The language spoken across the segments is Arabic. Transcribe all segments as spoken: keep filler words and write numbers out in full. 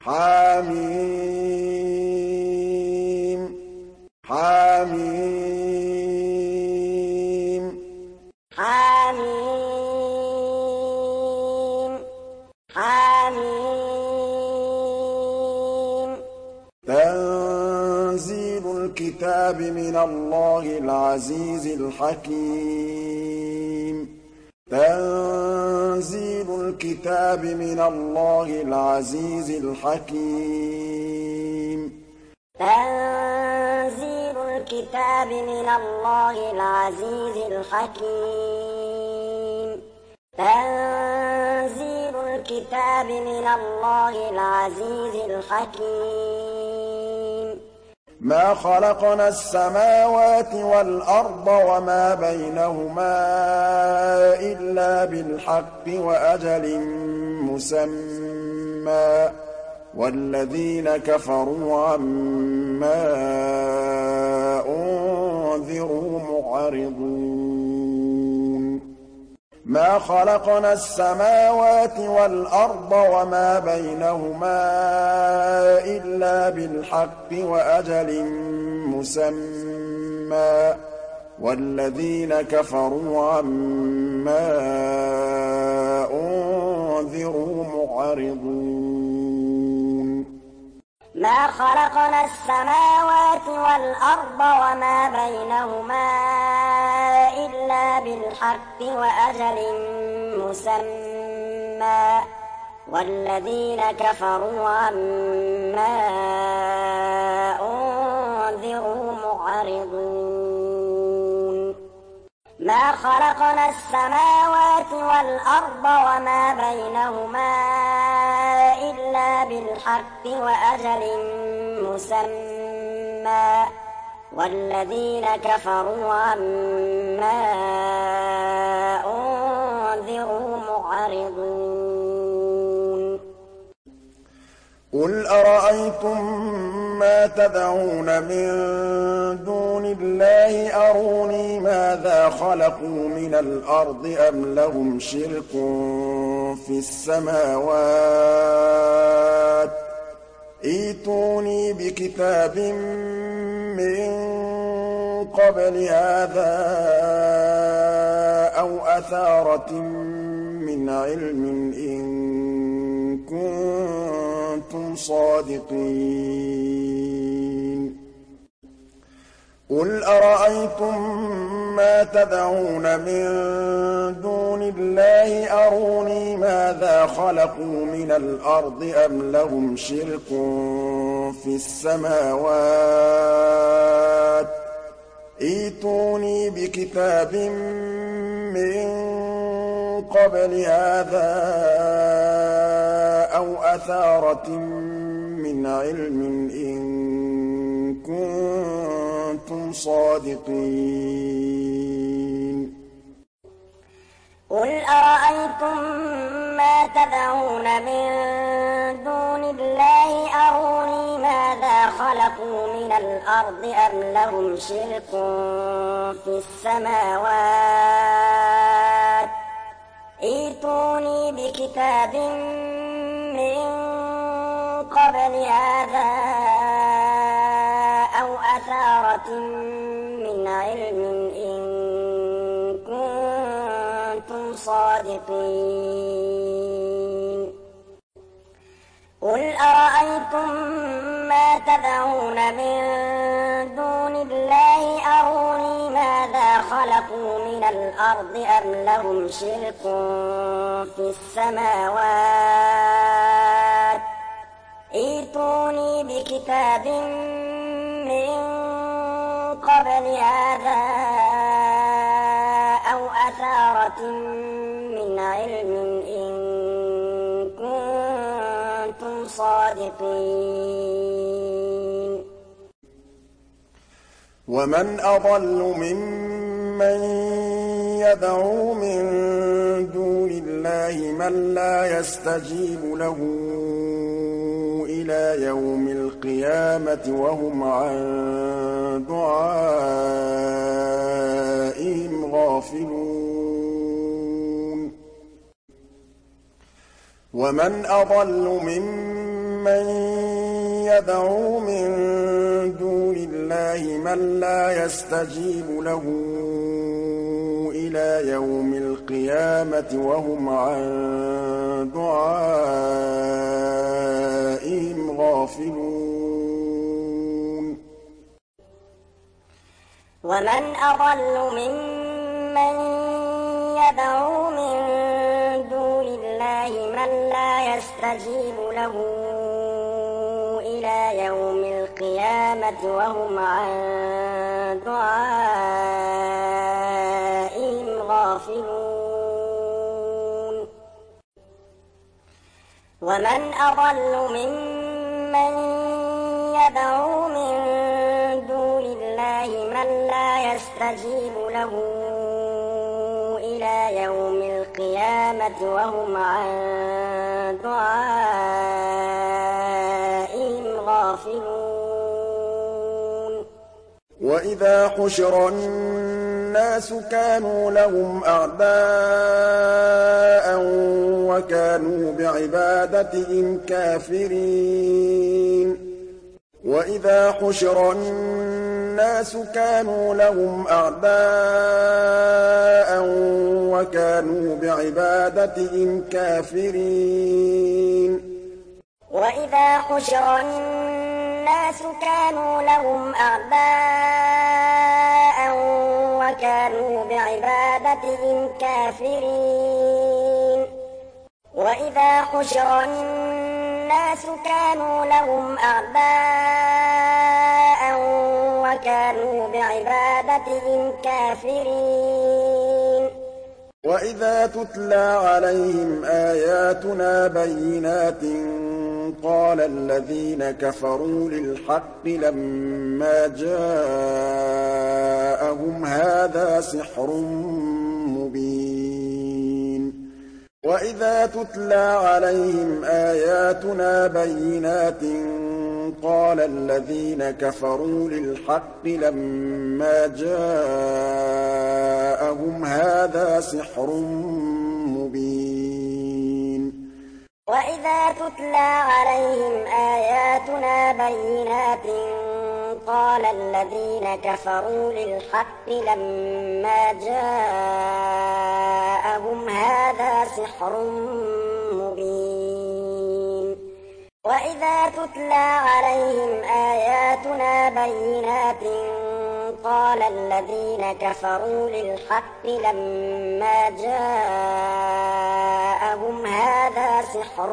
حم حم حم حم تنزيل الكتاب من الله العزيز الحكيم تنزيل الكتاب من الله العزيز الحكيم تنزيل الكتاب من الله العزيز الحكيم تنزيل الكتاب من الله العزيز الحكيم ما خلقنا السماوات والأرض وما بينهما إلا بالحق وأجل مسمى والذين كفروا عما أنذروا معرضون ما خلقنا السماوات والأرض وما بينهما إلا بالحق وأجل مسمى والذين كفروا عما أنذروا معرضون ما خلقنا السماوات والأرض وما بينهما إلا بالحق وأجل مسمى والذين كفروا عما أنذروا معرضون ما خلقنا السماوات والأرض وما بينهما إلا بالحق وأجل مسمى والذين كفروا عما أنذروا معرضون قل أرأيتم ما تدعون من دون الله أروني ماذا خلقوا من الأرض أم لهم شرك في السماوات ائتوني بكتاب من قبل هذا أو أثارة من علم إن كنتم صادقين قل أرأيتم ما تدعون من دون الله أروني ماذا خلقوا من الأرض أم لهم شرك في السماوات ائتوني بكتاب من قبل هذا أو أثارة من علم إن كنتم صادقين قل أرأيتم ما تدعون من دون الله أروني ماذا خلقوا من الأرض أم لهم شرك في السماوات ائتوني بكتاب من قبل هذا أو أثارة من علم إن كنتم صادقين قل أرأيتم ما تدعون من دون الله أروني ماذا خلقوا من الأرض أم لهم شرك في السماوات ائتوني بكتاب من قبل هذا أو أثارة من علم إن كنتم صادقين ومن أضل ممن يدعو من دون الله من لا يستجيب له إلى يوم القيامة وهم عن دعائهم غافلون ومن أضل ممن مِّن يَدْعُو مِن دُونِ اللَّهِ مَن لَّا يَسْتَجِيبُ لَهُ إِلَىٰ يَوْمِ الْقِيَامَةِ وَهُمْ عَن دُعَائِهِمْ غَافِلُونَ وَمَنْ أَضَلُّ مِمَّن يَدْعُو مِن دُونِ اللَّهِ مَن لَّا يَسْتَجِيبُ لَهُ إِلَىٰ يَوْمِ الْقِيَامَةِ وَهُمْ عَن دُعَائِهِمْ غَافِلُونَ وَمَنْ أَضَلُّ مِمَّن يَدْعُو مِن دُونِ اللَّهِ مَن لَّا يَسْتَجِيبُ لَهُ إِلَىٰ يَوْمِ الْقِيَامَةِ وَهُمْ عَن دُعَائِهِمْ غَافِلُونَ وَإِذَا حُشِرَ النَّاسُ كَانُوا لَهُمْ أَعْدَاءً وَكَانُوا بِعِبَادَتِهِمْ كَافِرِينَ وَإِذَا حُشِرَ النَّاسُ كَانُوا لَهُمْ أَعْدَاءً وَكَانُوا بِعِبَادَتِهِمْ كَافِرِينَ وَإِذَا حُشِرَ النَّاسُ كَانُوا لَهُمْ أَعْدَاءً وَكَانُوا بِعِبَادَتِهِمْ كَافِرِينَ وَإِذَا حُشِرَ النَّاسُ كَانُوا لَهُمْ أَعْدَاءً وَكَانُوا بِعِبَادَتِهِمْ كَافِرِينَ وَإِذَا تُتْلَىٰ عَلَيْهِمْ آيَاتُنَا بَيِّنَاتٍ قَالَ الَّذِينَ كَفَرُوا لِلْحَقِّ لَمَّا جَاءَهُمْ هَٰذَا سِحْرٌ مُّبِينٌ وَإِذَا تُتْلَىٰ عَلَيْهِمْ آيَاتُنَا بَيِّنَاتٍ قَالَ الَّذِينَ كَفَرُوا لِلْحَقِّ لَمَّا جَاءَهُمْ هَٰذَا سِحْرٌ مُّبِينٌ وَإِذَا تُتْلَىٰ عَلَيْهِمْ آيَاتُنَا بَيِّنَاتٍ قَالَ الَّذِينَ كَفَرُوا لِلْحَقِّ لَمَّا جَاءَهُمْ هَٰذَا سِحْرٌ مُّبِينٌ وَإِذَا تُتْلَىٰ عَلَيْهِمْ آيَاتُنَا بَيِّنَاتٍ قَالَ الَّذِينَ كَفَرُوا لِلْحَقِّ لَمَّا جَاءَهُمْ هَٰذَا سِحْرٌ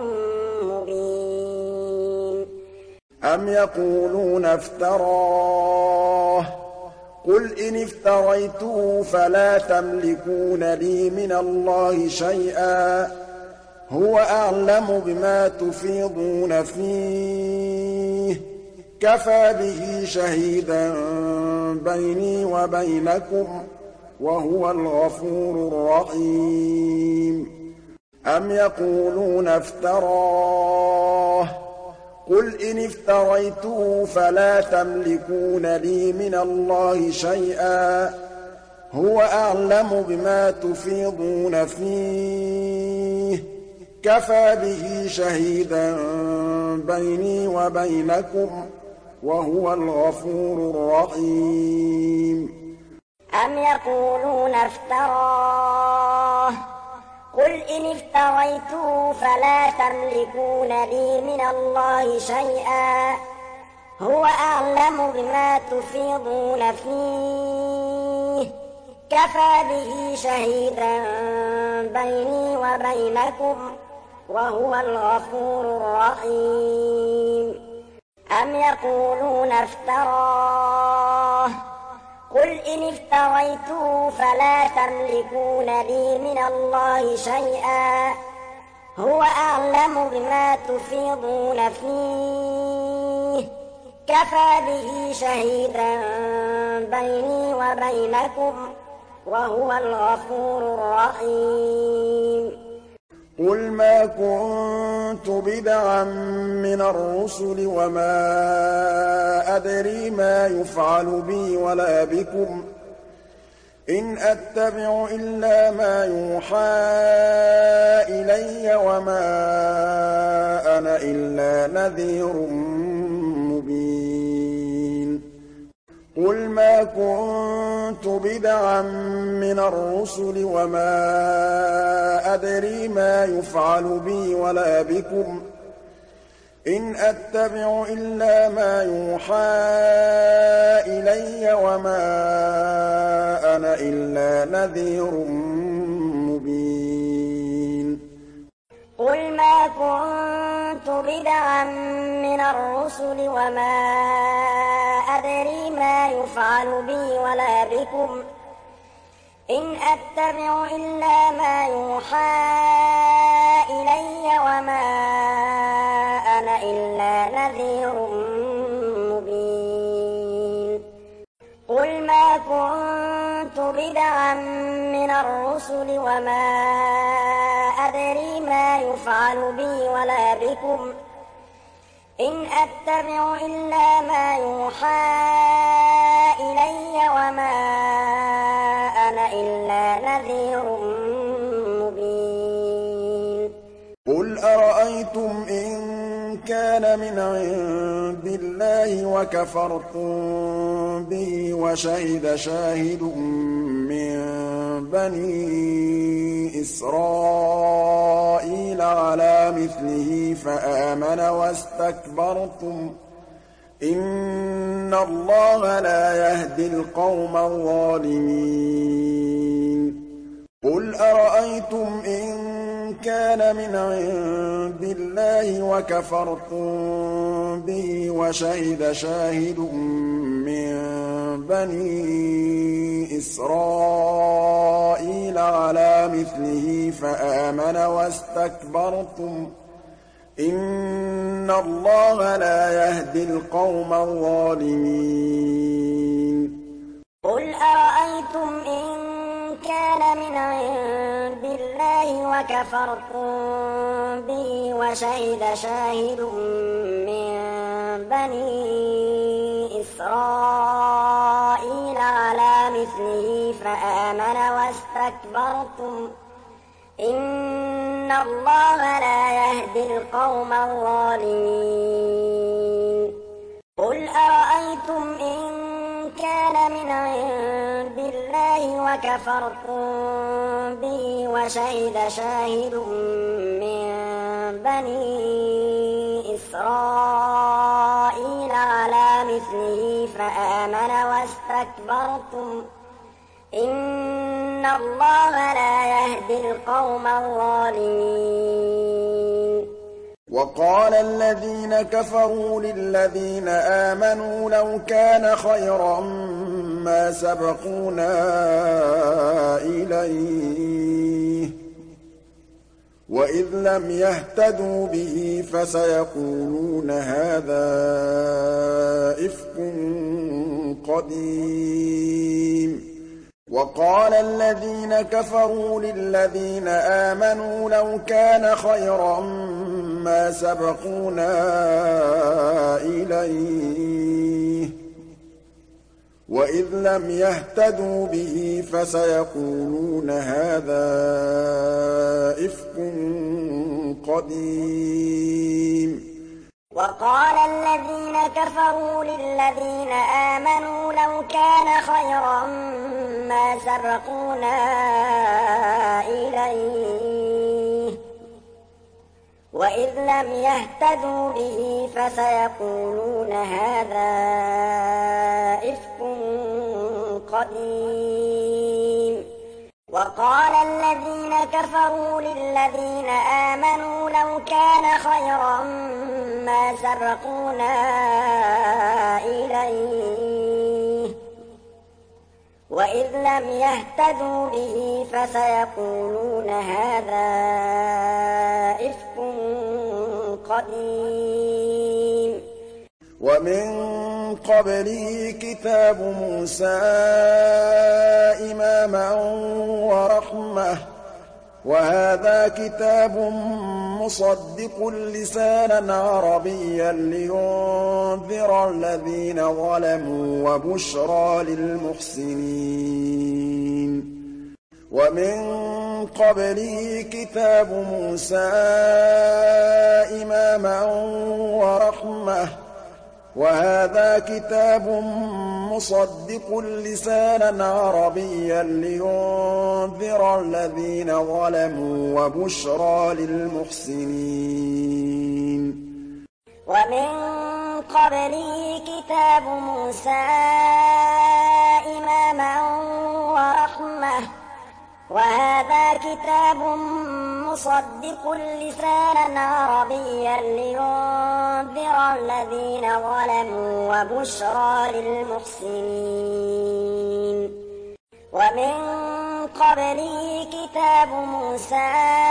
مُّبِينٌ أَمْ يَقُولُونَ افْتَرَاهُ ۖ قُلْ إِنِ افْتَرَيْتُهُ فَلَا تَمْلِكُونَ لِي مِنَ اللَّهِ شَيْئًا ۖ هُوَ أَعْلَمُ بِمَا تُفِيضُونَ فِيهِ ۖ كَفَىٰ بِهِ شَهِيدًا بَيْنِي وَبَيْنَكُمْ ۖ وَهُوَ الْغَفُورُ الرَّحِيمُ أَمْ يَقُولُونَ افْتَرَاهُ ۖ قُلْ إِنِ افْتَرَيْتُهُ فَلَا تَمْلِكُونَ لِي مِنَ اللَّهِ شَيْئًا ۖ هُوَ أَعْلَمُ بِمَا تُفِيضُونَ فِيهِ ۖ كَفَىٰ بِهِ شَهِيدًا بَيْنِي وَبَيْنَكُمْ ۖ وَهُوَ الْغَفُورُ الرَّحِيمُ أَمْ يَقُولُونَ افْتَرَاهُ ۖ قُلْ إِنِ افْتَرَيْتُهُ فَلَا تَمْلِكُونَ لِي مِنَ اللَّهِ شَيْئًا ۖ هُوَ أَعْلَمُ بِمَا تُفِيضُونَ فِيهِ ۖ كَفَىٰ بِهِ شَهِيدًا بَيْنِي وَبَيْنَكُمْ ۖ وَهُوَ الْغَفُورُ الرَّحِيمُ أَمْ يَقُولُونَ افْتَرَاهُ ۖ قُلْ إِنِ افْتَرَيْتُهُ فَلَا تَمْلِكُونَ لِي مِنَ اللَّهِ شَيْئًا ۖ هُوَ أَعْلَمُ بِمَا تُفِيضُونَ فِيهِ ۖ كَفَىٰ بِهِ شَهِيدًا بَيْنِي وَبَيْنَكُمْ ۖ وَهُوَ الْغَفُورُ الرَّحِيمُ قُلْ مَا كُنتُ بِدْعًا مِّنَ الرُّسُلِ وَمَا أَدْرِي مَا يُفْعَلُ بِي وَلَا بِكُمْ ۖ إِنْ أَتَّبِعُ إِلَّا مَا يُوحَىٰ إِلَيَّ وَمَا أَنَا إِلَّا نَذِيرٌ مُّبِينٌ قُلْ مَا كُنتُ بِدْعًا مِّنَ الرُّسُلِ وَمَا أَدْرِي مَا يُفْعَلُ بِي وَلَا بِكُمْ ۖ إِنْ أَتَّبِعُ إِلَّا مَا يُوحَىٰ إِلَيَّ وَمَا أَنَا إِلَّا نَذِيرٌ مُّبِينٌ قُلْ مَا كُنتُ بِدْعًا مِّنَ الرُّسُلِ وَمَا أَدْرِي مَا يُفْعَلُ بِي وَلَا بِكُمْ ۖ إِنْ أَتَّبِعُ إِلَّا مَا يُوحَىٰ إِلَيَّ وَمَا أَنَا إِلَّا نَذِيرٌ مُّبِينٌ قُلْ مَا كُنتُ بِدْعًا مِّنَ الرُّسُلِ وَمَا أَدْرِي مَا يُفْعَلُ بِي وَلَا بِكُمْ ۖ إِنْ أَتَّبِعُ إِلَّا مَا يُوحَىٰ إِلَيَّ وَمَا أَنَا إِلَّا نَذِيرٌ مُّبِينٌ قُلْ أَرَأَيْتُمْ إِن كَانَ مِنْ عِندِ اللَّهِ وَكَفَرْتُم بِهِ وَشَهِدَ شَاهِدٌ مِّن بَنِي إِسْرَائِيلَ عَلَىٰ مِثْلِهِ فَآمَنَ وَاسْتَكْبَرْتُمْ ۖ إِنَّ اللَّهَ لَا يَهْدِي الْقَوْمَ الظَّالِمِينَ قُلْ أَرَأَيْتُمْ إِن كَانَ مِنْ عِندِ اللَّهِ وَكَفَرْتُم بِهِ وَشَهِدَ شَاهِدٌ مِّن بَنِي إِسْرَائِيلَ عَلَىٰ مِثْلِهِ فَآمَنَ وَاسْتَكْبَرْتُمْ ۖ إِنَّ اللَّهَ لَا يَهْدِي الْقَوْمَ الظَّالِمِينَ قُلْ أَرَأَيْتُمْ إِن كَانَ مِنْ عِندِ اللَّهِ وَكَفَرْتُم بِهِ وَشَهِدَ شَاهِدٌ مِّن بَنِي إِسْرَائِيلَ عَلَىٰ مِثْلِهِ فَآمَنَ وَاسْتَكْبَرْتُمْ ۖ إِنَّ اللَّهَ لَا يَهْدِي الْقَوْمَ الظَّالِمِينَ قُلْ أَرَأَيْتُمْ إِن كَانَ مِنْ عِندِ اللَّهِ وَكَفَرْتُم بِهِ وَشَهِدَ شَاهِدٌ مِّن بَنِي إِسْرَائِيلَ عَلَىٰ مِثْلِهِ فَآمَنَ وَاسْتَكْبَرْتُمْ ۖ إِنَّ اللَّهَ لَا يَهْدِي الْقَوْمَ الظَّالِمِينَ وَقَالَ الَّذِينَ كَفَرُوا لِلَّذِينَ آمَنُوا لَوْ كَانَ خَيْرًا مَّا سَبَقُونَا إِلَيْهِ وَإِذْ لَمْ يَهْتَدُوا بِهِ فَسَيَقُولُونَ هَٰذَا إِفْكٌ قَدِيمٌ وَقَالَ الَّذِينَ كَفَرُوا لِلَّذِينَ آمَنُوا لَوْ كَانَ خَيْرًا مَّا سَبَقُونَا إِلَيْهِ وَإِذْ لَمْ يَهْتَدُوا بِهِ فَسَيَقُولُونَ هَٰذَا إِفْكٌ قَدِيمٌ وَقَالَ الَّذِينَ كَفَرُوا لِلَّذِينَ آمَنُوا لَوْ كَانَ خَيْرًا مَّا سَبَقُونَا إِلَيْهِ وَإِذْ لَمْ يَهْتَدُوا بِهِ فَسَيَقُولُونَ هَٰذَا إِفْكٌ قَدِيمٌ وَقَالَ الَّذِينَ كَفَرُوا لِلَّذِينَ آمَنُوا لَوْ كَانَ خَيْرًا مَّا سَبَقُونَا إِلَيْهِ وَإِذْ لَمْ يَهْتَدُوا بِهِ فَسَيَقُولُونَ هَٰذَا إِفْكٌ قَدِيمٌ وَمِن قَبْلِهِ كِتَابُ مُوسَىٰ إِمَامًا وَرَحْمَةً ۚ وهذا كتاب مصدق لسانا عربيا لينذر الذين ظلموا وبشرى للمحسنين ومن قبله كتاب موسى إماما ورحمة وهذا كتاب مصدق لسانا عربيا لينذر الذين ظلموا وبشرى للمحسنين ومن قبله كتاب موسى إماما ورحمة وهذا كتاب مصدق لسانا عربيا لينذر الذين ظلموا وبشرى للمحسنين ومن قبله كتاب موسى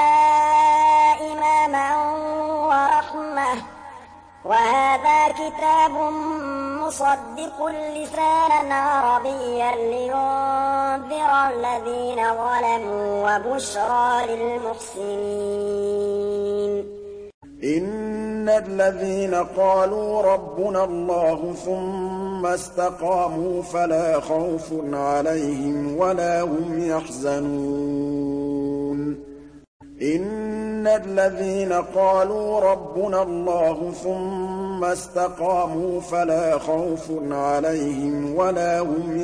إماما ورحمة وهذا كتاب مصدق لسانا عربيا لينذر الذين ظلموا وبشرى للمحسنين إن الذين قالوا ربنا الله ثم استقاموا فلا خوف عليهم ولا هم يحزنون إن الذين قالوا ربنا الله ثم استقاموا فلا خوف عليهم ولا هم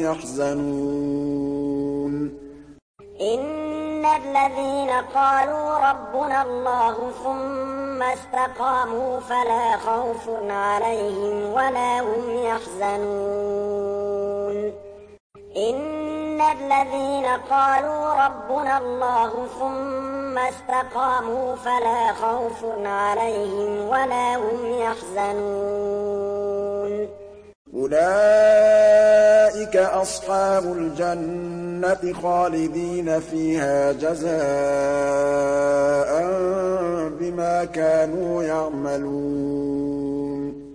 يحزنون إن الذين قالوا ربنا الله ثم استقاموا فلا خوف عليهم ولا هم يحزنون إن الذين قالوا ربنا الله ثم استقاموا فلا خوف عليهم ولا هم يحزنون أولئك أصحاب الجنة خالدين فيها جزاء بما كانوا يعملون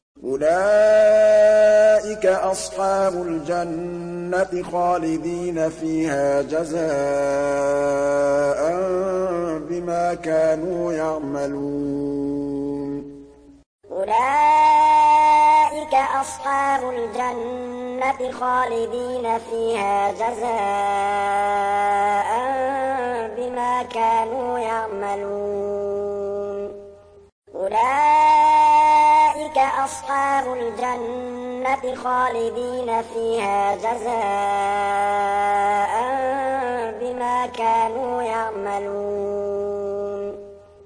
أولئك أصحاب الجنة خالدين فيها جزاء بما كانوا يعملون أولئك أصحاب الجنة خالدين فيها جزاء بما كانوا يعملون أولئك أصحاب الجنة خالدين فيها جزاء بما كانوا يعملون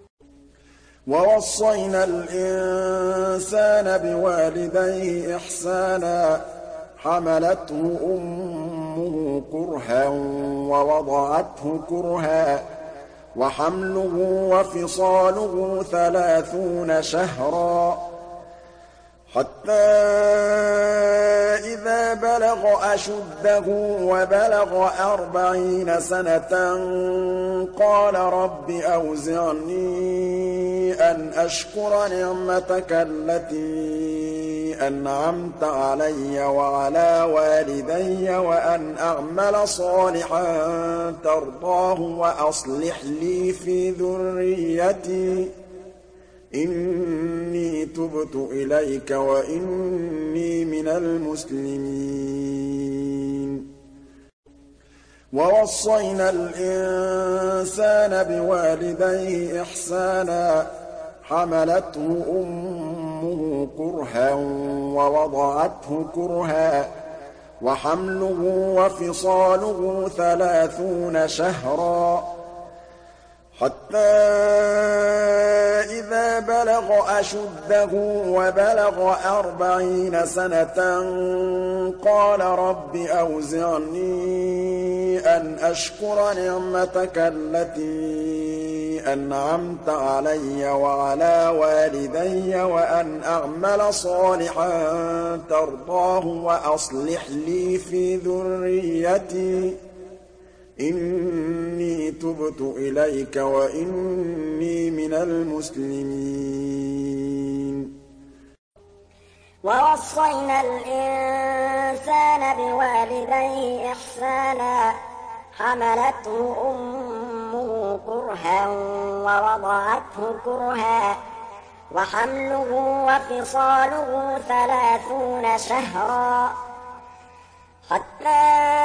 ووصينا الإنسان بوالديه إحسانا حملته أمه كرها ووضعته كرها وحمله وفصاله ثلاثون شهرا حتى إذا بلغ أشده وبلغ أربعين سنة قال رب أوزعني أن أشكر نعمتك التي أنعمت علي وعلى والدي وأن أعمل صالحا ترضاه وأصلح لي في ذريتي إني تبت إليك وإني من المسلمين ووصينا الإنسان بوالديه إحسانا حملته أمه كرها ووضعته كرها وحمله وفصاله ثلاثون شهرا حتى إذا بلغ أشده وبلغ أربعين سنة قال رب أوزعني أن أشكر نعمتك التي أنعمت علي وعلى والدي وأن أعمل صالحا ترضاه وأصلح لي في ذريتي إني تبت إليك وإني من المسلمين ووصينا الإنسان بوالديه إحسانا حملته أمه كرها ووضعته كرها وحمله وفصاله ثلاثون شهرا حتى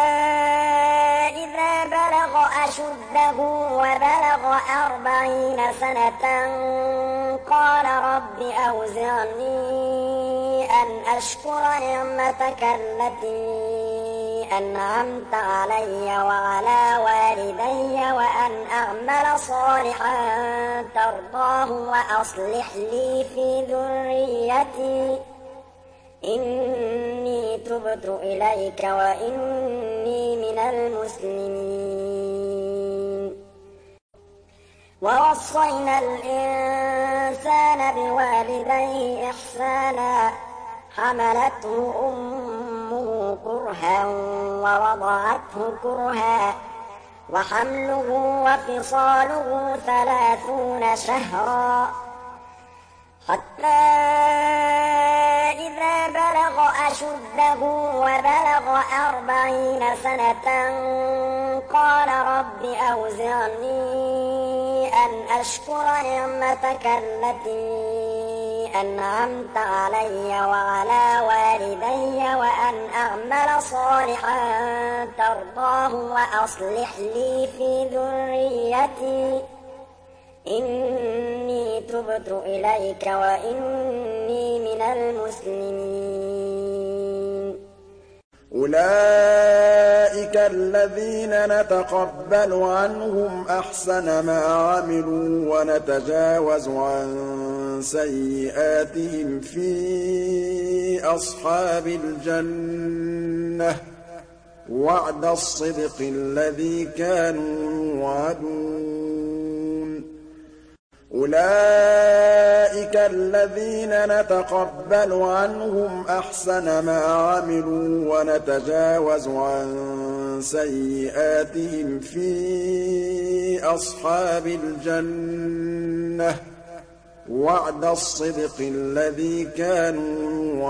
إذا بلغ أشده وبلغ أربعين سنة قال رب أوزعني أن أشكر نعمتك التي أنعمت علي وعلى والدي وأن أعمل صالحا ترضاه وأصلح لي في ذريتي إني تبت إليك وإني من المسلمين. ووصينا الإنسان بوالديه إحسانا حملته أمه كرها ووضعته كرها وحمله وفصاله ثلاثون شهرا حتى إذا بلغ أشده وبلغ أربعين سنة قال رب أوزعني أن أشكر نعمتك التي أنعمت علي وعلى والدي وأن أعمل صالحا ترضاه وأصلح لي في ذريتي إني تبت إليك وإني من المسلمين. أولئك الذين نتقبل عنهم أحسن ما عملوا ونتجاوز عن سيئاتهم في أصحاب الجنة وعد الصدق الذي كانوا يوعدون. أولئك الذين نتقبل عنهم أحسن ما عملوا ونتجاوز عن سيئاتهم في أصحاب الجنة وعد الصدق الذي كانوا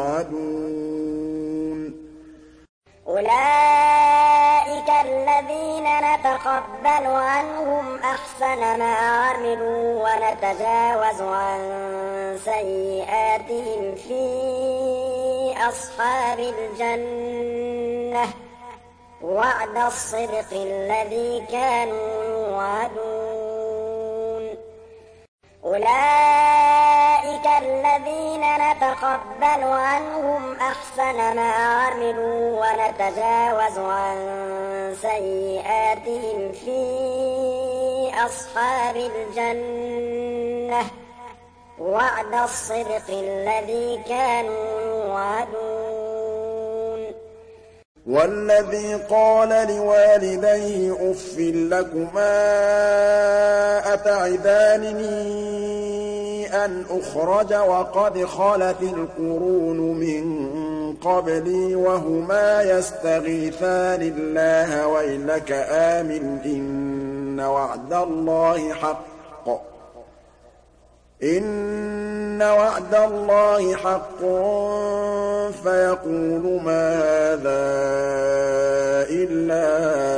يوعدون. أولئك الذين نتقبل عنهم أحسن ما عملوا ونتجاوز عن سيئاتهم في أصحاب الجنة وعد الصدق الذي كانوا يوعدون. أولئك الذين نتقبل عنهم أحسن ما عملوا ونتجاوز عن سيئاتهم في أصحاب الجنة وعد الصدق الذي كانوا يوعدون. والذي قال لوالديه أف لكما أتعدانني أن أخرج وقد خلت القرون من قبلي وهما يستغيثان الله ويلك آمن إن وعد الله حق إن وعد الله حق فيقول ما هذا إلا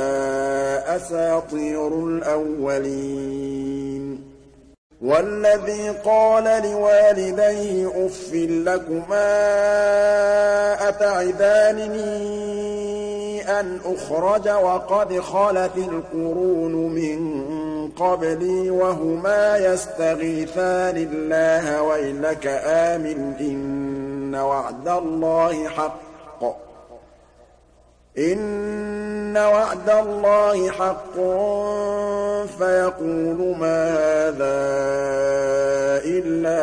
أساطير الأولين. والذي قال لوالديه أف لكما أتعدانني أن أخرج وقد خلت القرون من قبلي وهما يستغيثان الله ويلك آمن إن وعد الله حق إن وعد الله حق فيقول ما هذا إلا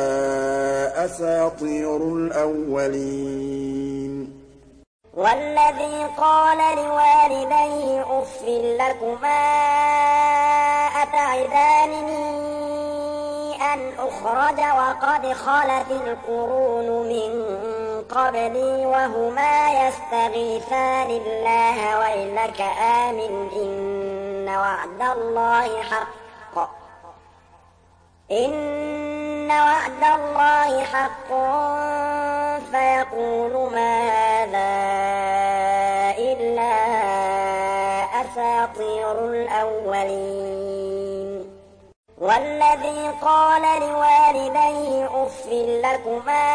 أساطير الأولين. والذي قال لوالديه أف لكما أتعدانني أن أخرج وقد خلت القرون من قبلي وهما يستغيثان الله ويلك آمن إن وعد الله حق إن وعد الله حق فيقول ما هذا إلا أساطير الأولين. والذي قال لوالديه أف لكما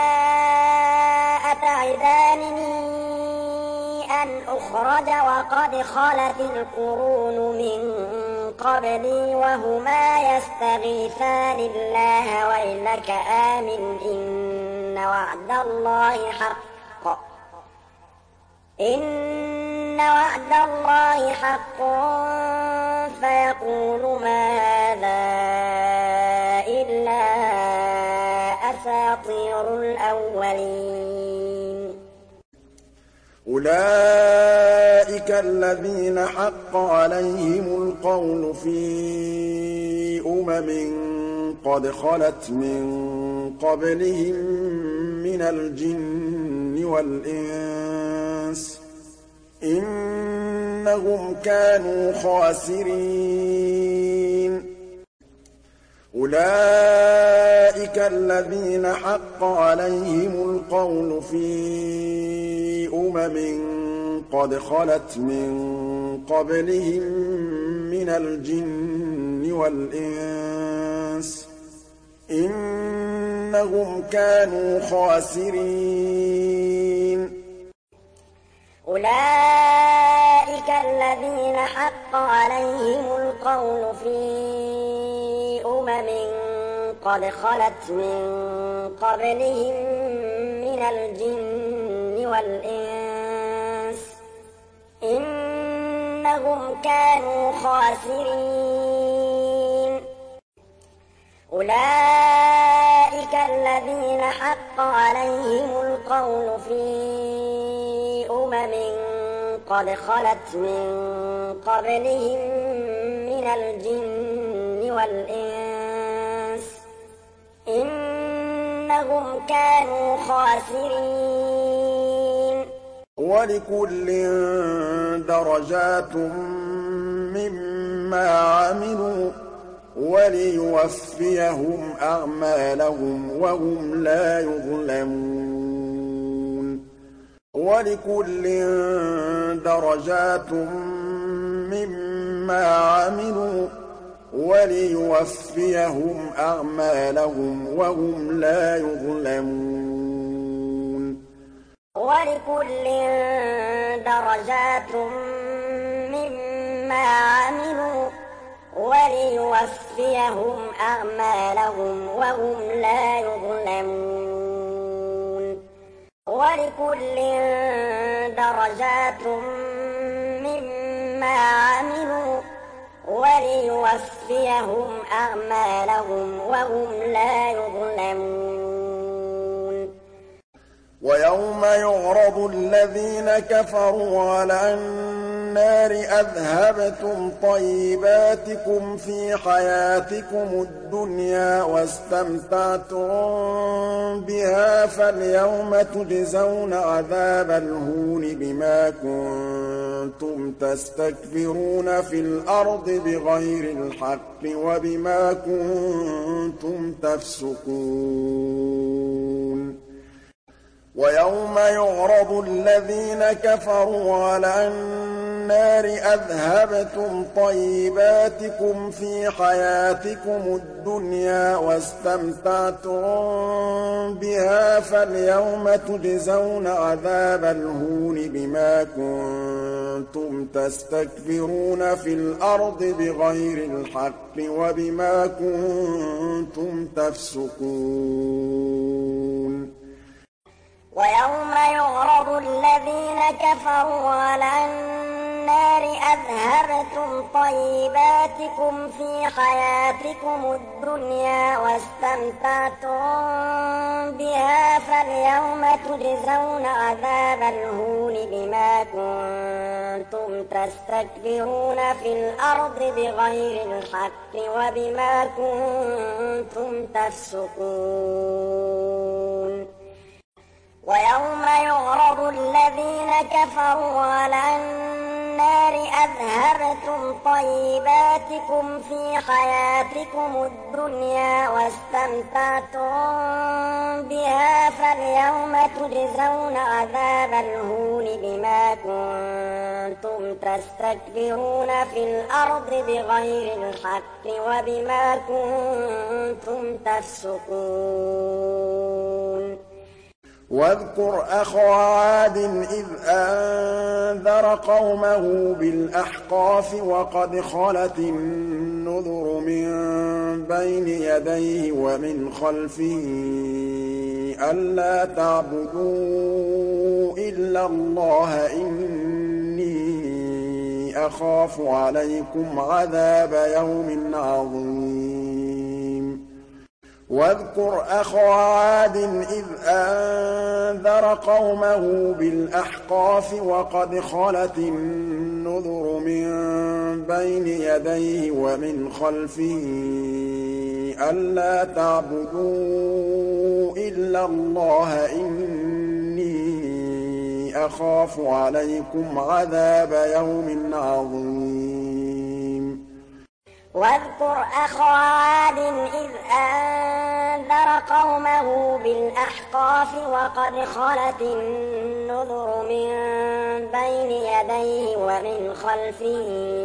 أتعدانني أن أخرج وقد خلت القرون من قبلي وهما يستغيثان الله ويلك آمن إن وعد الله حق إن وعد الله حق فيقول ما هذا إلا أساطير الأولين أولئك الذين حق عليهم القول في أمم قد خلت من قبلهم من الجن والإنس إنهم كانوا خاسرين أولئك الذين حق عليهم القول في أمم قد خلت من قبلهم من الجن والإنس إنهم كانوا خاسرين أولئك الذين حق عليهم القول في أمم قد خلت من قبلهم من الجن والإنس إنهم كانوا خاسرين أولئك الذين حق عليهم القول في أمم قد خلت من قبلهم من الجن والإنس إنهم كانوا خاسرين ولكل درجات مما عملوا وليوفيهم أعمالهم وهم لا يظلمون ولكل درجات مما عملوا وليوفيهم أعمالهم وهم لا يظلمون ولكل درجات مما عملوا وليوفيهم أعمالهم وهم لا يظلمون ولكل درجات مما عملوا وليوفيهم أعمالهم وهم لا يظلمون ويوم يعرض الذين كفروا على النار أذهبتم طيباتكم في حياتكم الدنيا واستمتعتم بها فاليوم تجزون عذاب الهون بما كنتم تستكبرون في الأرض بغير الحق وبما كنتم تفسقون ويوم يعرض الذين كفروا على النار أذهبتم طيباتكم في حياتكم الدنيا واستمتعتم بها فاليوم تجزون عذاب الهون بما كنتم تستكبرون في الأرض بغير الحق وبما كنتم تفسقون ويوم يعرض الذين كفروا على النار أذهبتم طيباتكم في حياتكم الدنيا واستمتعتم بها فاليوم تجزون عذاب الهون بما كنتم تستكبرون في الأرض بغير الحق وبما كنتم تفسقون ويوم يعرض الذين كفروا على النار النَّارِ أَذْهَبْتُمْ طَيِّبَاتِكُمْ فِي حَيَاتِكُمُ الدُّنْيَا وَاسْتَمْتَعْتُم بِهَا فَالْيَوْمَ تُجْزَوْنَ عَذَابَ الْهُونِ بِمَا كُنتُمْ تَسْتَكْبِرُونَ فِي الْأَرْضِ بِغَيْرِ الْحَقِّ وَبِمَا كُنتُمْ تَفْسُقُونَ واذكر أخا عاد إذ أنذر قومه بالأحقاف وقد خلت النذر من بين يديه ومن خلفه ألا تعبدوا إلا الله إني أخاف عليكم عذاب يوم عظيم واذكر أخا عاد إذ أنذر قومه بالأحقاف وقد خلت النذر من بين يديه ومن خلفه ألا تعبدوا إلا الله إني أخاف عليكم عذاب يوم عظيم واذكر أخا عاد إذ أنذر قومه بالأحقاف وقد خلت النذر من بين يديه ومن خلفه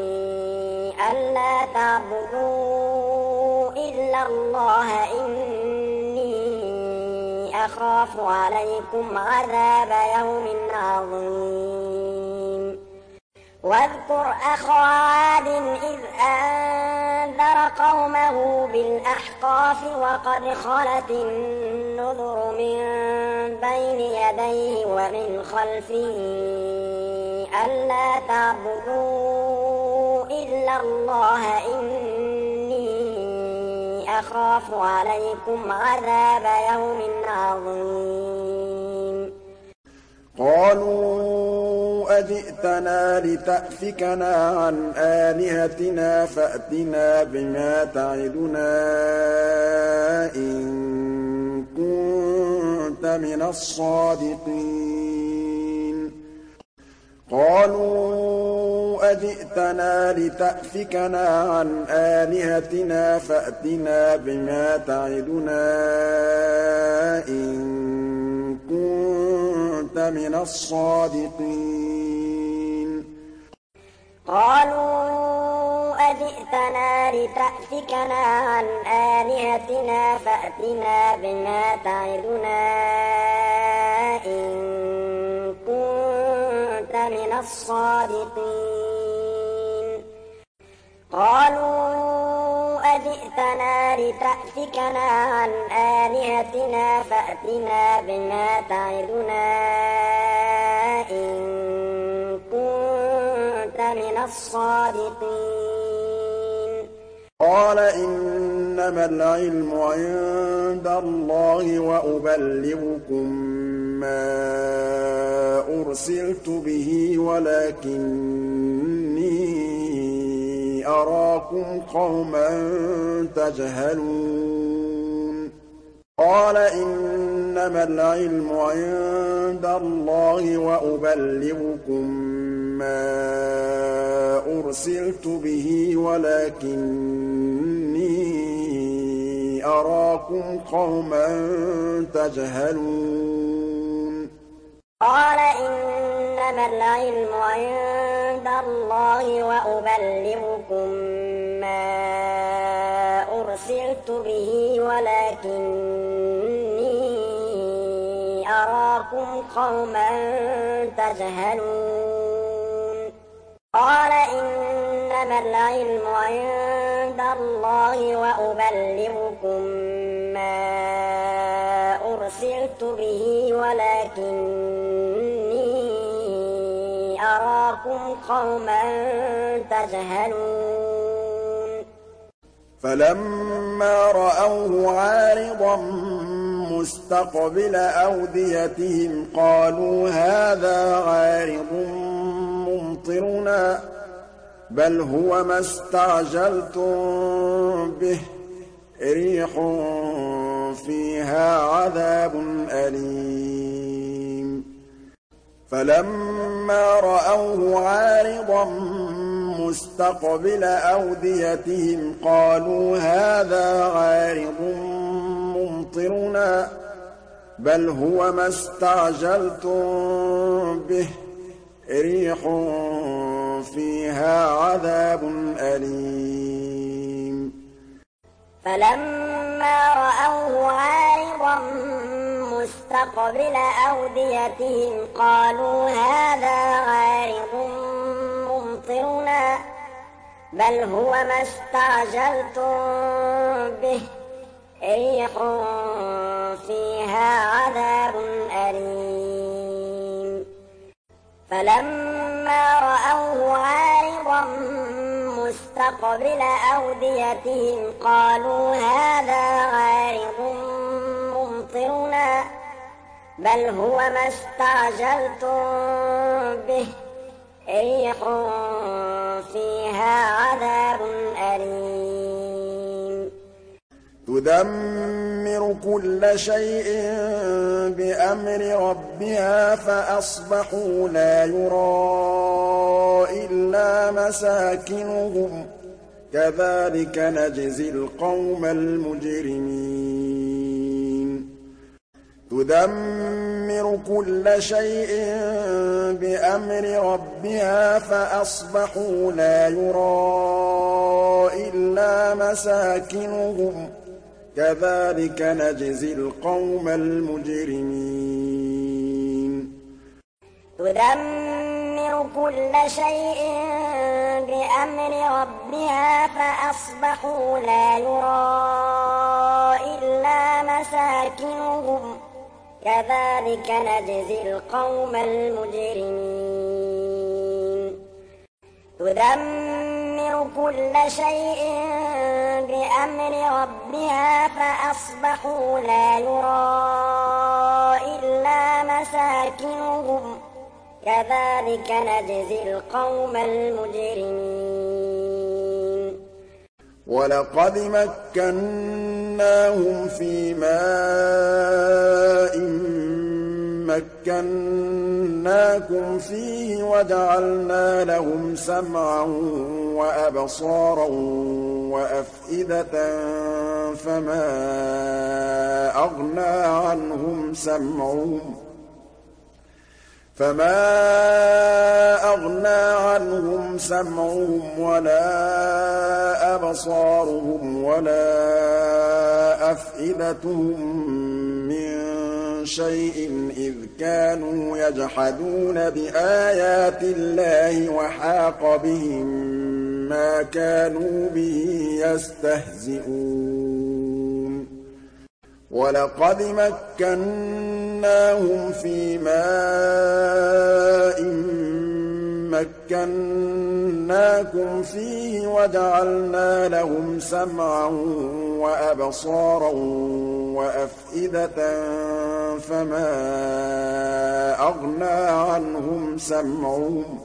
ألا تعبدوا إلا الله إني أخاف عليكم عذاب يوم عظيم واذكر أخا عاد إذ أنذر قومه بالأحقاف وقد خلت النذر من بين يديه ومن خلفه ألا تعبدوا إلا الله إني أخاف عليكم عذاب يوم عظيم قالوا أجئتنا لتأفكنا عن آلهتنا فأتنا بما تعدنا إن كنت من الصادقين قالوا أجئتنا لتأفكنا عن آلهتنا فأتنا بما تعدنا إن كنت من الصادقين قالوا أجئتنا لتأفكنا عن آلهتنا فأتنا بما تعدنا إن كنت من الصادقين قالوا أجئتنا لتأفكنا عن آلهتنا فأتنا بما تعدنا إن كنت من الصادقين قال إنما العلم عند الله وأبلغكم ما أرسلت به ولكني أراكم قوما تجهلون قال إنما العلم عند الله وأبلغكم ما أرسلت به ولكني أراكم قوما تجهلون قال إنما العلم عند الله وأبلغكم ما أرسلت به ولكني أراكم قوما تجهلون قال إنما العلم عند الله وأبلغكم ما أرسلت به ولكني أراكم قوما تجهلون فلما رأوه عارضا مستقبل أوديتهم قالوا هذا عارض ممطرنا بل هو ما استعجلتم به ريح فيها عذاب أليم فَلَمَّا رَأَوْهُ عَارِضًا مُّسْتَقْبِلَ أَوْدِيَتِهِمْ قَالُوا هَٰذَا عَارِضٌ مُّمْطِرُنَا ۚ بَلْ هُوَ مَا اسْتَعْجَلْتُم بِهِ ۖ رِيحٌ فِيهَا عَذَابٌ أَلِيمٌ فَلَمَّا رَأَوْهُ عَارِضًا مُّسْتَقْبِلَ أَوْدِيَتِهِمْ قَالُوا هَٰذَا عَارِضٌ مُّمْطِرُنَا ۚ بَلْ هُوَ مَا اسْتَعْجَلْتُم بِهِ ۖ رِيحٌ فِيهَا عَذَابٌ أَلِيمٌ فَلَمَّا رَأَوْهُ عَارِضًا مُّسْتَقْبِلَ أَوْدِيَتِهِمْ قَالُوا هَٰذَا عَارِضٌ مُّمْطِرُنَا ۚ بَلْ هُوَ مَا اسْتَعْجَلْتُم بِهِ ۖ رِيحٌ فِيهَا عَذَابٌ أَلِيمٌ تُدَمِّرُ كُلَّ شَيْءٍ بِأَمْرِ رَبِّهَا فَأَصْبَحُوا لَا يُرَىٰ إِلَّا مَسَاكِنُهُمْ ۚ كَذَٰلِكَ نَجْزِي الْقَوْمَ الْمُجْرِمِينَ تُدَمِّرُ كُلَّ شَيْءٍ بِأَمْرِ رَبِّهَا فَأَصْبَحُوا لَا يُرَىٰ إِلَّا مَسَاكِنُهُمْ ۚ كَذَٰلِكَ نَجْزِي الْقَوْمَ الْمُجْرِمِينَ تُدَمِّرُ كُلَّ شَيْءٍ بِأَمْرِ رَبِّهَا فَأَصْبَحُوا لَا يُرَىٰ إِلَّا مَسَاكِنُهُمْ ۚ كَذَٰلِكَ نَجْزِي الْقَوْمَ الْمُجْرِمِينَ تُدَمِّرُ كُلَّ شَيْءٍ بِأَمْرِ رَبِّهَا فَأَصْبَحُوا لَا يُرَىٰ إِلَّا مَسَاكِنُهُمْ ۚ كَذَٰلِكَ نَجْزِي الْقَوْمَ الْمُجْرِمِينَ وَلَقَدْ مَكَّنَّاهُمْ فِي مَاءٍ مَّكَّنَّاكُمْ فِيهِ وَجَعَلْنَا لَهُمْ سَمْعًا وَأَبْصَارًا وَأَفْئِدَةً فَمَا أَغْنَىٰ عَنْهُمْ سَمْعُهُمْ فَمَا أَغْنَىٰ عَنْهُمْ سَمْعُهُمْ وَلَا أَبْصَارُهُمْ وَلَا أَفْئِدَتُهُم مِّن شَيْءٍ إِذْ كَانُوا يَجْحَدُونَ بِآيَاتِ اللَّهِ وَحَاقَ بِهِم مَّا كَانُوا بِهِ يَسْتَهْزِئُونَ وَلَقَدْ مَكَّنَّاهُمْ فِي مَاءٍ مَّكَّنَّاكُمْ فِيهِ وَجَعَلْنَا لَهُمْ سَمْعًا وَأَبْصَارًا وَأَفْئِدَةً فَمَا أَغْنَىٰ عَنْهُمْ سَمْعُهُمْ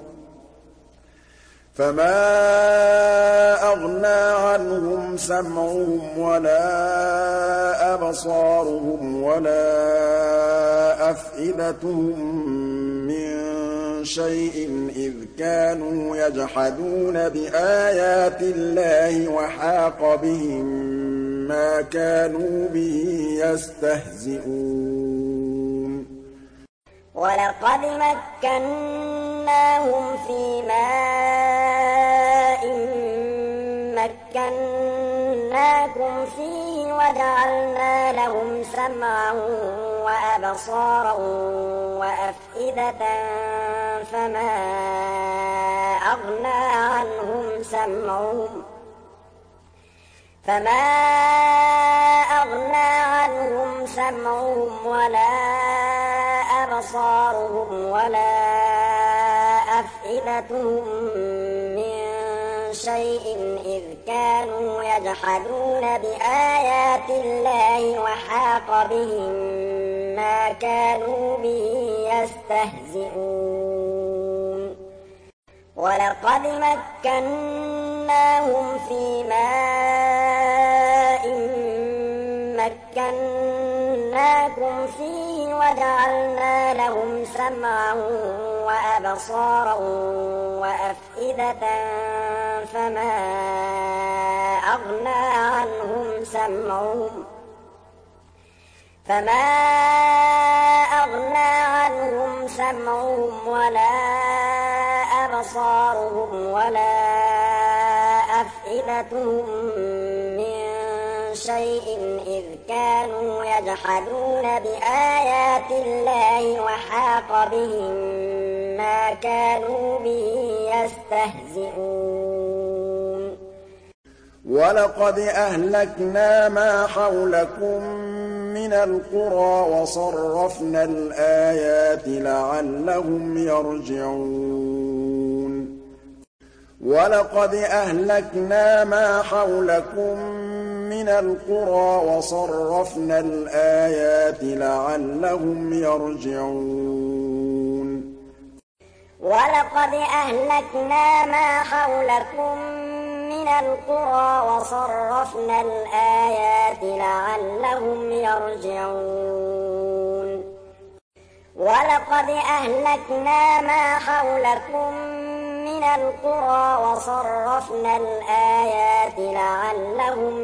فَمَا أَغْنَىٰ عَنْهُمْ سَمْعُهُمْ وَلَا أَبْصَارُهُمْ وَلَا أَفْئِدَتُهُم مِّن شَيْءٍ إِذْ كَانُوا يَجْحَدُونَ بِآيَاتِ اللَّهِ وَحَاقَ بِهِم مَّا كَانُوا بِهِ يَسْتَهْزِئُونَ وَلَقَدْ مَكَّنَّاهُمْ فِي مَاءٍ مَّكَّنَّاكُمْ فِيهِ وَجَعَلْنَا لَهُمْ سَمْعًا وَأَبْصَارًا وَأَفْئِدَةً فَمَا أَغْنَىٰ عَنْهُمْ سَمْعُهُمْ فَمَا أَغْنَىٰ عَنْهُمْ سَمْعُهُمْ وَلَا أَبْصَارُهُمْ وَلَا أَفْئِدَتُهُم مِّن شَيْءٍ إِذْ كَانُوا يَجْحَدُونَ بِآيَاتِ اللَّهِ وَحَاقَ بِهِم مَّا كَانُوا بِهِ يَسْتَهْزِئُونَ وَلَقَدْ مَكَّنَّاهُمْ فِي مَاءٍ مَّكَّنَّاكُمْ فِيهِ وجعلنا لهم سمعا وأبصارا وأفئدة فما أغنى عنهم سمعهم فما أغنى عنهم سمعهم ولا أبصارهم ولا أفئدتهم من شيء إذ كانوا يجحدون بآيات الله وحاق بهم ما كانوا به يستهزئون ولقد أهلكنا ما حولكم من القرى وصرفنا الآيات لعلهم يرجعون ولقد أهلكنا ما حولكم من القرى وصرفنا الآيات لعلهم يرجعون ولقد أهلكنا ما حولكم من القرى وصرفنا الآيات لعلهم يرجعون ولقد أهلكنا ما حولكم من القرى وصرفنا الآيات لعلهم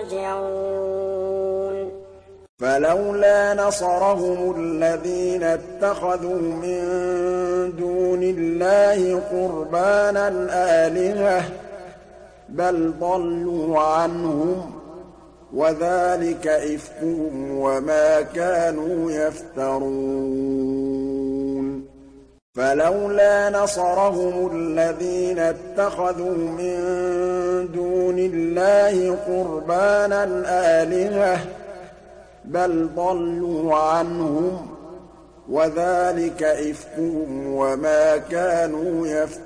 يرجعون فلولا نصرهم الذين اتخذوا من دون الله قربانا آلهة بل ضلوا عنهم وذلك إفكهم وما كانوا يفترون فلولا نصرهم الذين اتخذوا من دون الله قربانا آلهة بل ضلوا عنهم وذلك إفكهم وما كانوا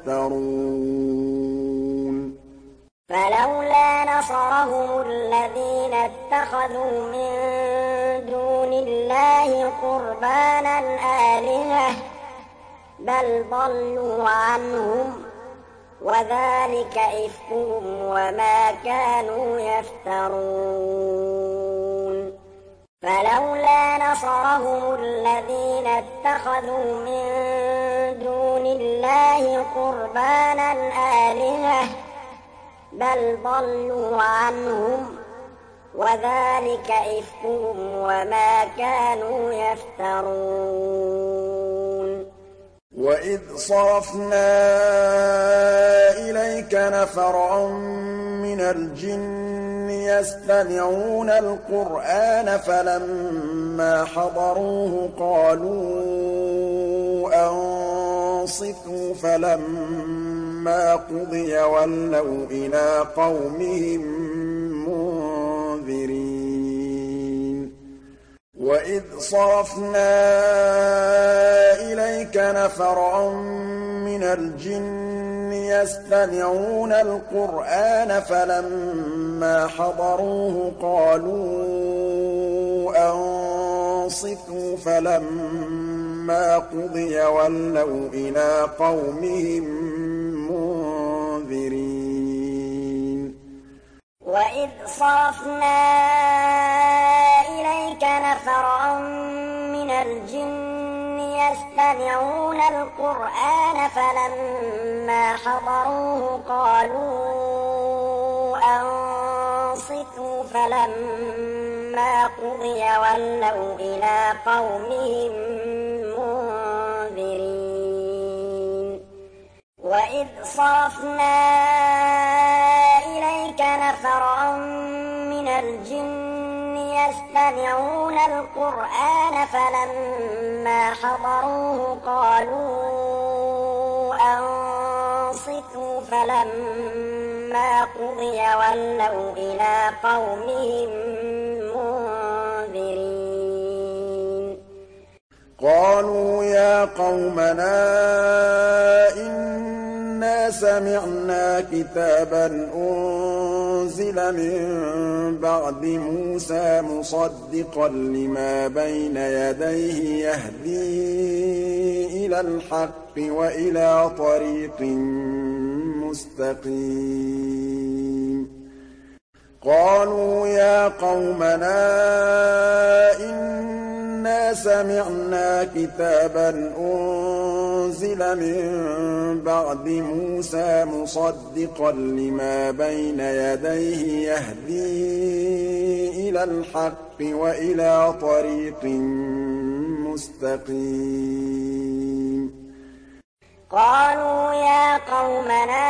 يفترون فلولا نصرهم الذين اتخذوا من دون الله قربانا آلهة بل ضلوا عنهم وذلك إفكهم وما كانوا يفترون فلولا نصرهم الذين اتخذوا من دون الله قربانا آلهة بل ضلوا عنهم وذلك إفكهم وما كانوا يفترون وإذ صرفنا إليك نفرا من الجن يستمعون القرآن فلما حضروه قالوا أنصتوا فلما قضي ولوا إلى قومهم منذرين وإذ صرفنا إليك نفرا من الجن يستمعون القرآن فلما حضروه قالوا أنصتوا فلما قضي ولوا إلى قومهم منذرين وإذ صرفنا إليك نفرا من الجن يستمعون القرآن فلما حضروه قالوا أنصتوا فلما قضي ولوا إلى قومهم منذرين وإذ صرفنا إليك نفرا من الجن يستمعون القرآن فلما حضروه قالوا أنصتوا فلما قضي ولوا إلى قومهم منذرين قالوا يا قومنا إنا سمعنا كتابا أنزل من بعد موسى مصدقا لما بين يديه يهدي إلى الحق وإلى طريق مستقيم قالوا يا قومنا إنا إِنَّا سَمِعْنَا كِتَابًا أُنزِلَ مِن بَعْدِ مُوسَىٰ مُصَدِّقًا لِّمَا بَيْنَ يَدَيْهِ يَهْدِي إِلَى الْحَقِّ وَإِلَىٰ طَرِيقٍ مُّسْتَقِيمٍ قَالُوا يَا قَوْمَنَا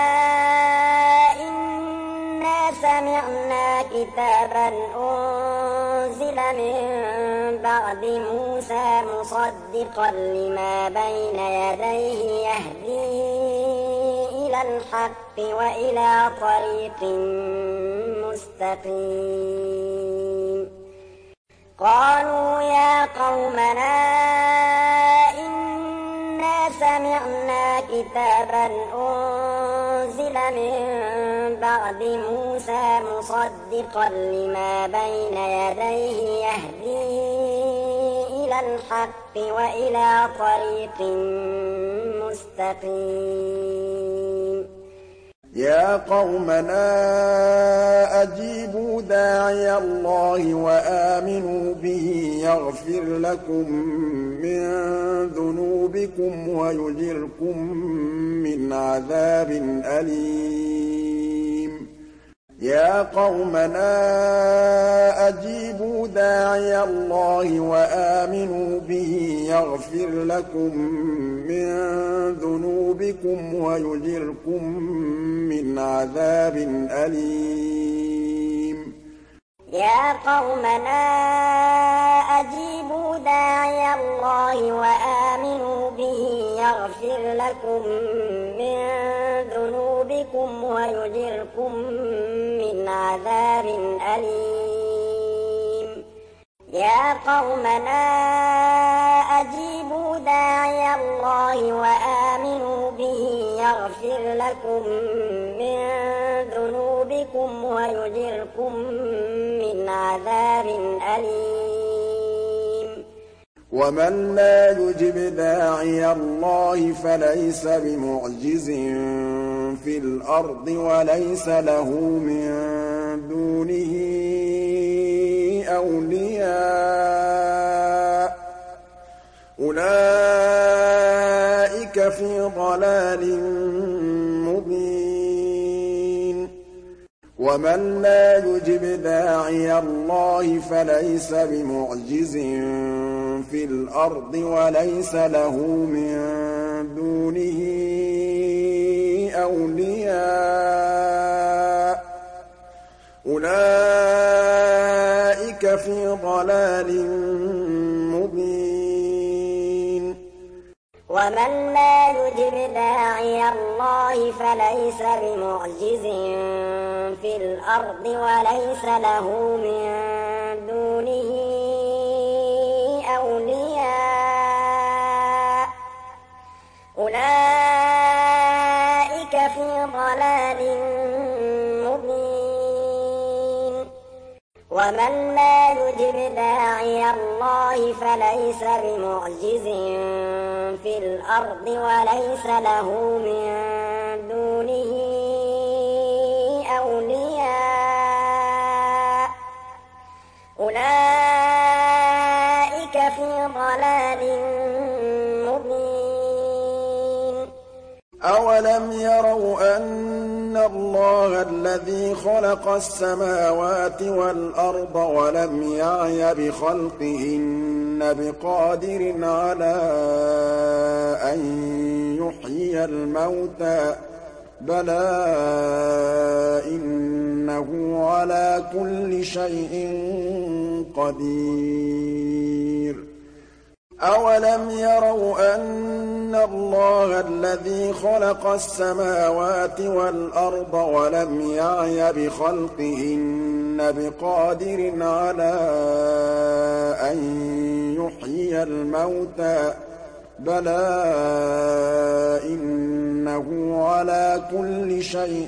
إِنَّا سَمِعْنَا كِتَابًا أُنزِلَ مِن بَعْدِ مُوسَىٰ مُصَدِّقًا لِّمَا بَيْنَ يَدَيْهِ يَهْدِي إِلَى الْحَقِّ وَإِلَىٰ طَرِيقٍ مُّسْتَقِيمٍ قَالُوا يَا قَوْمَنَا إِنَّا سَمِعْنَا كِتَابًا أُنزِلَ مِن بَعْدِ مُوسَىٰ مُصَدِّقًا لِّمَا بَيْنَ يَدَيْهِ يَهْدِي إِلَى الْحَقِّ وَإِلَىٰ طَرِيقٍ مُّسْتَقِيمٍ يَا قَوْمَنَا أَجِيبُوا دَاعِيَ اللَّهِ وَآمِنُوا بِهِ يَغْفِرْ لَكُم مِّن ذُنُوبِكُمْ وَيُجِرْكُم مِّنْ عَذَابٍ أَلِيمٍ يَا قَوْمَنَا أَجِيبُوا دَاعِيَ اللَّهِ وَآمِنُوا بِهِ يَغْفِرْ لَكُم مِّن ذُنُوبِكُمْ وَيُجِرْكُم مِّنْ عَذَابٍ أَلِيمٍ يَا قَوْمَنَا أَجِيبُوا دَاعِيَ اللَّهِ وَآمِنُوا بِهِ يَغْفِرْ لَكُم مِّن ذُنُوبِكُمْ وَيُجِرْكُم مِّنْ عَذَابٍ أَلِيمٍ يَا قَوْمَنَا أَجِيبُوا دَاعِيَ اللَّهِ وَآمِنُوا بِهِ يَغْفِرْ لَكُم مِّن ذُنُوبِكُمْ وَيُجِرْكُم مِّنْ عَذَابٍ أَلِيمٍ وَمَن لَّا يُجِبْ دَاعِيَ اللَّهِ فَلَيْسَ بِمُعْجِزٍ فِي الْأَرْضِ وَلَيْسَ لَهُ مِن دُونِهِ أَوْلِيَاءُ ۚ أُولَٰئِكَ فِي ضَلَالٍ مُّبِينٍ وَمَن لَّا يُجِبْ دَاعِيَ اللَّهِ فَلَيْسَ بِمُعْجِزٍ فِي الْأَرْضِ وَلَيْسَ لَهُ مِن دُونِهِ أَوْلِيَاءُ ۚ أُولَٰئِكَ فِي ضَلَالٍ مُّبِينٍ وَمَن لَّا يُجِبْ دَاعِيَ اللَّهِ فَلَيْسَ بِمُعْجِزٍ فِي الْأَرْضِ وَلَيْسَ لَهُ مِن دُونِهِ أَوْلِيَاءُ ۚ أُولَٰئِكَ فِي ضَلَالٍ مُّبِينٍ وَمَن لَّا يُجِبْ دَاعِيَ اللَّهِ فَلَيْسَ بِمُعْجِزٍ فِي الْأَرْضِ وَلَيْسَ لَهُ مِن دُونِهِ أَوْلِيَاءُ ۚ أُولَٰئِكَ فِي ضَلَالٍ مُّبِينٍ أَوَلَمْ يَرَوْا أَنَّ اللَّهَ الَّذِي خَلَقَ السَّمَاوَاتِ وَالْأَرْضَ وَلَمْ يَعْيَ بِخَلْقِهِنَّ بِقَادِرٍ عَلَىٰ أَن يُحْيِيَ الْمَوْتَىٰ ۚ بَلَىٰ إِنَّهُ عَلَىٰ كُلِّ شَيْءٍ قَدِيرٌ أَوَلَمْ يَرَوْا أَنَّ اللَّهَ الَّذِي خَلَقَ السَّمَاوَاتِ وَالْأَرْضَ وَلَمْ يَعْيَ بِخَلْقِهِنَّ بِقَادِرٍ عَلَىٰ أَن يُحْيِيَ الْمَوْتَىٰ ۚ بَلَىٰ إِنَّهُ عَلَىٰ كُلِّ شَيْءٍ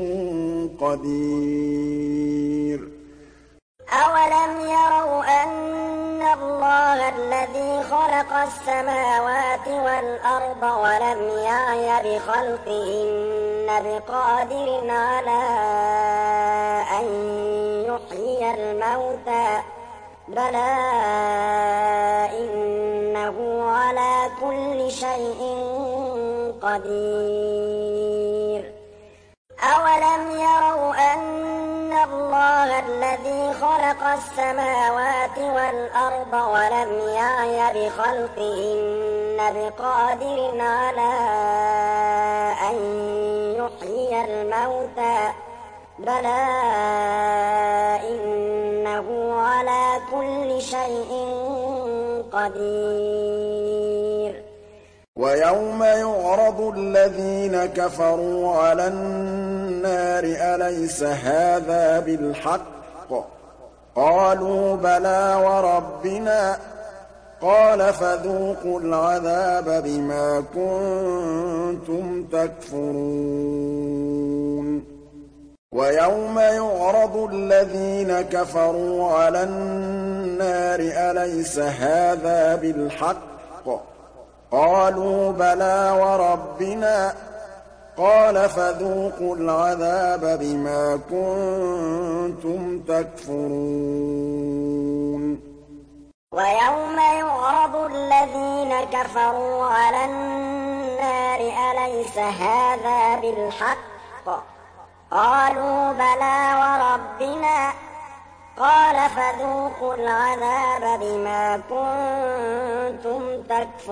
قَدِيرٌ أَوَلَمْ يَرَوْا أَنَّ اللَّهَ الَّذِي خَلَقَ السَّمَاوَاتِ وَالْأَرْضَ وَلَمْ يَعْيَ بِخَلْقِهِنَّ بِقَادِرٍ عَلَىٰ أَن يُحْيِيَ الْمَوْتَىٰ ۚ بَلَىٰ إنه على كل شيء قدير أولم يروا أن الله الذي خلق السماوات والأرض ولم يعي بخلقهن بقادر على أن يحيي الموتى بلى إنه على كل شيء قدير ويوم يعرض الذين كفروا على النار أليس هذا بالحق قالوا بلى وربنا قال فذوقوا العذاب بما كنتم تكفرون ويوم يعرض الذين كفروا على النار أليس هذا بالحق قالوا بلى وربنا قال فذوقوا العذاب بما كنتم تكفرون ويوم يعرض الذين كفروا على النار أليس هذا بالحق قالوا بلى وربنا قال فذوقوا العذاب بما كنتم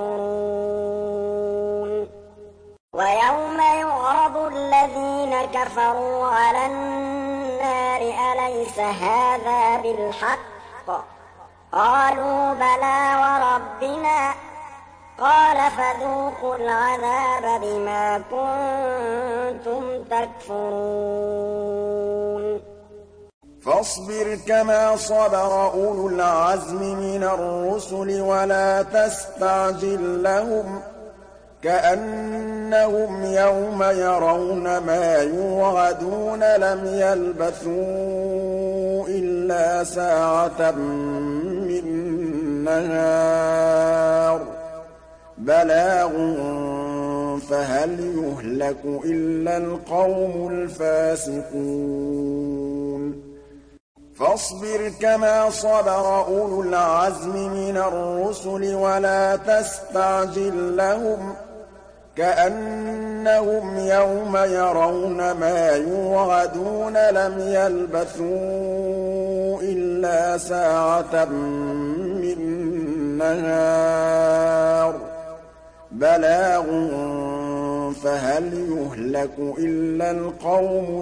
تكفرون ويوم يعرض الذين كفروا على النار أليس هذا بالحق قالوا بلى وربنا قال فذوقوا العذاب بما كنتم تكفرون فاصبر كما صبر أولو العزم من الرسل ولا تستعجل لهم كأنهم يوم يرون ما يوعدون لم يلبثوا إلا ساعة من نهار بلاغ فهل يهلك إلا القوم الفاسقون فاصبر كما صبر أولو العزم من الرسل ولا تستعجل لهم كأنهم يوم يرون ما يوعدون لم يلبثوا إلا ساعة من نهار بلاغ فهل يهلك إلا القوم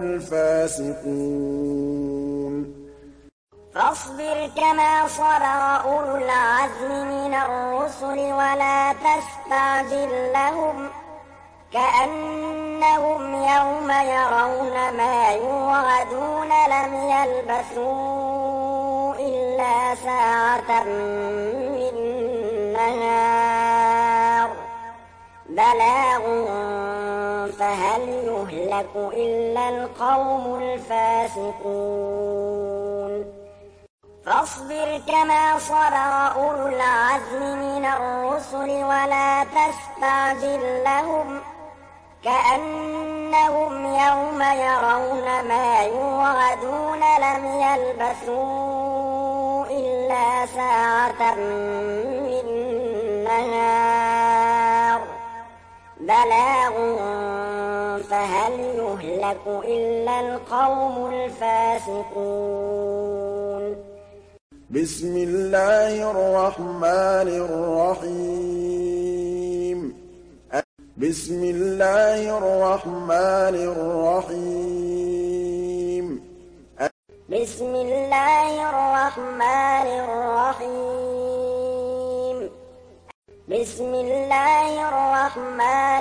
الفاسقون فاصبر كما صبر أولو العزم من الرسل ولا تستعجل لهم كأنهم يوم يرون ما يوعدون لم يلبثوا إلا ساعة من نهار بلاغ فهل يهلك إلا القوم الفاسقون فاصبر كما صبر أولو العزم من الرسل ولا تستعجل لهم كأنهم يوم يرون ما يوعدون لم يلبثوا إلا ساعة من نهار بلاغ فهل يهلك إلا القوم الفاسقون بسم الله الرحمن الرحيم بسم الله الرحمن الرحيم بسم الله الرحمن الرحيم بسم الله الرحمن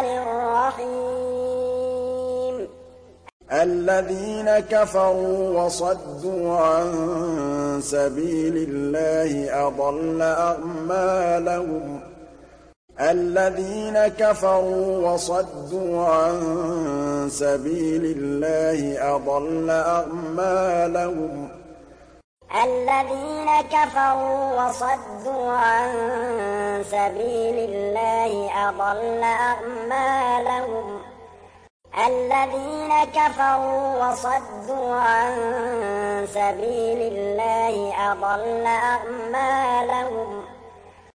الرحيم الذين كفروا وصدوا عن سبيل الله أضل أعمالهم الذين كفروا وصدوا عن سبيل الله أضل أعمالهم الذين كفروا وصدوا عن سبيل الله أضل أعمالهم الذين كفروا وصدوا عن سبيل الله أضل أعمالهم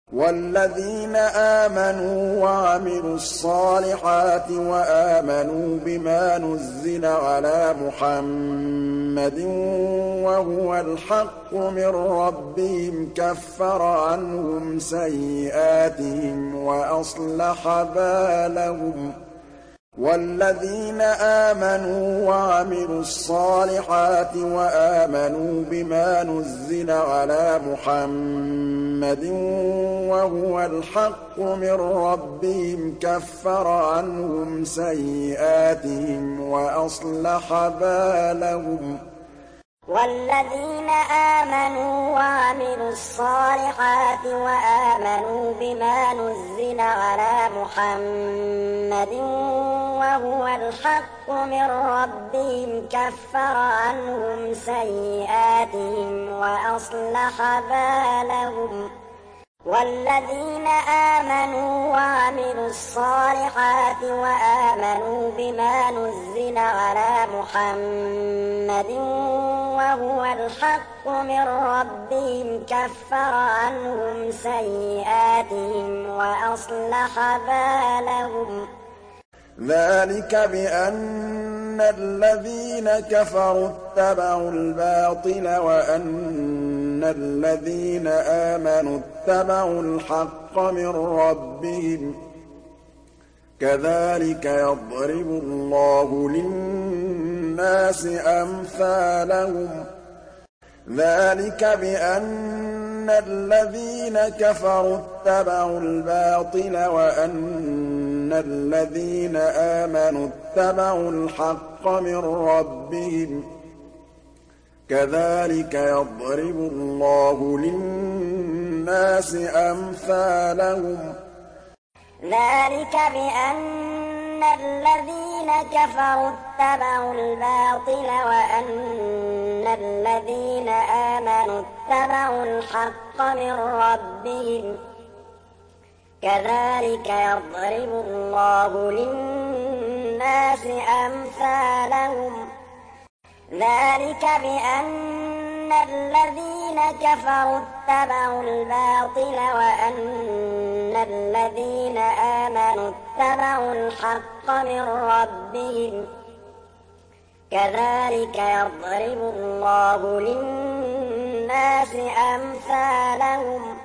وَالَّذِينَ آمَنُوا وَعَمِلُوا الصَّالِحَاتِ وَآمَنُوا بِمَا نُزِّلَ عَلَىٰ مُحَمَّدٍ وَهُوَ الْحَقُّ مِن رَّبِّهِمْ كَفَّرَ عَنْهُمْ سَيِّئَاتِهِمْ وَأَصْلَحَ بَالَهُمْ وَالَّذِينَ آمَنُوا وَعَمِلُوا الصَّالِحَاتِ وَآمَنُوا بِمَا نُزِّلَ عَلَىٰ مُحَمَّدٍ وَهُوَ الْحَقُّ مِن رَّبِّهِمْ كَفَّرَ عَنْهُمْ سَيِّئَاتِهِمْ وَأَصْلَحَ بَالَهُمْ وَالَّذِينَ آمَنُوا وَعَمِلُوا الصَّالِحَاتِ وَآمَنُوا بِمَا نُزِّلَ عَلَىٰ مُحَمَّدٍ وَهُوَ الْحَقُّ مِن رَّبِّهِمْ كَفَّرَ عَنْهُمْ سَيِّئَاتِهِمْ وَأَصْلَحَ بَالَهُمْ وَالَّذِينَ آمَنُوا وَعَمِلُوا الصَّالِحَاتِ وَآمَنُوا بِمَا نُزِّلَ عَلَىٰ مُحَمَّدٍ وَهُوَ الْحَقُّ مِن رَّبِّهِمْ كَفَّرَ عَنْهُمْ سَيِّئَاتِهِمْ وَأَصْلَحَ بَالَهُمْ ذَٰلِكَ بِأَنَّ الَّذِينَ كَفَرُوا اتَّبَعُوا الْبَاطِلَ وَأَنَّ الَّذِينَ آمَنُوا اتَّبَعُوا الْحَقَّ مِن رَّبِّهِمْ ۚ كَذَٰلِكَ يَضْرِبُ اللَّهُ لِلنَّاسِ أَمْثَالَهُمْ ۚ ذَٰلِكَ بِأَنَّ الَّذِينَ كَفَرُوا اتَّبَعُوا الْبَاطِلَ وَأَنَّ الَّذِينَ آمَنُوا اتَّبَعُوا الْحَقَّ مِن رَّبِّهِمْ ۚ كَذَٰلِكَ يَضْرِبُ اللَّهُ لِلنَّاسِ أَمْثَالَهُمْ ۚ ذَٰلِكَ بِأَنَّ الَّذِينَ كَفَرُوا اتَّبَعُوا الْبَاطِلَ وَأَنَّ الَّذِينَ آمَنُوا اتَّبَعُوا الْحَقَّ مِن رَّبِّهِمْ ۚ كَذَٰلِكَ يَضْرِبُ اللَّهُ لِلنَّاسِ أَمْثَالَهُمْ ۚ ذَٰلِكَ بِأَنَّ الَّذِينَ كَفَرُوا اتَّبَعُوا الْبَاطِلَ وَأَنَّ الَّذِينَ آمَنُوا اتَّبَعُوا الْحَقَّ مِن رَّبِّهِمْ ۚ كَذَٰلِكَ يَضْرِبُ اللَّهُ لِلنَّاسِ أَمْثَالَهُمْ ۚ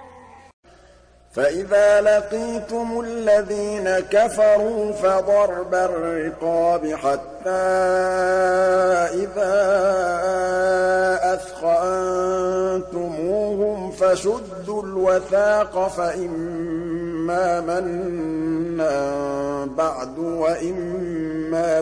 فَإِذَا لَقِيتُمُ الَّذِينَ كَفَرُوا فَضَرْبَ الرِّقَابِ حَتَّىٰ إِذَا أَثْخَنتُمُوهُمْ فَشُدُّوا الْوَثَاقَ فَإِمَّا مَنًّا بَعْدُ وَإِمَّا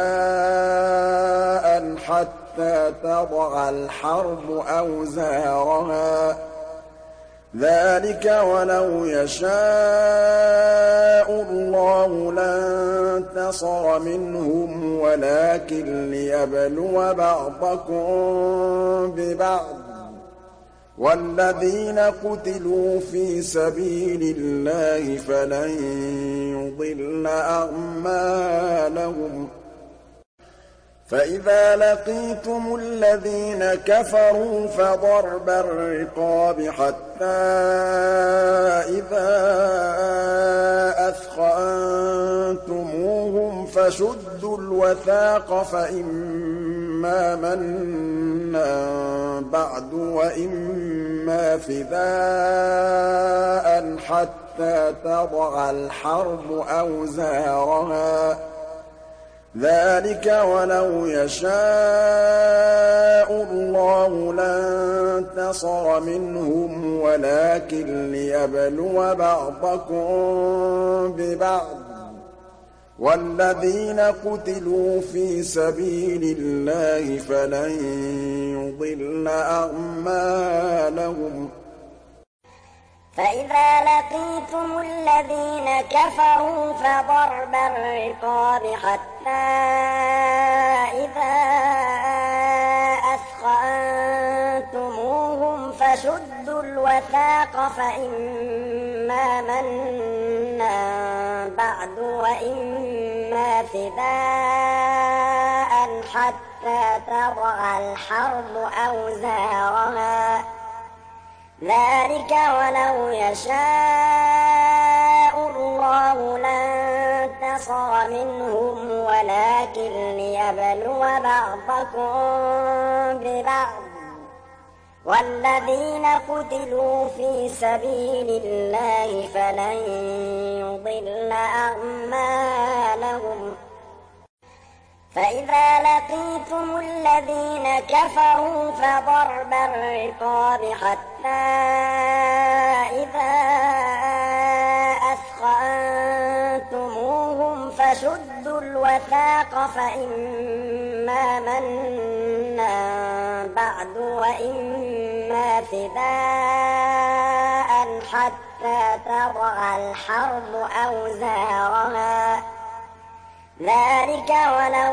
فِدَاءً حَتَّىٰ تَضَعَ الْحَرْبُ أَوْزَارَهَا ۚ ذَٰلِكَ وَلَوْ يَشَاءُ اللَّهُ لَانتَصَرَ مِنْهُمْ وَلَٰكِن لِّيَبْلُوَ بَعْضَكُم بِبَعْضٍ ۗ وَالَّذِينَ قُتِلُوا فِي سَبِيلِ اللَّهِ فَلَن يُضِلَّ أَعْمَالَهُمْ ۚ فَإِذَا لَقِيتُمُ الَّذِينَ كَفَرُوا فَضَرْبَ الرِّقَابِ حَتَّىٰ إِذَا أَثْخَنتُمُوهُمْ فَشُدُّوا الْوَثَاقَ فَإِمَّا مَنًّا بَعْدُ وَإِمَّا فِدَاءً حَتَّىٰ تَضَعَ الْحَرْبُ أَوْزَارَهَا ۚ ذَٰلِكَ وَلَوْ يَشَاءُ اللَّهُ لَانتَصَرَ مِنْهُمْ وَلَٰكِن لِّيَبْلُوَ بَعْضَكُم بِبَعْضٍ ۗ وَالَّذِينَ قُتِلُوا فِي سَبِيلِ اللَّهِ فَلَن يُضِلَّ أَعْمَالَهُمْ فَإِذَا لَقِيتُمُ الَّذِينَ كَفَرُوا فَضَرْبَ الرِّقَابِ حَتَّىٰ إِذَا أَثْخَنتُمُوهُمْ فَشُدُّوا الْوَثَاقَ فَإِمَّا مَنًّا بَعْدُ وَإِمَّا فِدَاءً حَتَّىٰ تَضَعَ الْحَرْبُ أَوْزَارَهَا ۚ ذلك ولو يشاء الله لانتصر منهم ولكن ليبلو بعضكم ببعض والذين قتلوا في سبيل الله فلن يضل أعمالهم فإذا لقيتم الذين كفروا فضرب الرقاب حتى إذا أثخنتموهم فشدوا الوثاق فإما منا بعد وإما فداء حتى تضع الحرب أوزارها ذلك ولو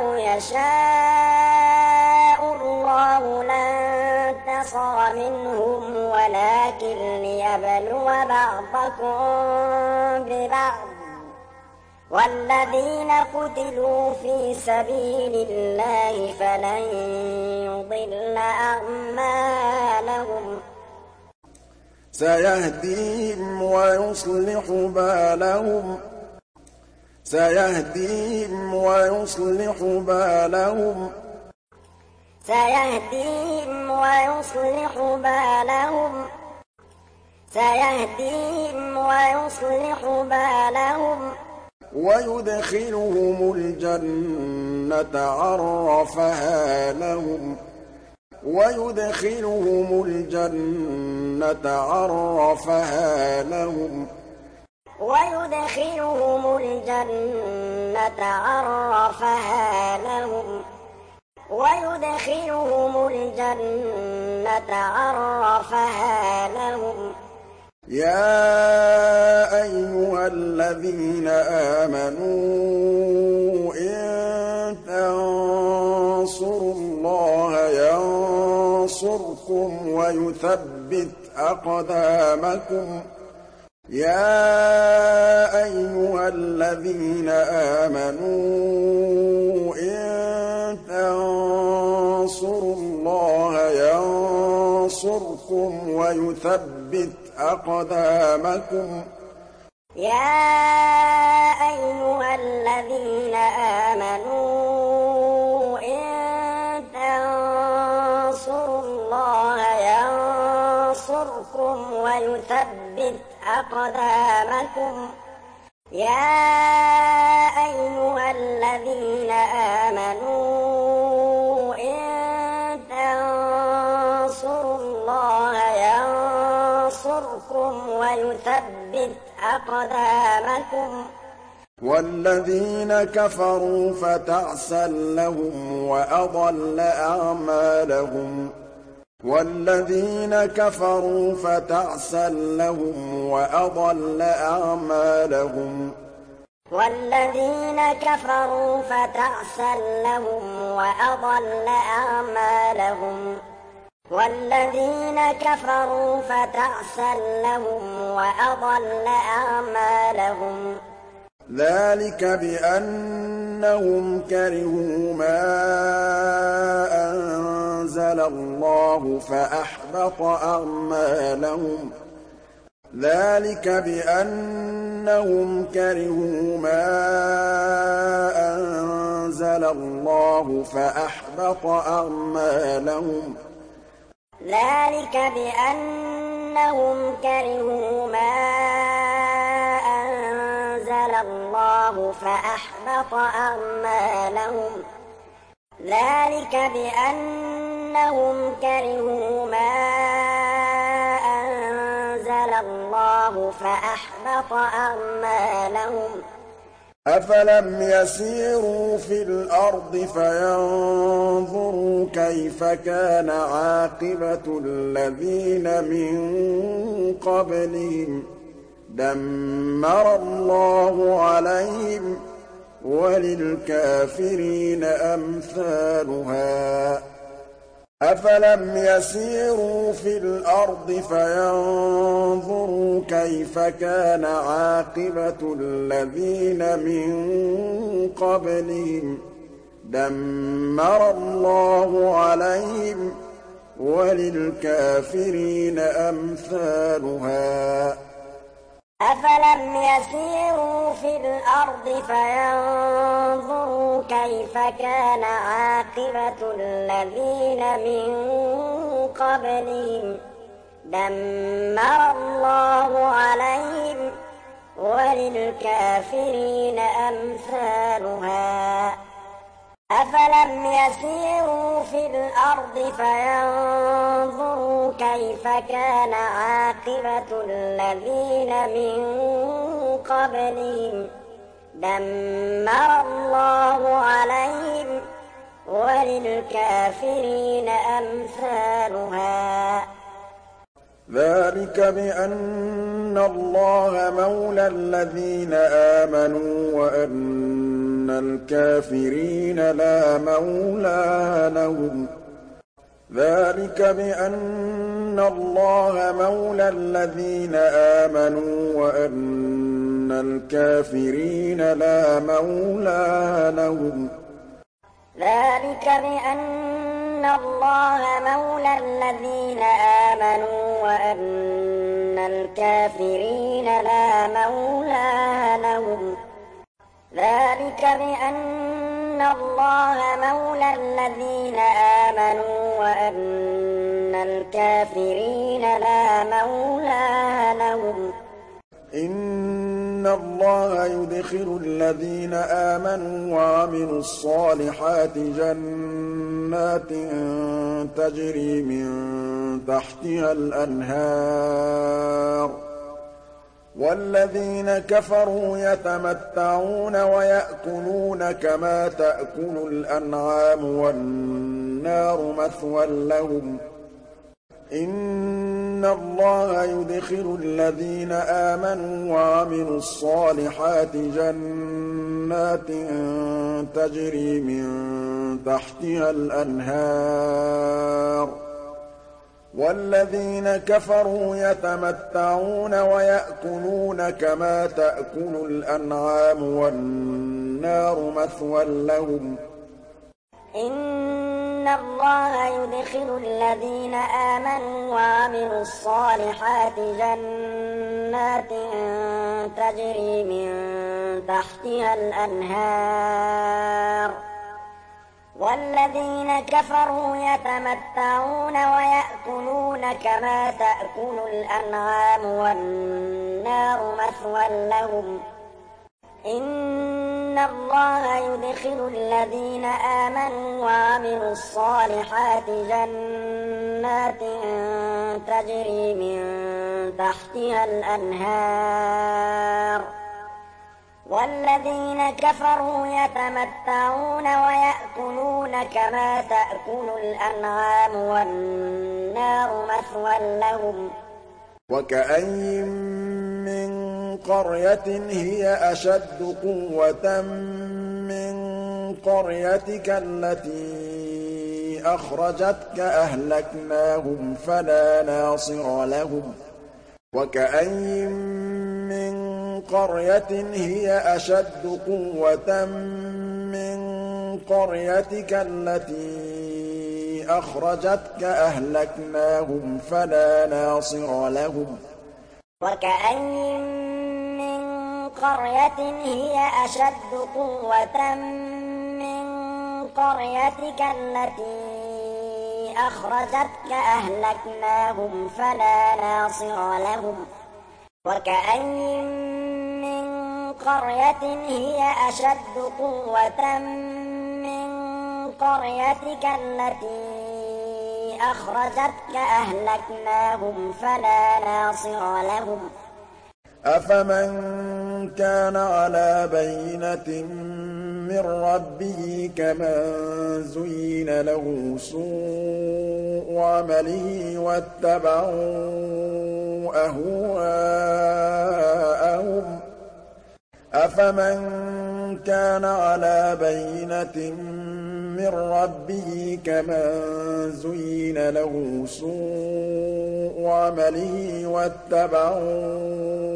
يشاء الله لانتصر منهم ولكن ليبلو بعضكم ببعض والذين قتلوا في سبيل الله فلن يضل أعمالهم سيهديهم ويصلح بالهم سيهديهم ويصلح بالهم سيهديهم ويصلح بالهم سيهديهم ويصلح بالهم ويدخلهم الجنة عرفها لهم ويدخلهم الجنة عرفها لهم ويدخلهم الجنة عرفها لهم ويدخلهم الجنة عرفها لهم يا أيها الذين آمنوا إن تنصروا الله ينصركم ويثبت أقدامكم يا أيها الذين آمنوا إن تنصروا الله ينصركم ويثبت أقدامكم يا أيها الذين آمنوا إن تنصروا الله ينصركم ويثبت أقدامكم يا أيها الذين آمنوا إن تنصروا الله ينصركم ويثبت أقدامكم والذين كفروا فتعسا لهم وأضل أعمالهم والذين كفروا فتعسا لهم وأضل أعمالهم والذين كفروا فتعسا لهم وأضل أعمالهم والذين كفروا فتعسا لهم وأضل أعمالهم ذلك بأنهم كرهوا ما أنزل الله فأحبط أعمالهم ذلك بأنهم كرهوا ما أنزل الله فأحبط أعمالهم ذلك بأنهم كرهوا ما أنزل الله فأحبط أعمالهم ذلك بأنهم كرهوا ما أنزل الله فأحبط أعمالهم أفلم يسيروا في الأرض فينظروا كيف كان عاقبة الذين من قبلهم دمر الله عليهم وللكافرين أمثالها أفلم يسيروا في الأرض فينظروا كيف كان عاقبة الذين من قبلهم دمر الله عليهم وَلِلْكَافِرِينَ أَمْثَالُهَا أَفَلَمْ يَسِيرُوا فِي الْأَرْضِ فَيَنظُرُوا كَيْفَ كَانَ عَاقِبَةُ الَّذِينَ مِن قَبْلِهِمْ دَمَّرَ اللَّهُ عَلَيْهِمْ ۖ وَلِلْكَافِرِينَ أَمْثَالُهَا أَفَلَمْ يَسِيرُوا فِي الْأَرْضِ فَيَنظُرُوا كَيْفَ كَانَ عَاقِبَةُ الَّذِينَ مِن قَبْلِهِمْ دَمَّرَ اللَّهُ عَلَيْهِمْ ۖ وَلِلْكَافِرِينَ أَمْثَالُهَا ذَٰلِكَ بِأَنَّ اللَّهَ مَوْلَى الَّذِينَ آمَنُوا وَأَنَّ الْكَافِرِينَ لَا مَوْلَىٰ لَهُمْ ذَٰلِكَ بِأَنَّ اللَّهَ مَوْلَى الَّذِينَ آمَنُوا وَأَنَّ الْكَافِرِينَ لَا مَوْلَىٰ لَهُمْ ذَٰلِكَ بِأَنَّ اللَّهَ مَوْلَى الَّذِينَ آمَنُوا وَأَنَّ الْكَافِرِينَ لَا مَوْلَىٰ لَهُمْ ذَٰلِكَ بِأَنَّ اللَّهَ مَوْلَى الَّذِينَ آمَنُوا وَأَنَّ الْكَافِرِينَ لَا مَوْلَىٰ لَهُمْ إِنَّ اللَّهَ يُدْخِلُ الَّذِينَ آمَنُوا وَعَمِلُوا الصَّالِحَاتِ جَنَّاتٍ تَجْرِي مِن تَحْتِهَا الْأَنْهَارُ ۖ وَالَّذِينَ كَفَرُوا يَتَمَتَّعُونَ وَيَأْكُلُونَ كَمَا تَأْكُلُ الْأَنْعَامُ وَالنَّارُ مَثْوًى لَّهُمْ ۚ إِنَّ اللَّهَ يُدْخِلُ الَّذِينَ آمَنُوا وَعَمِلُوا الصَّالِحَاتِ جَنَّاتٍ تَجْرِي مِن تَحْتِهَا الْأَنْهَارُ ۖ وَالَّذِينَ كَفَرُوا يَتَمَتَّعُونَ وَيَأْكُلُونَ كَمَا تَأْكُلُ الْأَنْعَامُ وَالنَّارُ مَثْوًى لَّهُمْ ۚ إِنَّ اللَّهَ يُدْخِلُ الَّذِينَ آمَنُوا وَعَمِلُوا الصَّالِحَاتِ جَنَّاتٍ تَجْرِي مِن تَحْتِهَا الْأَنْهَارُ ۖ وَالَّذِينَ كَفَرُوا يَتَمَتَّعُونَ وَيَأْكُلُونَ كَمَا تَأْكُلُ الْأَنْعَامُ وَالنَّارُ مَثْوًى لَّهُمْ ۚ إِنَّ اللَّهَ يُدْخِلُ الَّذِينَ آمَنُوا وَعَمِلُوا الصَّالِحَاتِ جَنَّاتٍ تَجْرِي مِن تَحْتِهَا الْأَنْهَارُ ۖ وَالَّذِينَ كَفَرُوا يَتَمَتَّعُونَ وَيَأْكُلُونَ كَمَا تَأْكُلُ الْأَنْعَامُ وَالنَّارُ مَثْوًى لَّهُمْ ۚ وَكَأَيِّن مِّن قَرْيَةٍ هِيَ أَشَدُّ قُوَّةً مِّن قَرْيَتِكَ الَّتِي أَخْرَجَتْكَ أَهْلَكْنَاهُمْ فَلَا نَاصِرَ لَهُمْ وَكَأَيِّن مِّن قَرْيَةٍ هِيَ أَشَدُّ قُوَّةً مِّن قَرْيَتِكَ الَّتِي أَخْرَجَتْكَ أَهْلَكْنَاهُمْ فَلَا نَاصِرَ لَهُمْ وَكَأَيِّن مِّن قَرْيَةٍ هِيَ أَشَدُّ قُوَّةً مِّن قَرْيَتِكَ الَّتِي أَخْرَجَتْكَ أَهْلَكْنَاهُمْ فَلَا نَاصِرَ لَهُمْ وَكَأَيِّن مِّن قَرْيَةٍ هِيَ أَشَدُّ قُوَّةً مِّن قَرْيَتِكَ الَّتِي أَخْرَجَتْكَ أَهْلَكْنَاهُمْ فَلَا نَاصِرَ لَهُمْ أَفَمَن كَانَ عَلَىٰ بَيِّنَةٍ مِّن رَّبِّهِ كَمَن زُيِّنَ لَهُ سُوءُ عَمَلِهِ وَاتَّبَعُوا أَهْوَاءَهُمْ ۚ أَفَمَن كَانَ عَلَىٰ بَيِّنَةٍ مِّن رَّبِّهِ كَمَن زُيِّنَ لَهُ سُوءُ عَمَلِهِ وَاتَّبَعُوا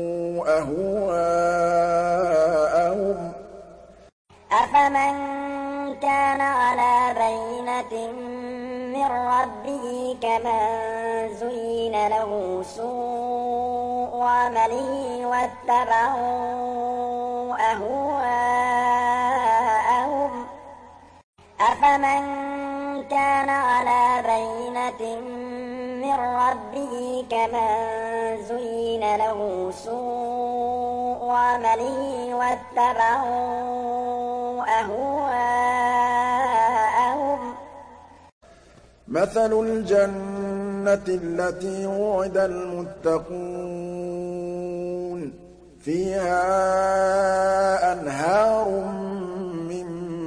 أَهْوَاءَهُمْ ۚ أَفَمَن كَانَ عَلَىٰ بَيِّنَةٍ من ربه كمن زين له سوء عمله واتبعوا أهواءهم أفمن كان على بينة من ربه كمن زين له سوء عمله واتبعوا أهواءهم مثل الجنة التي وعد المتقون فيها أنهار من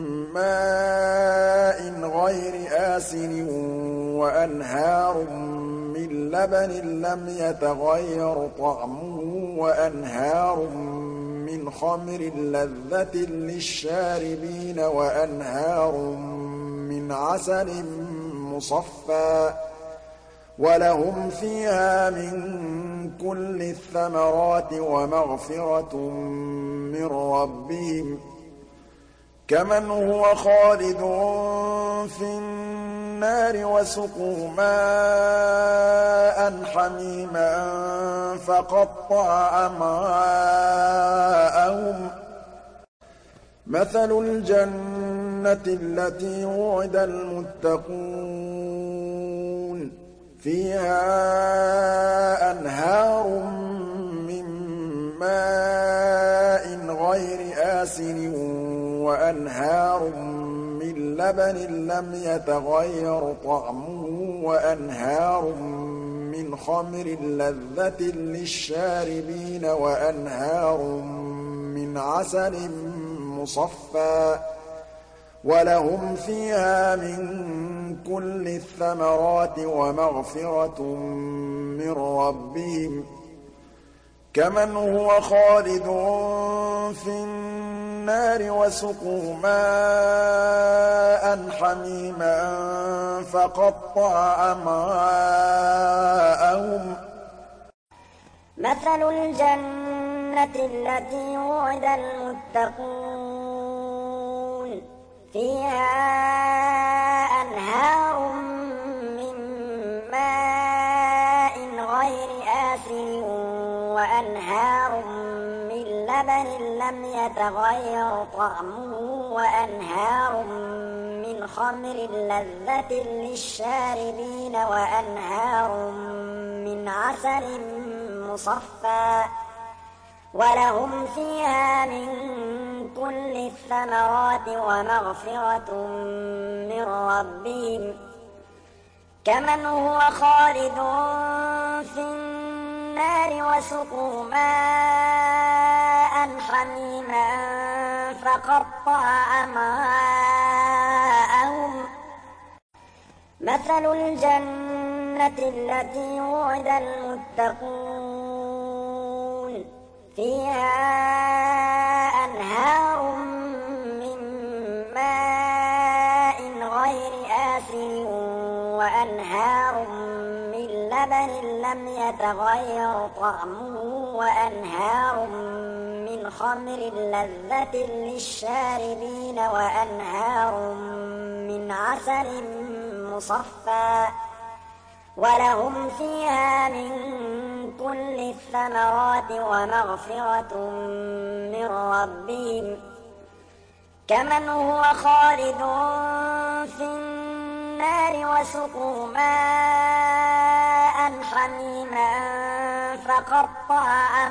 ماء غير آسن وأنهار من لبن لم يتغير طعمه وأنهار من خمر لذة للشاربين وأنهار من عسل مصفى ولهم فيها من كل الثمرات ومغفرة من ربهم كمن هو خالد في النار وسقوا ماء حميما فقطع أمعاءهم مثل الجنة التي وعد المتقون فيها أنهار من ماء غير آسن وأنهار من لبن لم يتغير طعمه وأنهار من خمر لذة للشاربين وأنهار من عسل مصفى ولهم فيها من كل الثمرات ومغفرة من ربهم كمن هو خالد في النار وسقوا ماء حميما فقطع أمعاءهم مثل الجنة التي وعد المتقون فيها أنهار من ماء غير آسن وأنهار من لبن لم يتغير طعمه وأنهار من خمر لذة للشاربين وأنهار من عسل مصفى ولهم فيها من كل الثمرات ومغفرة من ربهم كمن هو خالد في النار وسقوا ماء حميما فقطع أمعاءهم مثل الجنة التي وعد المتقون فيها أنهار من ماء غير آسن وأنهار من لبن لم يتغير طعمه وأنهار من خمر لذة للشاربين وأنهار من عسل مصفى ولهم فيها من كل الثمرات ومغفرة من ربهم كمن هو خالد في النار وسقوا ماء حميما فقطع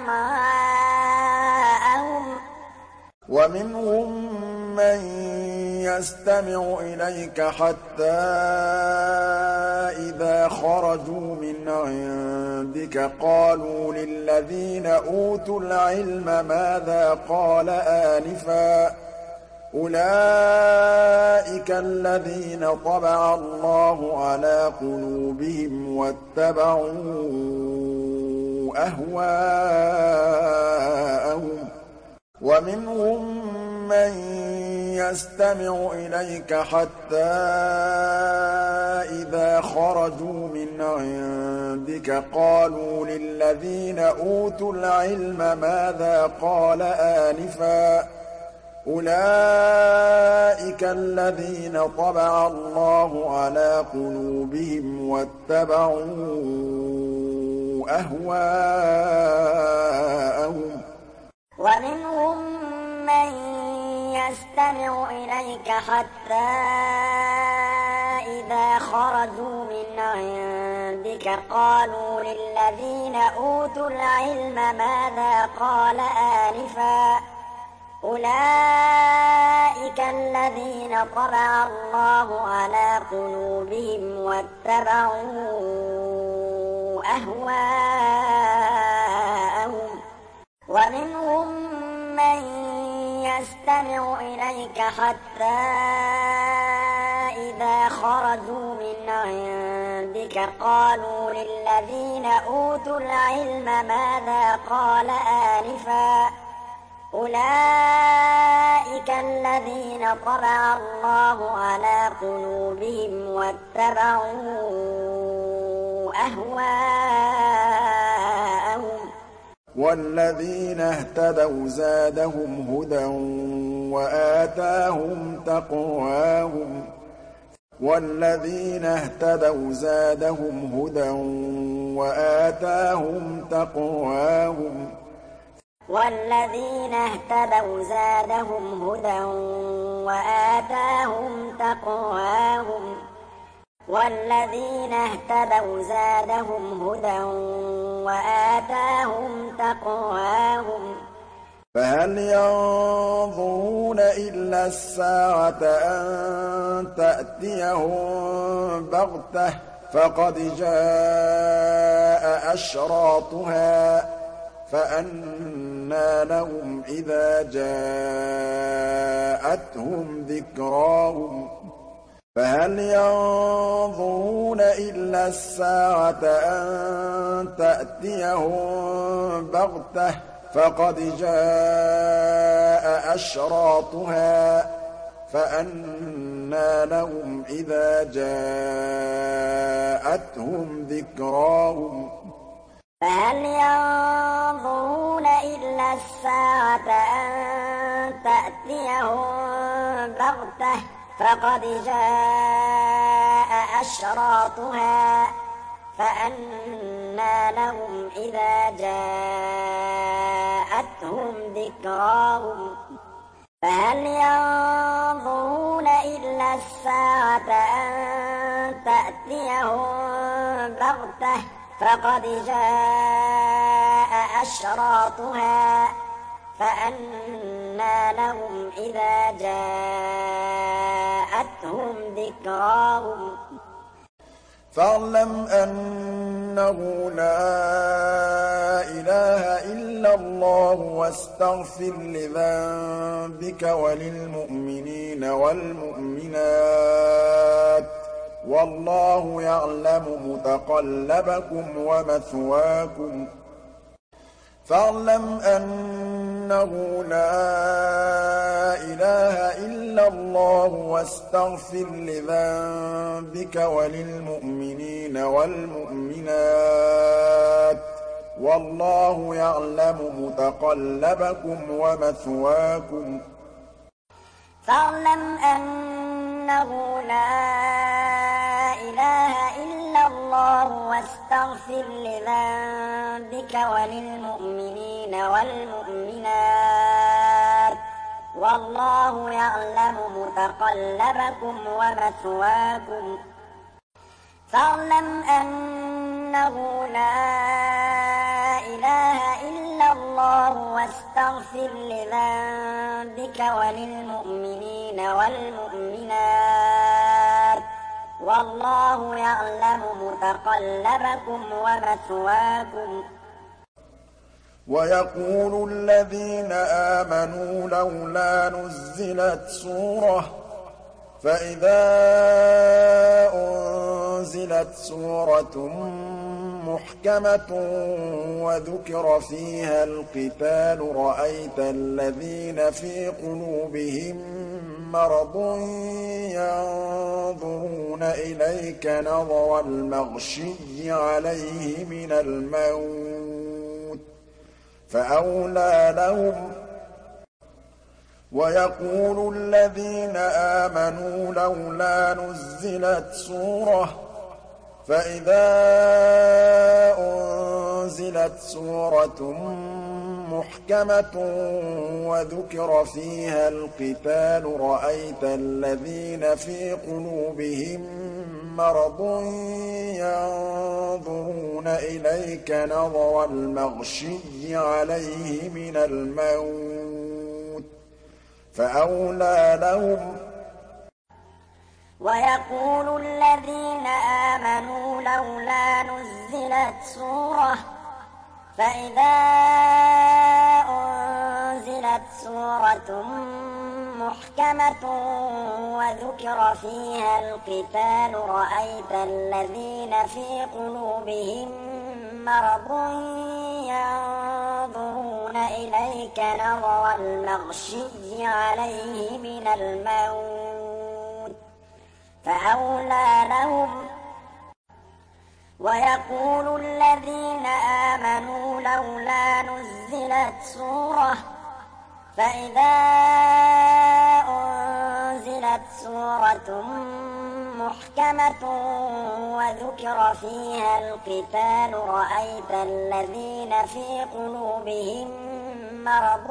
أمعاءهم ومنهم من يستمع إليك حتى إذا خرجوا من عندك قالوا للذين أوتوا العلم ماذا قال آنفا أولئك الذين طبع الله على قلوبهم واتبعوا أهواءهم ومنهم من يستمع إليك حتى إذا خرجوا من عندك قالوا للذين أوتوا العلم ماذا قال آنفا أُولَٰئِكَ الَّذِينَ طَبَعَ اللَّهُ عَلَىٰ قُلُوبِهِمْ وَاتَّبَعُوا أَهْوَاءَهُمْ ۚ وَمِنْهُم مَّن يَسْتَمِعُ إِلَيْكَ حَتَّىٰ إِذَا خَرَجُوا مِنْ عِندِكَ قَالُوا لِلَّذِينَ أُوتُوا الْعِلْمَ مَاذَا قَالَ آنِفًا ۚ أُولَٰئِكَ الَّذِينَ طَبَعَ اللَّهُ عَلَىٰ قُلُوبِهِمْ وَاتَّبَعُوا أَهْوَاءَهُمْ ۚ وَمِنْهُم مَّن يَسْتَمِعُ إِلَيْكَ حَتَّىٰ إِذَا خَرَجُوا مِنْ عِندِكَ قَالُوا لِلَّذِينَ أُوتُوا الْعِلْمَ مَاذَا قَالَ آنِفًا ۚ أُولَٰئِكَ الَّذِينَ طَبَعَ اللَّهُ عَلَىٰ قُلُوبِهِمْ وَاتَّبَعُوا أَهْوَاءَهُمْ ۚ وَالَّذِينَ اهْتَدَوْا زَادَهُمْ هُدًى وَآتَاهُمْ تَقْوَاهُمْ وَالَّذِينَ اهْتَدَوْا زَادَهُمْ هُدًى وَآتَاهُمْ تَقْوَاهُمْ وَالَّذِينَ اهْتَدَوْا زَادَهُمْ هُدًى وَآتَاهُمْ تَقْوَاهُمْ وَالَّذِينَ اهْتَدَوْا زَادَهُمْ هُدًى وَآتَاهُمْ تَقْوَاهُمْ فَهَلْ يَنظُرُونَ إِلَّا السَّاعَةَ أَن تَأْتِيَهُم بَغْتَةً ۖ فَقَدْ جَاءَ أَشْرَاطُهَا ۚ فَأَنَّىٰ لَهُمْ إِذَا جَاءَتْهُمْ ذِكْرَاهُمْ فَهَلْ يَنظُرُونَ إِلَّا السَّاعَةَ أَن تَأْتِيَهُم بَغْتَةً ۖ فَقَدْ جَاءَ أَشْرَاطُهَا ۚ فَأَنَّىٰ لَهُمْ إِذَا جَاءَتْهُمْ ذِكْرَاهُمْ فَهَلْ يَنظُرُونَ إِلَّا السَّاعَةَ أَن تَأْتِيَهُم بَغْتَةً ۖ فَقَدْ جَاءَ أَشْرَاطُهَا ۚ فَأَنَّىٰ لَهُمْ إِذَا جَاءَتْهُمْ ذِكْرَاهُمْ فَهَلْ يَنظُرُونَ إِلَّا السَّاعَةَ أَن تَأْتِيَهُم بَغْتَةً ۖ فَقَدْ جَاءَ أَشْرَاطُهَا ۚ فَأَنَّىٰ لَهُمْ إِذَا جَاءَتْهُمْ ذِكْرَاهُمْ فَاعْلَمْ أَنَّهُ لَا إِلَٰهَ إِلَّا اللَّهُ وَاسْتَغْفِرْ لِذَنبِكَ وَلِلْمُؤْمِنِينَ وَالْمُؤْمِنَاتِ ۗ وَاللَّهُ يَعْلَمُ مُتَقَلَّبَكُمْ وَمَثْوَاكُمْ فَاعْلَمْ أَنَّهُ لَا إِلَٰهَ إِلَّا اللَّهُ وَاسْتَغْفِرْ لِذَنبِكَ وَلِلْمُؤْمِنِينَ وَالْمُؤْمِنَاتِ ۗ وَاللَّهُ يَعْلَمُ مُتَقَلَّبَكُمْ وَمَثْوَاكُمْ فَاعْلَمْ أَنَّهُ لَا إِلَٰهَ إِلَّا اللَّهُ وَاسْتَغْفِرْ لِذَنبِكَ وَلِلْمُؤْمِنِينَ وَالْمُؤْمِنَاتِ ۗ وَاللَّهُ يَعْلَمُ مُتَقَلَّبَكُمْ وَمَثْوَاكُمْ فَاعْلَمْ أَنَّهُ لَا إِلَٰهَ إِلَّا اللَّهُ وَاسْتَغْفِرْ لِذَنبِكَ وَلِلْمُؤْمِنِينَ وَالْمُؤْمِنَاتِ ۗ وَاللَّهُ يَعْلَمُ مُتَقَلَّبَكُمْ وَمَثْوَاكُمْ وَيَقُولُ الَّذِينَ آمَنُوا لَوْلَا نُزِّلَتْ سُورَةٌ ۖ فَإِذَا أُنزِلَتْ سُورَةٌ مُّحْكَمَةٌ وَذُكِرَ فِيهَا الْقِتَالُ رَأَيْتَ الَّذِينَ فِي قُلُوبِهِم مَّرَضٌ يَنظُرُونَ إِلَيْكَ نَظَرَ الْمَغْشِيِّ عَلَيْهِ مِنَ الْمَوْتِ فَأَوْلَىٰ لَهُمْ ويقول الذين آمنوا لولا نزلت سورة فإذا أنزلت سورة محكمة وذكر فيها القتال رأيت الذين في قلوبهم مرض ينظرون إليك نظر المغشي عليه من الموت فأولى لهم. ويقول الذين آمنوا لولا نزلت سورة فإذا أنزلت سورة محكمة وذكر فيها القتال رأيت الذين في قلوبهم مرض ينظرون إليك نظر المغشي عليه من الموت فأولى لهم. ويقول الذين آمنوا لولا نزلت سورة فإذا أنزلت سورة محكمة وذكر فيها القتال رأيت الذين في قلوبهم مرض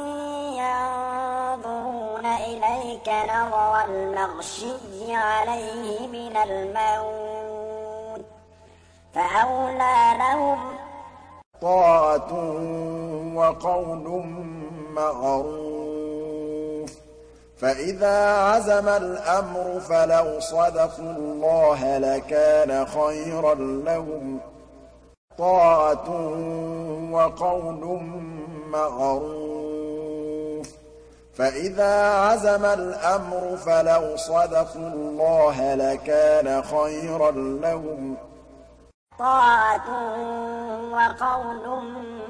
ينظرون إليك نظر المغشي عليه من الموت فأولى لهم. طاعة وقول معروف فإذا عزم الأمر فلو صدقوا الله لكان خيرا لهم. طاعة وقول معروف فإذا عزم الأمر فلو صدقوا الله لكان خيرا لهم. طاعة وقول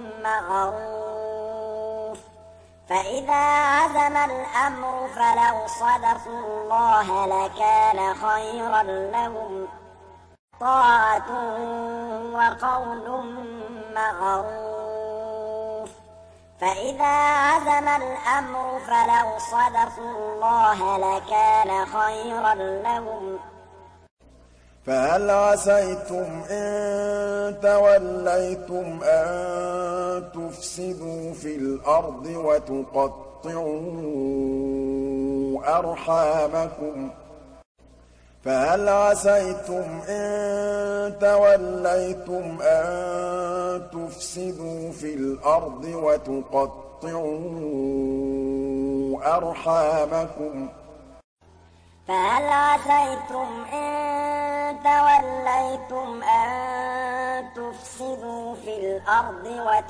معروف فإذا عزم الأمر فلو صدقوا الله لكان خيرا لهم. طاعة وقول معروف فإذا عزم الأمر فلو صدقوا الله لكان خيرا لهم. فهل عسيتم إن توليتم أن تفسدوا في الأرض وتقطعوا أرحامكم فهل عسيتم إن توليتم أن تفسدوا في الأرض وتقطعوا أرحامكم فهل عسيتم إن توليتم أن تفسدوا في الأرض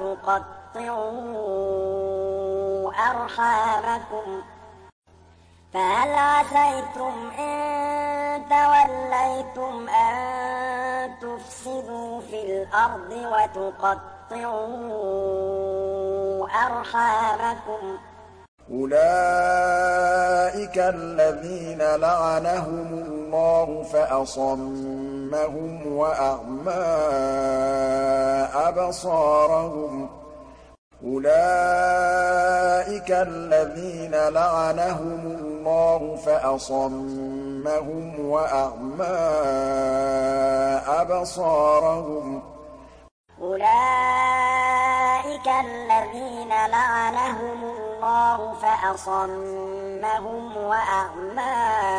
وتقطعوا أرحامكم فهل عسيتم إن توليتم أن تفسدوا في الأرض وتقطعوا أرحامكم أولئك الذين لعنهم الله فأصمهم وأعمى أبصارهم أولئك الذين لعنهم الله فأصمهم وأعمى أبصارهم أولئك الذين لعنهم الله فأصمهم وأعمى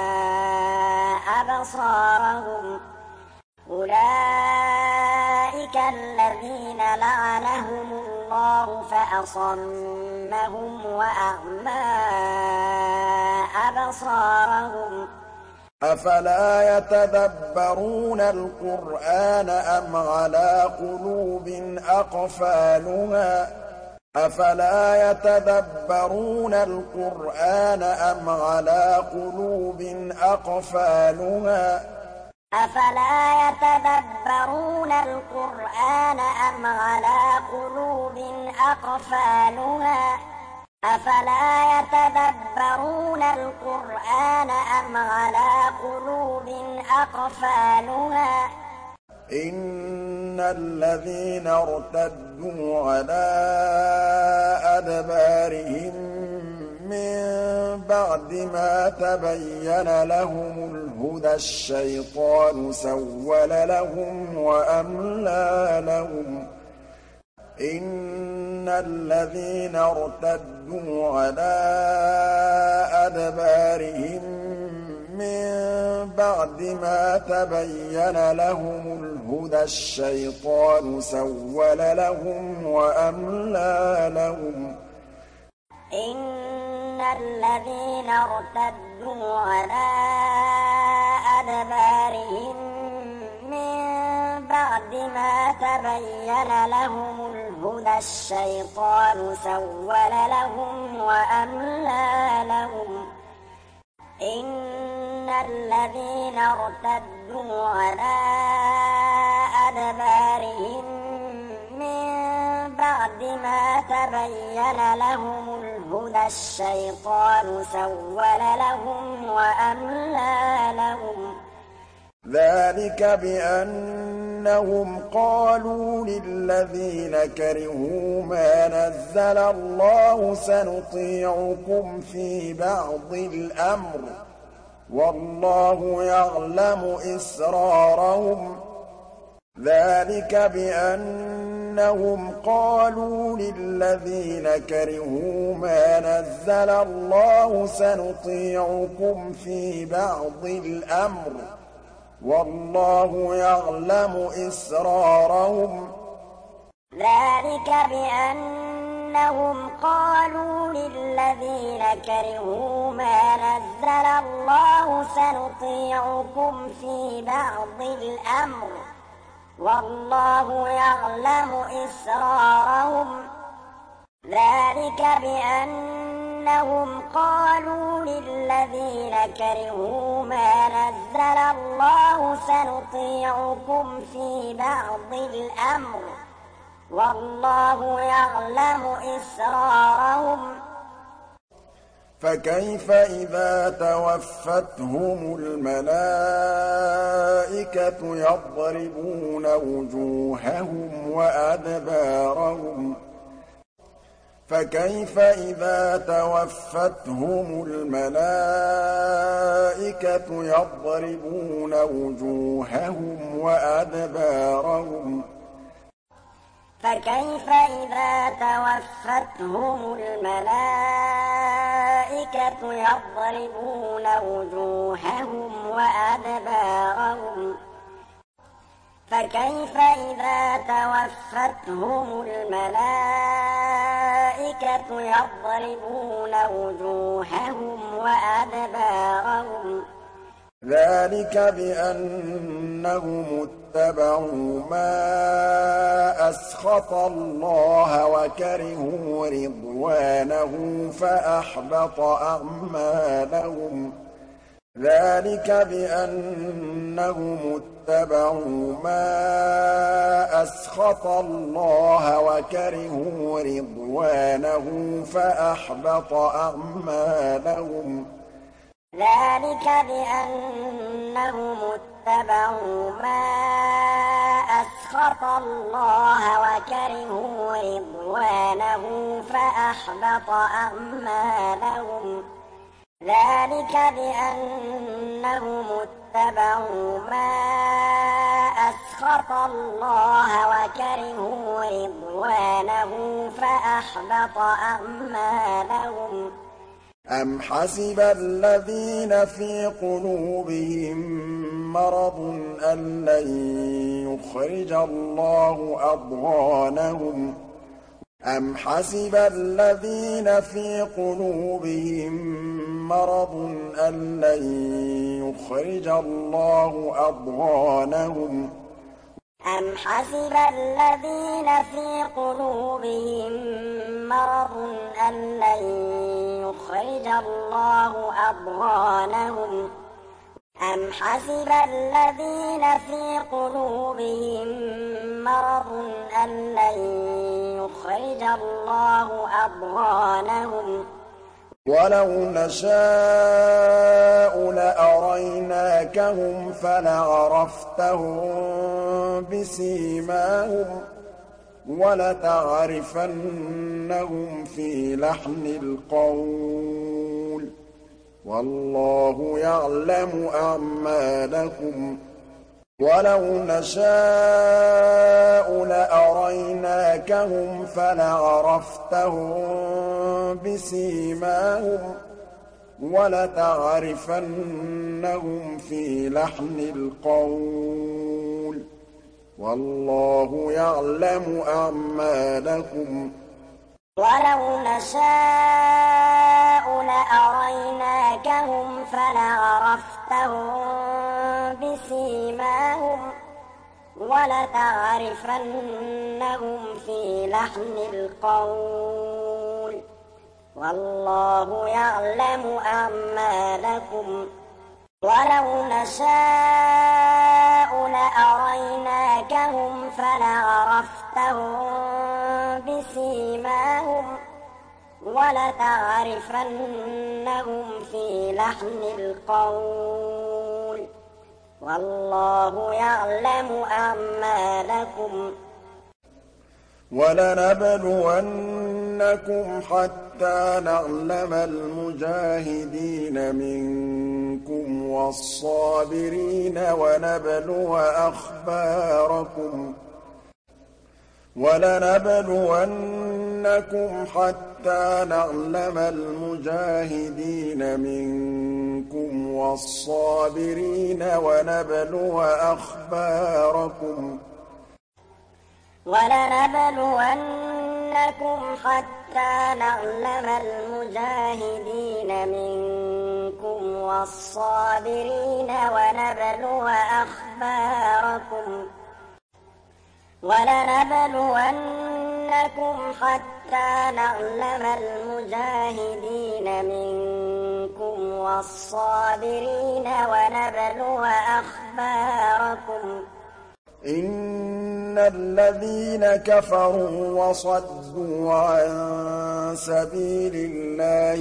أبصارهم أولئك الذين لعنهم الله فأصمهم وأعمى أبصارهم أفلا يتدبرون القرآن أم على قلوب أقفالها أفلا يتدبرون القرآن أم على قلوب أقفالها أفلا يتدبرون القرآن أم على قلوب أقفالها أفلا يتدبرون القرآن أم على قلوب أقفالها إن الذين ارتدوا على أدبارهم من بَعْدِ مَا تَبَيَّنَ لَهُمُ الْهُدَى الشَّيْطَانُ سَوَّلَ لَهُمْ وَأَمْلَىٰ لَهُمْ ۚ إِنَّ الَّذِينَ ارْتَدُّوا عَلَىٰ أَدْبَارِهِم مِّن بَعْدِ مَا تَبَيَّنَ لَهُمُ الْهُدَى الشَّيْطَانُ سَوَّلَ لَهُمْ وَأَمْلَىٰ لَهُمْ ۚ إِنَّ الَّذِينَ ارْتَدُّوا عَلَىٰ أَدْبَارِهِم مِّن بَعْدِ مَا تَبَيَّنَ لَهُمُ الْهُدَى الشَّيْطَانُ سَوَّلَ لَهُمْ وَأَمْلَىٰ لَهُمْ ۚ إِنَّ الَّذِينَ ارْتَدُّوا عَلَىٰ أَدْبَارِهِم مِّن بَعْدِ مَا تَبَيَّنَ لَهُمُ الْهُدَى الشَّيْطَانُ سَوَّلَ لَهُمْ وَأَمْلَىٰ لَهُمْ ۚ ذَٰلِكَ بِأَنَّهُمْ قَالُوا لِلَّذِينَ كَرِهُوا مَا نَزَّلَ اللَّهُ سَنُطِيعُكُمْ فِي بَعْضِ الْأَمْرِ ۖ وَاللَّهُ يَعْلَمُ إِسْرَارَهُمْ ۚ ذَٰلِكَ بِأَنَّهُمْ قَالُوا لِلَّذِينَ كَرِهُوا مَا نَزَّلَ اللَّهُ سَنُطِيعُكُمْ فِي بَعْضِ الْأَمْرِ ۖ وَاللَّهُ يَعْلَمُ إِسْرَارَهُمْ ۚ ذَٰلِكَ بِأَنَّهُمْ قَالُوا لِلَّذِينَ كَرِهُوا مَا نَزَّلَ اللَّهُ سَنُطِيعُكُمْ فِي بَعْضِ الْأَمْرِ ۖ وَاللَّهُ يَعْلَمُ إِسْرَارَهُمْ ۚ ذَٰلِكَ بِأَنَّهُمْ قَالُوا لِلَّذِينَ كَرِهُوا مَا نَزَّلَ اللَّهُ سَنُطِيعُكُمْ فِي بَعْضِ الْأَمْرِ ۖ وَاللَّهُ يَعْلَمُ إِسْرَارَهُمْ ۚ فَكَيْفَ إِذَا تَوَفَّتْهُمُ الْمَلَائِكَةُ يَضْرِبُونَ وُجُوهَهُمْ وَأَدْبَارَهُمْ فَكَيْفَ إِذَا تَوَفَّتْهُمُ الْمَلَائِكَةُ يَضْرِبُونَ وُجُوهَهُمْ وَأَدْبَارَهُمْ فَكَيْفَ إِذَا تَوَفَّتْهُمُ الْمَلَائِكَةُ يَضْرِبُونَ وُجُوهَهُمْ وَأَدْبَارَهُمْ فَكَيْفَ إِذَا تَوَفَّتْهُمُ الْمَلَائِكَةُ يَضْرِبُونَ وُجُوهَهُمْ وَأَدْبَارَهُمْ ذَٰلِكَ بِأَنَّهُمُ اتَّبَعُوا مَا أَسْخَطَ اللَّهَ وَكَرِهُوا رِضْوَانَهُ فَأَحْبَطَ أَعْمَالَهُمْ ذَٰلِكَ بِأَنَّهُمُ اتَّبَعُوا مَا أَسْخَطَ اللَّهَ وَكَرِهُوا رِضْوَانَهُ فَأَحْبَطَ أَعْمَالَهُمْ ذَٰلِكَ بِأَنَّهُمُ اتَّبَعُوا مَا أَسْخَطَ اللَّهَ وَكَرِهُوا رِضْوَانَهُ فَأَحْبَطَ أَعْمَالَهُمْ ذَٰلِكَ بِأَنَّهُمُ اتَّبَعُوا مَا أَسْخَطَ اللَّهَ وَكَرِهُوا رِضْوَانَهُ فَأَحْبَطَ أَعْمَالَهُمْ أَمْ حَسِبَ الَّذِينَ فِي قُلُوبِهِم مَّرَضٌ أَن لَّن يُخْرِجَ اللَّهُ أَضْغَانَهُمْ أَمْ حَسِبَ الَّذِينَ فِي قُلُوبِهِم مَّرَضٌ أَن لَّن يُخْرِجَ اللَّهُ أَضْغَانَهُمْ أَمْ حَسِبَ الَّذِينَ فِي قُلُوبِهِم مَّرَضٌ أَن لَّن يُخْرِجَ اللَّهُ أَضْغَانَهُمْ أَمْ حَسِبَ الَّذِينَ فِي قُلُوبِهِم مَّرَضٌ أَن لَّن يُخْرِجَ اللَّهُ أَضْغَانَهُمْ وَلَوْ نَشَاءُ لَأَرَيْنَاكَهُمْ فَلَعَرَفْتَهُم بِسِيمَاهُمْ وَلَتَعْرِفَنَّهُمْ فِي لَحْنِ الْقَوْلِ وَاللَّهُ يَعْلَمُ أَعْمَالَكُمْ وَلَوْ نَشَاءُ لَأَرَيْنَاكَهُمْ فَلَعَرَفْتَهُم بِسِيمَاهُمْ وَلَتَعْرِفَنَّهُمْ فِي لَحْنِ الْقَوْلِ ۚ وَاللَّهُ يَعْلَمُ أَعْمَالَكُمْ وَلَوْ نَشَاءُ لَأَرَيْنَاكَهُمْ فَلَعَرَفْتَهُم بِسِيمَاهُمْ وَلَتَعْرِفَنَّهُمْ فِي لَحْنِ الْقَوْلِ ۚ وَاللَّهُ يَعْلَمُ أَعْمَالَكُمْ وَلَوْ نَشَاءُ لَأَرَيْنَاكَهُمْ فَلَعَرَفْتَهُم بِسِيمَاهُمْ وَلَتَعْرِفَنَّهُمْ فِي لَحْنِ الْقَوْلِ ۚ وَاللَّهُ يَعْلَمُ أَعْمَالَكُمْ وَلَنَبْلُوَنَّكُمْ حَتَّىٰ نَعْلَمَ الْمُجَاهِدِينَ مِنكُمْ وَالصَّابِرِينَ وَنَبْلُوَ أَخْبَارَكُمْ وَلَنَبْلُوَنَّكُمْ حَتَّىٰ نَعْلَمَ الْمُجَاهِدِينَ مِنكُمْ وَالصَّابِرِينَ وَنَبْلُوَ أَخْبَارَكُمْ وَلَنَبْلُوَنَّكُمْ حَتَّىٰ نَعْلَمَ الْمُجَاهِدِينَ مِنكُمْ وَالصَّابِرِينَ وَنَبْلُوَ أَخْبَارَكُمْ وَلَنَبْلُوَنَّكُمْ حَتَّىٰ نَعْلَمَ الْمُجَاهِدِينَ مِنكُمْ وَالصَّابِرِينَ وَنَبْلُوَ أَخْبَارَكُمْ إِنَّ الَّذِينَ كَفَرُوا وَصَدُّوا عَن سَبِيلِ اللَّهِ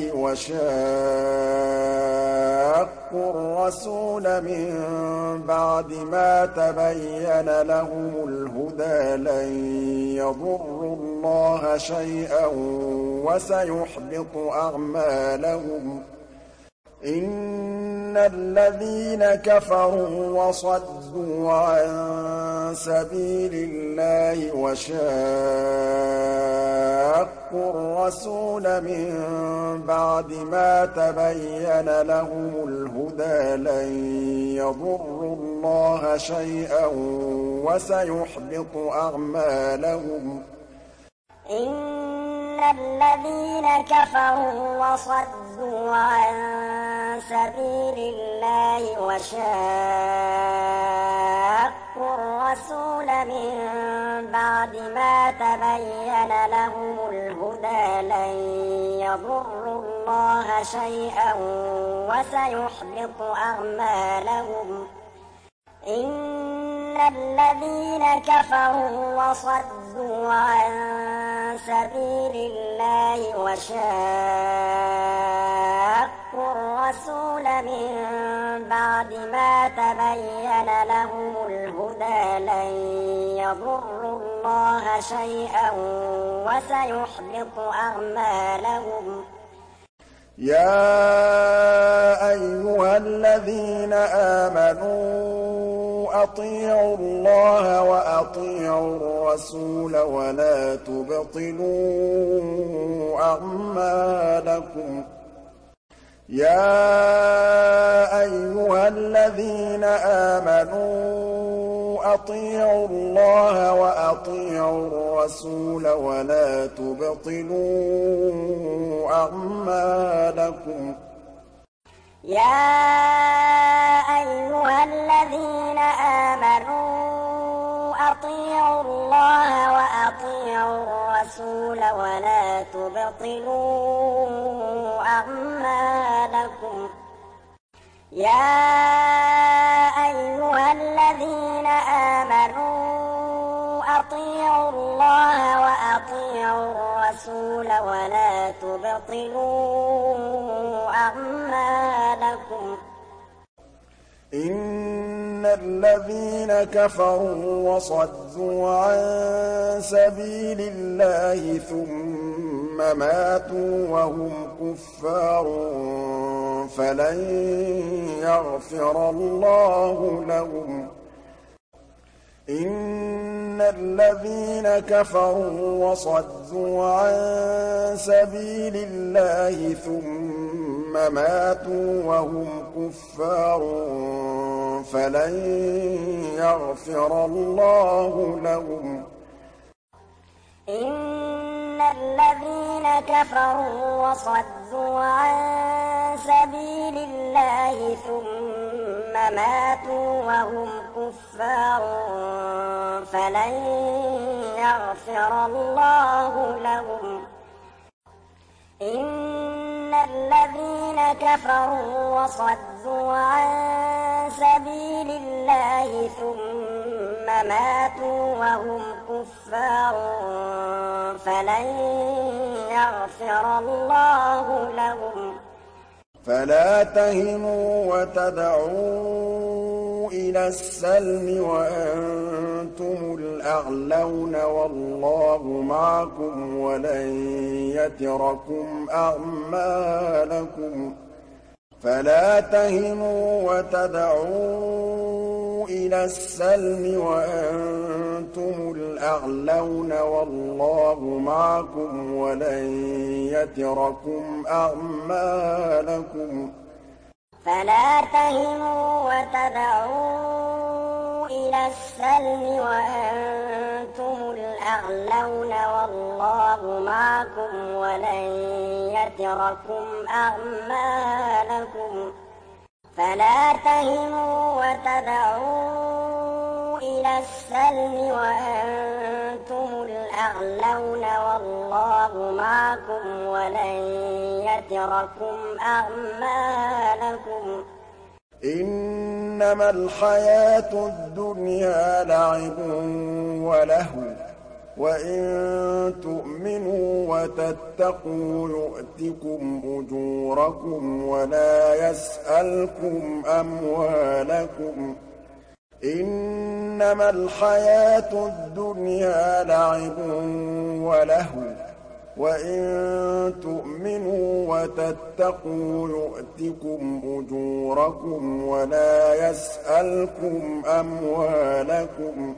وَشَاقُّوا الرَّسُولَ مِن بَعْدِ مَا تَبَيَّنَ لَهُمُ الْهُدَىٰ لَن يَضُرُّوا اللَّهَ شَيْئًا وَسَيُحْبِطُ أَعْمَالَهُمْ إِنَّ الَّذِينَ كَفَرُوا وَصَدُّوا عَن سَبِيلِ اللَّهِ وَشَاقُّوا الرَّسُولَ مِن بَعْدِ مَا تَبَيَّنَ لَهُمُ الْهُدَىٰ لَن يَضُرُّوا اللَّهَ شَيْئًا وَسَيُحْبِطُ أَعْمَالَهُمْ إِنَّ الَّذِينَ كَفَرُوا وَصَدُّوا عَن سَبِيلِ اللَّهِ وَشَاقُّوا الرَّسُولَ مِن بَعْدِ مَا تَبَيَّنَ لَهُمُ الْهُدَىٰ لَن يَضُرُّوا اللَّهَ شَيْئًا وَسَيُحْبِطُ أَعْمَالَهُمْ إِنَّ الَّذِينَ كَفَرُوا وَصَدُّوا عَن سَبِيلِ اللَّهِ وَشَاقُّوا الرَّسُولَ مِن بَعْدِ مَا تَبَيَّنَ لَهُمُ الْهُدَىٰ لَن يَضُرُّوا اللَّهَ شَيْئًا وَسَيُحْبِطُ أَعْمَالَهُمْ يَا أَيُّهَا الَّذِينَ آمَنُوا أَطِيعُوا اللَّهَ وَأَطِيعُوا الرَّسُولَ وَلَا تُبْطِلُوا أَعْمَالَكُمْ يَا أَيُّهَا الَّذِينَ آمَنُوا أَطِيعُوا اللَّهَ وَأَطِيعُوا الرَّسُولَ وَلَا تُبْطِلُوا أَعْمَالَكُمْ يَا أَيُّهَا الَّذِينَ آمَنُوا أَطِيعُوا اللَّهَ وَأَطِيعُوا الرَّسُولَ وَلَا تُبْطِلُوا أَعْمَالَكُمْ يَا أَيُّهَا الَّذِينَ آمَنُوا أَطِيعُوا اللَّهَ وَأَطِيعُوا الرَّسُولَ وَلَا تُبْطِلُوا أَعْمَالَكُمْ إِنَّ الَّذِينَ كَفَرُوا وَصَدُّوا عَن سَبِيلِ اللَّهِ ثُمَّ مَاتُوا وَهُمْ كُفَّارٌ فلن يغفر الله لهم إن الذين كفروا وصدوا عن سبيل الله ثم ماتوا وهم كفار فلن يغفر الله لهم إن الذين كفروا وصدوا عن سبيل الله ثم ماتوا وهم كفار فلن يغفر الله لهم إن الذين كفروا وصدوا عن سبيل الله ثم ماتوا وهم كفار فلن يغفر الله لهم فلا تهنوا وتدعوا إلى السلم وأنتم الأعلون والله معكم ولن يتركم أعمالكم فلا تهنوا وتدعوا إلى السلم وأنتم الأعلون والله معكم ولن يتركم أعمالكم فلا تهنوا وتدعوا إلى السلم وأنتم الأعلون والله معكم ولن يتركم أعمالكم فلا تهنوا وتدعوا إلى السلم وأنتم الأعلون والله معكم ولن يتركم أعمالكم إنما الحياة الدنيا لعب ولهو وإن تؤمنوا وتتقوا يؤتكم أجوركم ولا يسألكم أموالكم إنما الحياة الدنيا لعب ولهو وإن تؤمنوا وتتقوا يؤتكم أجوركم ولا يسألكم أموالكم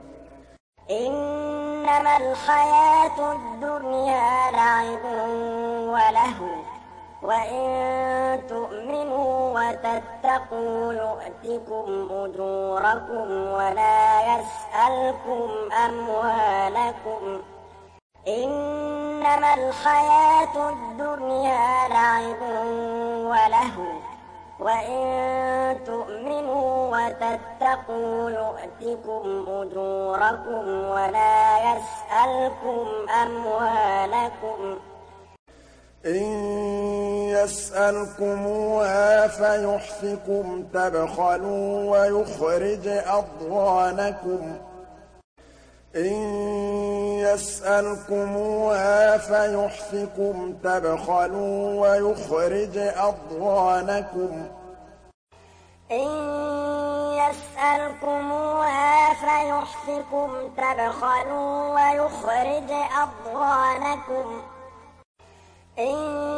إنما الحياة الدنيا لعب ولهو وإن تؤمنوا وتتقوا يؤتكم أجوركم ولا يسألكم أموالكم إنما الحياة الدنيا لعب ولهو وإن تؤمنوا وتتقوا يؤتكم أجوركم ولا يسألكم أموالكم إن يسألكموها فيحفكم تبخلوا ويخرج أضغانكم إن يسألكموها فيحفكم تبخلوا ويخرج أضغانكم إن يسألكموها فيحفكم تبخلوا ويخرج أضغانكم إن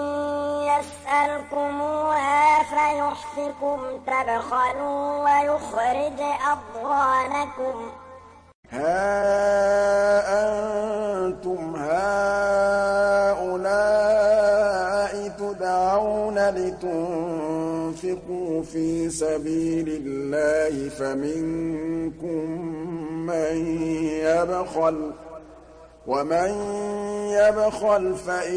يسألكموها فيحفكم تبخلوا ويخرج أضغانكم ها أنتم هؤلاء تدعون لتنفقوا في سبيل الله فمنكم من يبخل ومن يبخل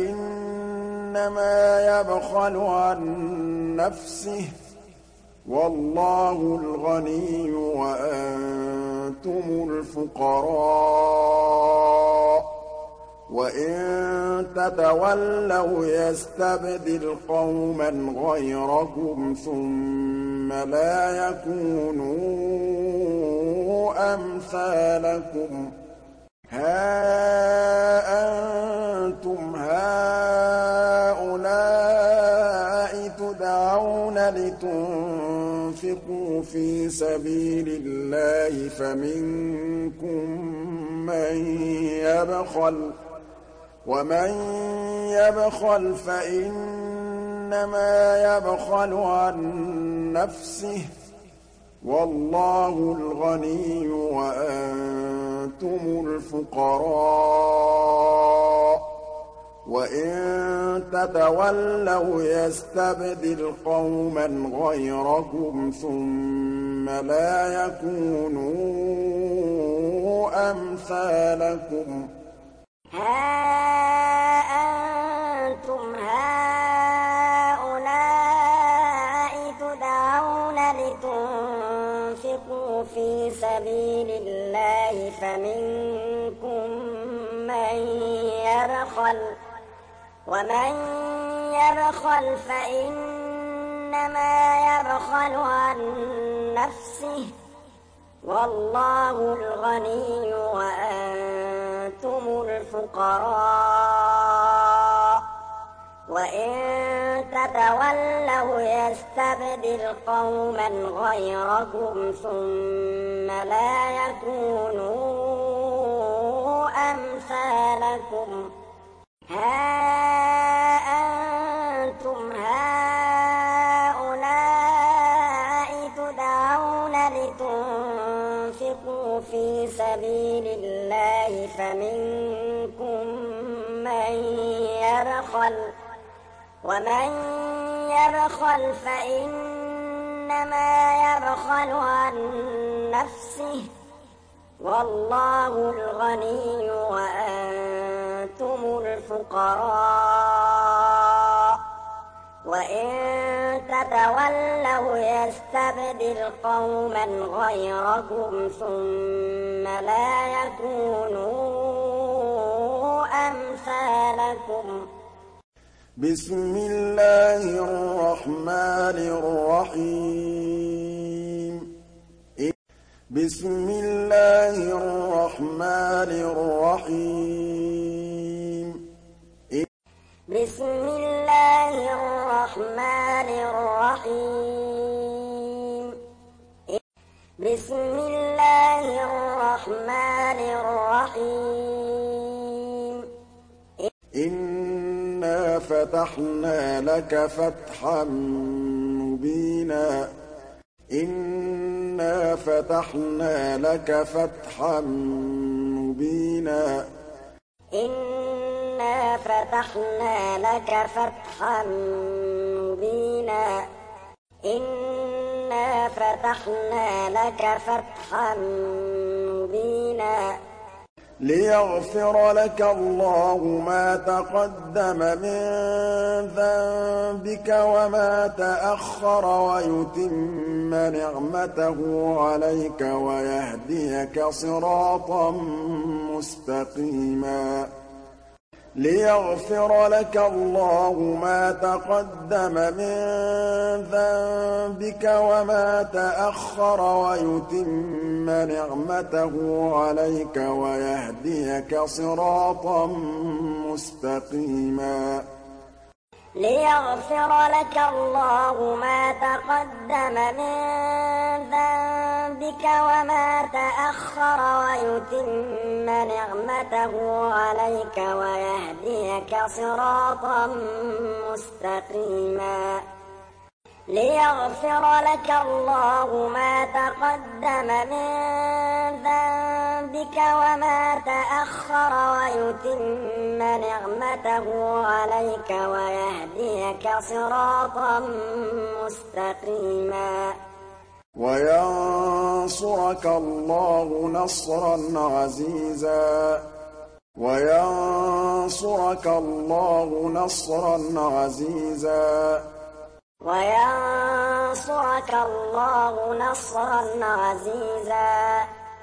فإنما يبخل عن نفسه والله الغني وأنتم الفقراء وإن تتولوا يستبدل قوما غيركم ثم لا يكونوا أمثالكم ها أنتم هؤلاء تدعون لتنفقوا في سبيل الله فمنكم من يبخل ومن يبخل فإنما إنما يبخل عن نفسه والله الغني وأنتم الفقراء وإن تتولوا يستبدل قوما غيركم ثم لا يكونوا أمثالكم ها أنتم هؤلاء تدعون لتنفقوا في سبيل الله فمنكم من يبخل ومن يبخل فإنما يبخل عن نفسه والله الغني وأنتم الفقراء وإن تتولوا يستبدل قوما غيركم ثم لا يكونوا أمثالكم ها أنتم هؤلاء تدعون لتنفقوا في سبيل الله فمنكم من يبخل ومن يبخل فإنما يبخل عن نفسه والله الغني وأنتم الفقراء وإن تتولوا يستبدل قوما غيركم ثم لا يكونوا أمثالكم بسم الله الرحمن الرحيم بسم الله الرحمن الرحيم بسم الله الرحمن الرحيم بسم الله الرحمن الرحيم إنا فتحنا لك فتحا مبينا إنا فتحنا لك فتحا مبينا إنا فتحنا لك فتحا مبينا إنا فتحنا لك فتحا مبينا ليغفر لك الله ما تقدم من ذنبك وما تأخر ويتم نعمته عليك ويهديك صراطا مستقيما ليغفر لك الله ما تقدم من ذنبك وما تأخر ويتم نعمته عليك ويهديك صراطا مستقيما ليغفر لك الله ما تقدم من ذنبك وما تأخر ويتم نعمته عليك ويهديك صراطا مستقيما ليغفر لك الله ما تقدم من ذنبك وما تأخر ويتم نعمته عليك ويهديك صراطا مستقيما وينصرك الله نصرا عزيزا وينصرك الله نصرا عزيزا وينصرك الله نصرا عزيزا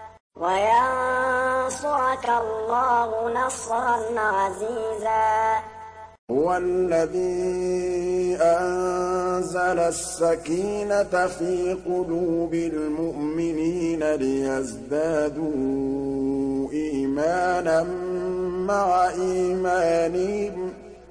وينصرك الله نصرا عزيزا هو الذي أنزل السكينة في قلوب المؤمنين ليزدادوا إيمانا مع إيمانهم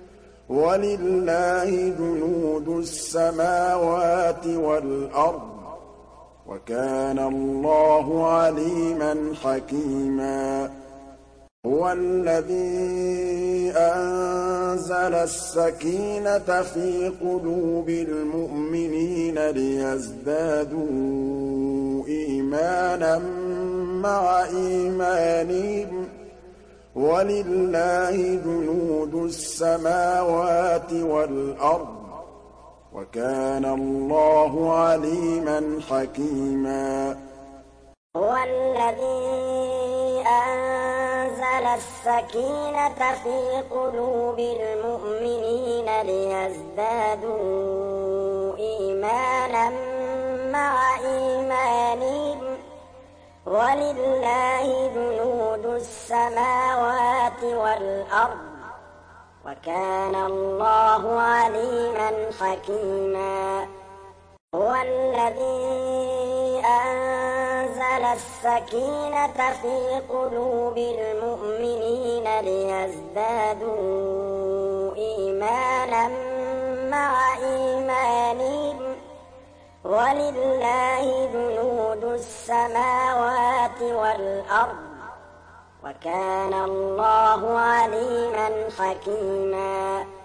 ولله جنود السماوات والأرض وكان الله عليما حكيما هُوَ الَّذِي أَنزَلَ السَّكِينَةَ فِي قُلُوبِ الْمُؤْمِنِينَ لِيَزْدَادُوا إِيمَانًا مَّعَ إِيمَانِهِمْ ۗ وَلِلَّهِ جُنُودُ السَّمَاوَاتِ وَالْأَرْضِ ۚ وَكَانَ اللَّهُ عَلِيمًا حَكِيمًا. هُوَ الَّذِي أَنزَلَ السَّكِينَةَ فِي قُلُوبِ الْمُؤْمِنِينَ لِيَزْدَادُوا إِيمَانًا مَّعَ إِيمَانِهِمْ ۗ وَلِلَّهِ جُنُودُ السَّمَاوَاتِ وَالْأَرْضِ ۚ وَكَانَ اللَّهُ عَلِيمًا حَكِيمًا. هُوَ الَّذِي أَنزَلَ السَّكِينَةَ فِي قُلُوبِ الْمُؤْمِنِينَ لِيَزْدَادُوا إِيمَانًا مَّعَ إِيمَانِهِمْ ۗ وَلِلَّهِ جُنُودُ السَّمَاوَاتِ وَالْأَرْضِ ۚ وَكَانَ اللَّهُ عَلِيمًا حَكِيمًا.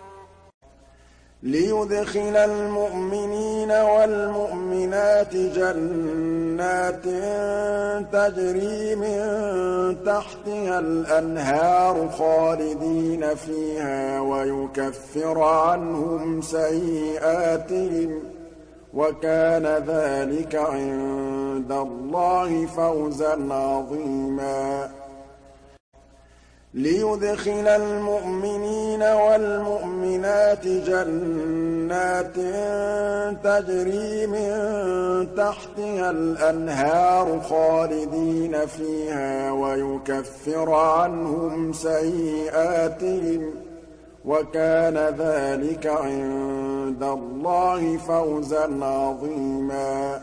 لِيُدْخِلَ الْمُؤْمِنِينَ وَالْمُؤْمِنَاتِ جَنَّاتٍ تَجْرِي مِن تَحْتِهَا الْأَنْهَارُ خَالِدِينَ فِيهَا وَيُكَفِّرَ عَنْهُمْ سَيِّئَاتِهِمْ ۚ وَكَانَ ذَٰلِكَ عِندَ اللَّهِ فَوْزًا عَظِيمًا. لِيُدْخِلَ الْمُؤْمِنِينَ وَالْمُؤْمِنَاتِ جَنَّاتٍ تَجْرِي مِن تَحْتِهَا الْأَنْهَارُ خَالِدِينَ فِيهَا وَيُكَفِّرَ عَنْهُمْ سَيِّئَاتِهِمْ ۚ وَكَانَ ذَٰلِكَ عِندَ اللَّهِ فَوْزًا عَظِيمًا.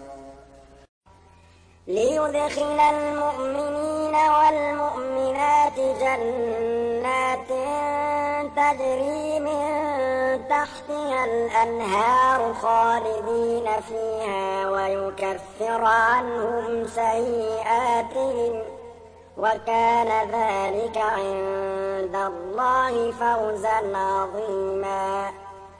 لِيُدْخِلَ الْمُؤْمِنِينَ وَالْمُؤْمِنَاتِ جَنَّاتٍ تَجْرِي مِن تَحْتِهَا الْأَنْهَارُ خَالِدِينَ فِيهَا وَيُكَفِّرَ عَنْهُمْ سَيِّئَاتِهِمْ ۚ وَكَانَ ذَٰلِكَ عِندَ اللَّهِ فَوْزًا عَظِيمًا.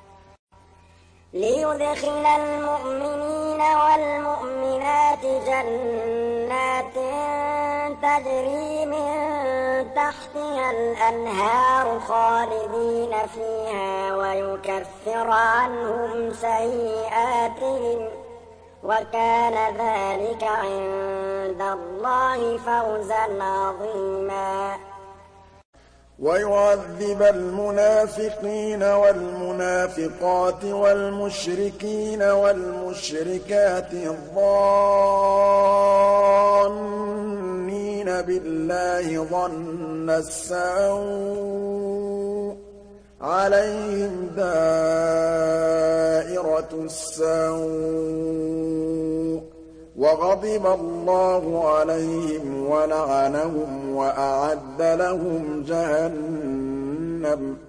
لِيُدْخِلَ الْمُؤْمِنِينَ وَالْمُؤْمِنَاتِ جَنَّاتٍ تَجْرِي مِن تَحْتِهَا الْأَنْهَارُ خَالِدِينَ فِيهَا وَيُكَفِّرَ عَنْهُمْ سَيِّئَاتِهِمْ ۚ وَكَانَ ذَٰلِكَ عِندَ اللَّهِ فَوْزًا عَظِيمًا. وَيُعَذِّبَ الْمُنَافِقِينَ وَالْمُنَافِقَاتِ وَالْمُشْرِكِينَ وَالْمُشْرِكَاتِ الظَّانِّينَ بِاللَّهِ ظَنَّ السَّوْءِ ۚ عَلَيْهِمْ دَائِرَةُ السَّوْءِ ۖ وَغَضِبَ اللَّهُ عَلَيْهِمْ وَلَعَنَهُمْ وَأَعَدَّ لَهُمْ جَهَنَّمَ ۖ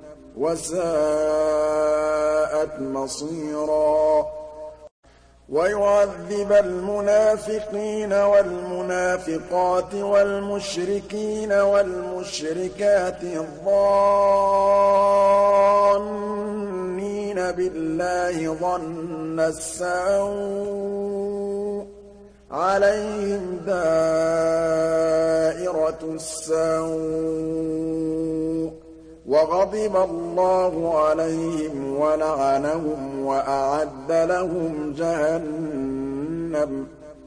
وَسَاءَتْ مَصِيرًا. وَيُعَذِّبَ الْمُنَافِقِينَ وَالْمُنَافِقَاتِ وَالْمُشْرِكِينَ وَالْمُشْرِكَاتِ الظَّانِّينَ بِاللَّهِ ظَنَّ السَّوْءِ ۚ عَلَيْهِمْ دَائِرَةُ السَّوْءِ ۖ وَغَضِبَ اللَّهُ عَلَيْهِمْ وَلَعَنَهُمْ وَأَعَدَّ لَهُمْ جَهَنَّمَ ۖ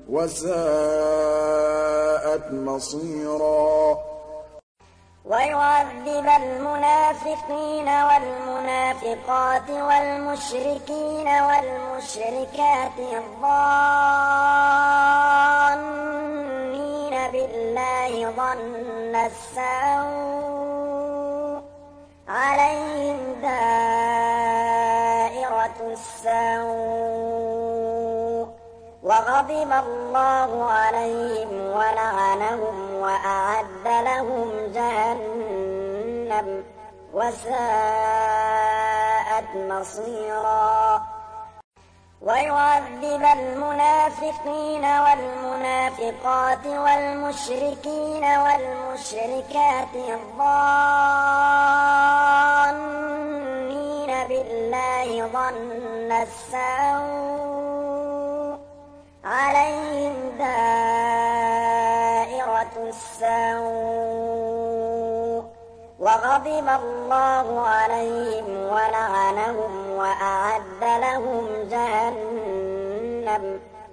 وَسَاءَتْ مَصِيرًا. وَيُعَذِّبَ الْمُنَافِقِينَ وَالْمُنَافِقَاتِ وَالْمُشْرِكِينَ وَالْمُشْرِكَاتِ الظَّانِّينَ بِاللَّهِ ظَنَّ السَّوْءِ ۚ عَلَيْهِمْ دَائِرَةُ السَّوْءِ ۖ وَغَضِبَ اللَّهُ عَلَيْهِمْ وَلَعَنَهُمْ وَأَعَدَّ لَهُمْ جَهَنَّمَ ۖ وَسَاءَتْ مَصِيرًا. ويعذب المنافقين والمنافقات والمشركين والمشركات الظانين بالله ظن السوء عليهم دائرة السوء وغضب الله عليهم ولعنهم وأعد لهم جهنم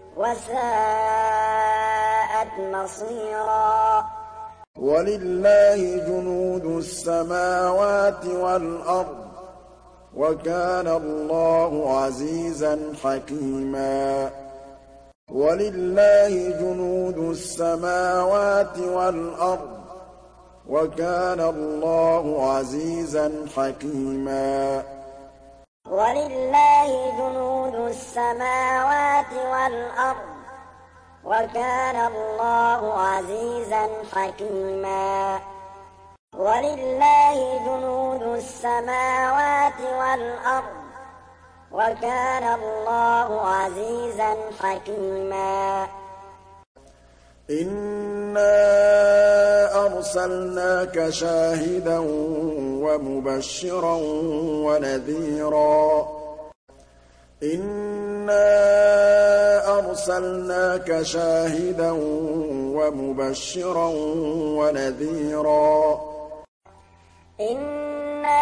وساءت مصيرا ولله جنود السماوات والأرض وكان الله عزيزا حكيما ولله جنود السماوات والأرض وكان الله عزيزا حكيما ولله جنود السماوات والأرض وكان الله عزيزا حكيما ولله جنود السماوات والأرض وكان الله عزيزا حكيما إنا أرسلناك شاهدا ومبشرا ونذيرا إنا أرسلناك شاهدا ومبشرا ونذيرا إنا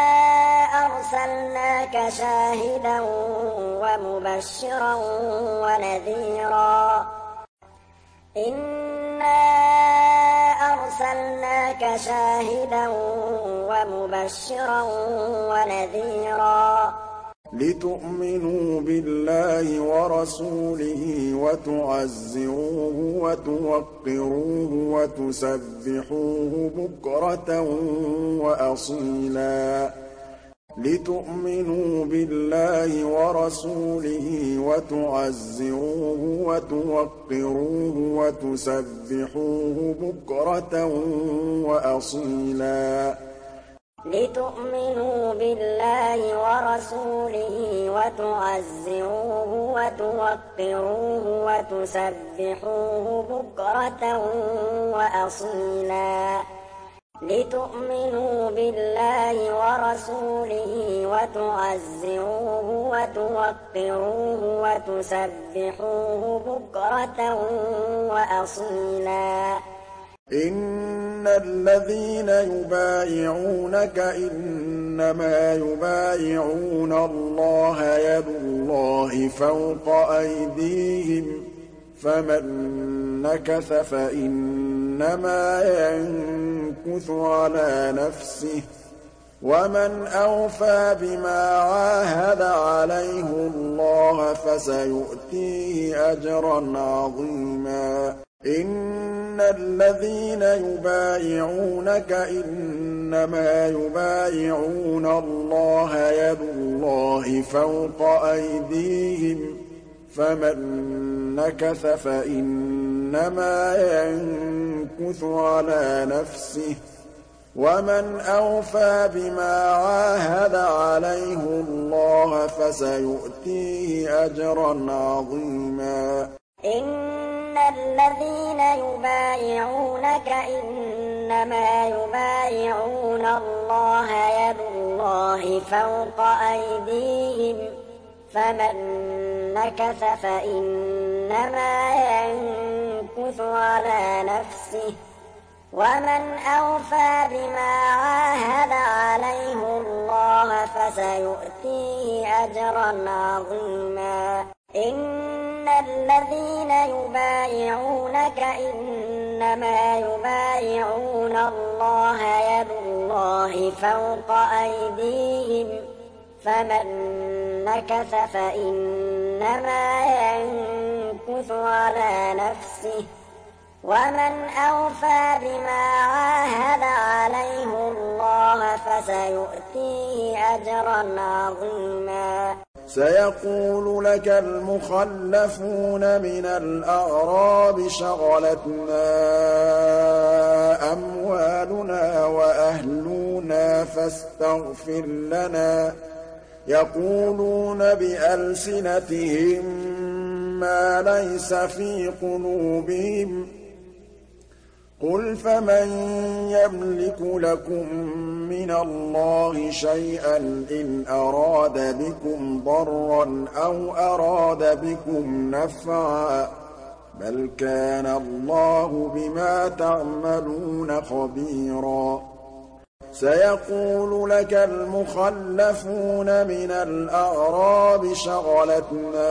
أرسلناك شاهدا ومبشرا ونذيرا إنا أرسلناك شاهدا ومبشرا ونذيرا لتؤمنوا بالله ورسوله وتعزروه وتوقروه وتسبحوه بكرة وأصيلا لتؤمنوا بالله ورسوله وتعزروه وتوقروه وتسبحوه بكرة وأصيلا لتؤمنوا بالله ورسوله وتعزروه وتوقروه وتسبحوه بكرة وأصيلا لتؤمنوا بالله ورسوله وتعزروه وتوقروه وتسبحوه بكرة وأصيلا إن الذين يبايعونك إنما يبايعون الله يد الله فوق أيديهم فمن نكث فإنما ينكث على نفسه ومن أوفى بما عاهد عليه الله فسيؤتيه أجرا عظيما إن الذين يبايعونك إنما يبايعون الله يد الله فوق أيديهم فمن نكث فإنما ينكث على نفسه ومن أوفى بما عاهد عليه الله فسيؤتيه أجرا عظيما إن الذين يبايعونك إنما يبايعون الله يد الله فوق أيديهم فمن نكث فإنما ينكث على نفسه ومن أوفى بما عاهد عليه الله فسيؤتيه أجرا عظيما إن الذين يبايعونك إنما يبايعون الله يد الله فوق أيديهم فمن نكث فإنما ينكث على نفسه ومن أوفى بما عاهد عليه الله فسيؤتيه أجرا عظيما سيقول لك المخلفون من الأعراب شغلتنا أموالنا وأهلنا فاستغفر لنا يقولون بألسنتهم ما ليس في قلوبهم قل فمن يملك لكم من الله شيئا إن أراد بكم ضرا أو أراد بكم نفعا بل كان الله بما تعملون خبيرا سيقول لك المخلفون من الأعراب شغلتنا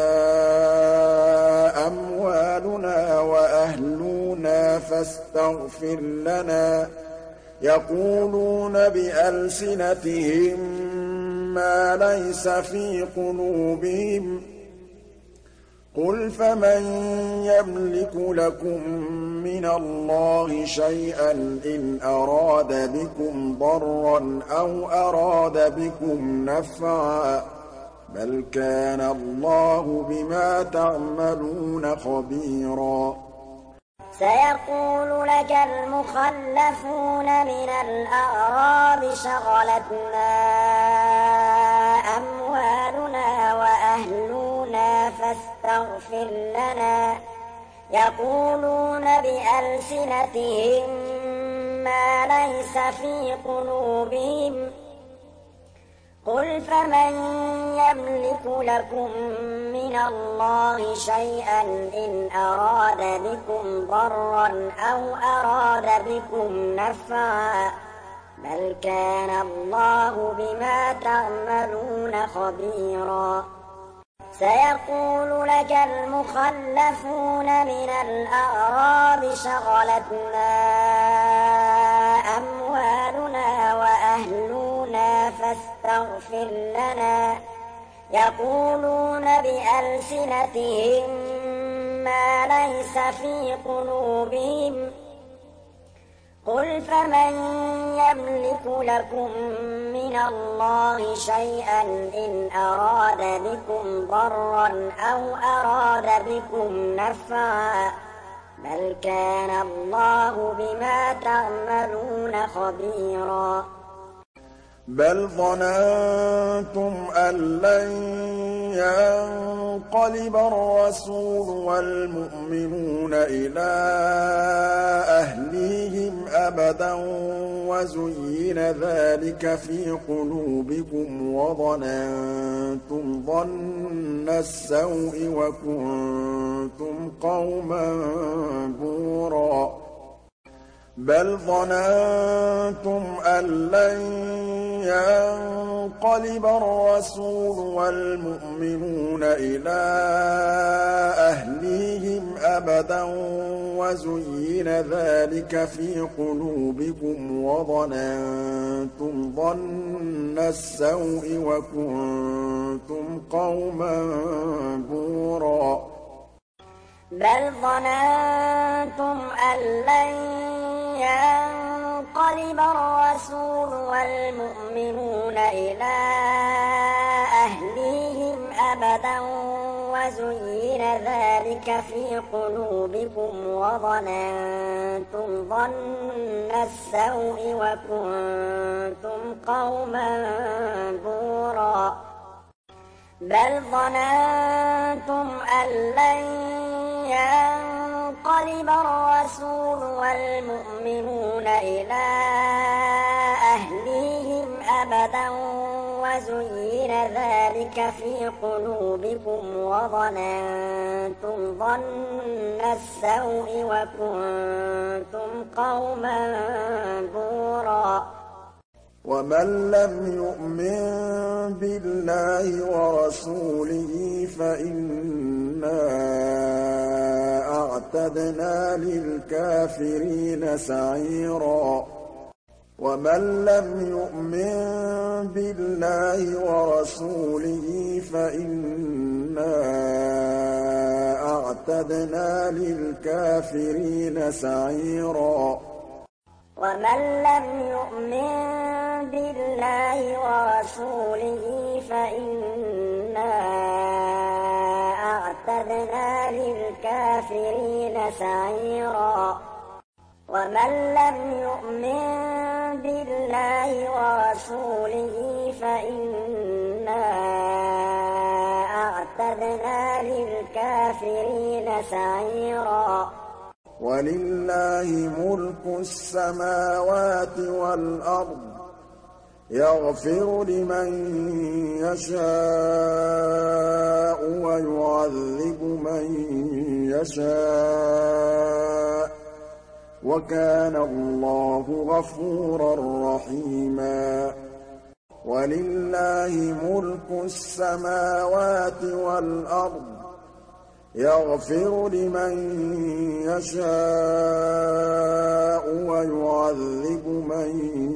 أموالنا وأهلنا فاستغفر لنا يقولون بألسنتهم ما ليس في قلوبهم قل فمن يملك لكم من الله شيئا إن أراد بكم ضرا أو أراد بكم نفعا بل كان الله بما تعملون خبيرا سيقول لك المخلفون من الأعراب شغلتنا أموالنا وأهلنا فاستغفر لنا يقولون بألسنتهم ما ليس في قلوبهم قل فمن يملك لكم من الله شيئا إن أراد بكم ضرا أو أراد بكم نفعا بل كان الله بما تعملون خبيرا سيقول لك المخلفون من الأعراب شغلتنا أموالنا وأهلنا فاستغفر لنا يقولون بألسنتهم ما ليس في قلوبهم قل فمن يملك لكم من الله شيئا إن أراد بكم ضرا أو أراد بكم نفعا بل كان الله بما تعملون خبيرا بل ظننتم أن لن ينقلب الرسول والمؤمنون إلى أهليهم أبدا وزين ذلك في قلوبكم وظننتم ظن السوء وكنتم قوما بورا بل ظننتم أن لن ينقلب الرسول والمؤمنون إلى أهليهم أبدا وزين ذلك في قلوبكم وظننتم ظن السوء وكنتم قوما بورا بل ظننتم أن لن ينقلب الرسول والمؤمنون إلى أهليهم أبدا وزين ذلك في قلوبكم وظننتم ظن السوء وكنتم قوما بورا بل ظننتم أن لن ينقلب الرسول والمؤمنون إلى أهليهم أبدا وزين ذلك في قلوبكم وظننتم ظن السوء وكنتم قوما بورا ومن لم يؤمن بالله ورسوله فإنا أعتدنا للكافرين سعيرا ومن لم يؤمن بالله ورسوله فإنا أعتدنا للكافرين سعيرا ومن لم يؤمن بالله ورسوله فإنا أعتدنا للكافرين سعيرا ومن لم يؤمن بالله ورسوله فإنا أعتدنا للكافرين سعيرا ولله ملك السماوات والأرض يغفر لمن يشاء ويعذب من يشاء وكان الله غفورا رحيما ولله ملك السماوات والأرض يغفر لمن يشاء ويعذب من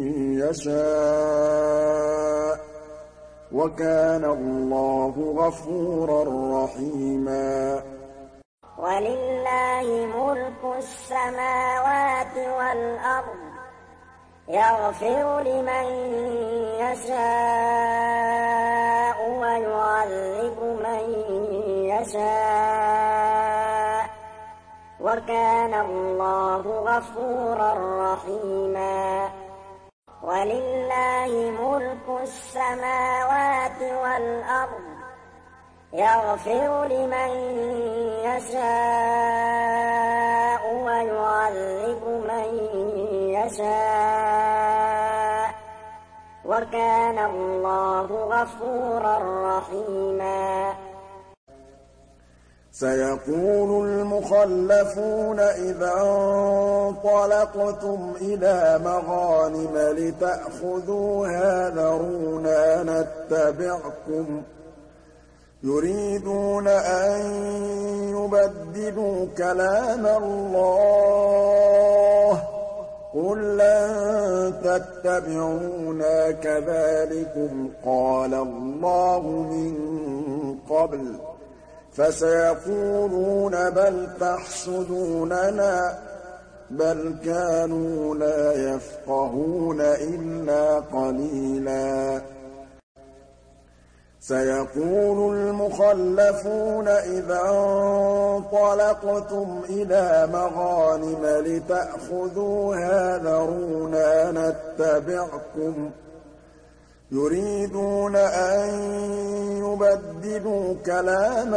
يشاء وكان الله غفورا رحيما ولله ملك السماوات والأرض يغفر لمن يشاء ويعذب من يشاء وكان الله غفورا رحيما ولله ملك السماوات والأرض يغفر لمن يشاء ويعذب من يشاء وكان الله غفورا رحيما سيقول المخلفون إذا انطلقتم إلى مغانم لتأخذوها ذرونا نتبعكم يريدون أن يبدلوا كلام الله قل لن تتبعونا كذلكم قال الله من قبل فسيقولون بل تحسدوننا بل كانوا لا يفقهون إلا قليلا سيقول المخلفون إذا انطلقتم إلى مغانم لتأخذوها ذرونا نتبعكم يريدون أن يبدلوا كلام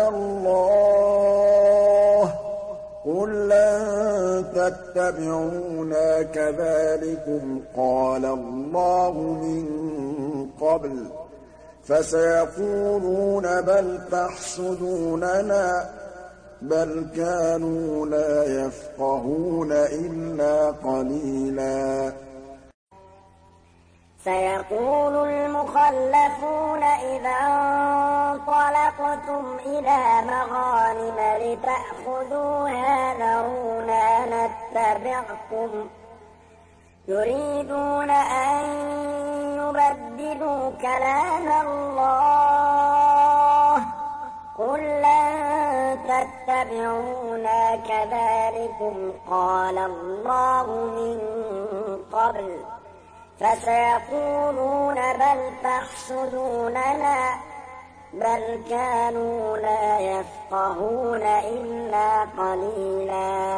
الله قل لن تتبعونا كذلكم قال الله من قبل فسيقولون بل تحسدوننا بل كانوا لا يفقهون إلا قليلا سيقول المخلفون إذا انطلقتم إلى مغانم لتأخذوها ذرونا نتبعكم يريدون أن يبدلوا كلام الله قل لن تتبعونا كذلكم قال الله من قبل فسيقولون بل تحسدوننا بل كانوا لا يفقهون إلا قليلا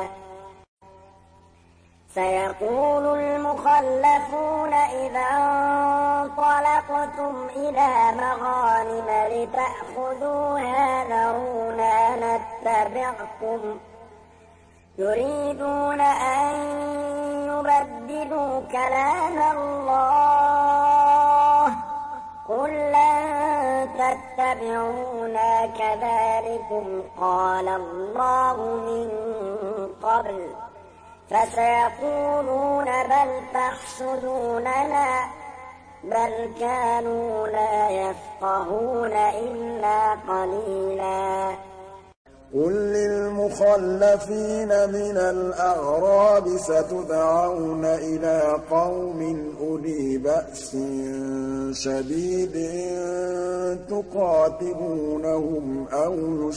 سيقول المخلفون إذا انطلقتم إلى مغانم لتأخذوها ذرونا نتبعكم يريدون أن يبدلوا كلام الله قل لن تتبعونا كذلكم قال الله من قبل فسيقولون بل تحسدوننا بل كانوا لا يفقهون إلا قليلا قل للمخلفين من الأعراب ستدعون إلى قوم أولي بأس شديد تقاتلونهم أو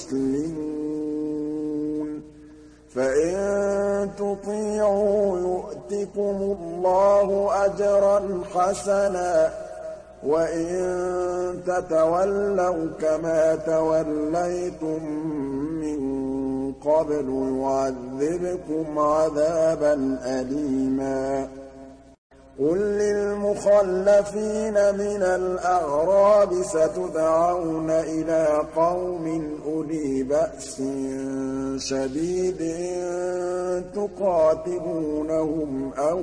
يسلمون فإن تطيعوا يؤتكم الله أجرا حسنا وإن تتولوا كما توليتم من قبل يعذبكم عذابا أليما قل للمخلفين من الأعراب ستدعون إلى قوم أولي بأس شديد تقاتلونهم أو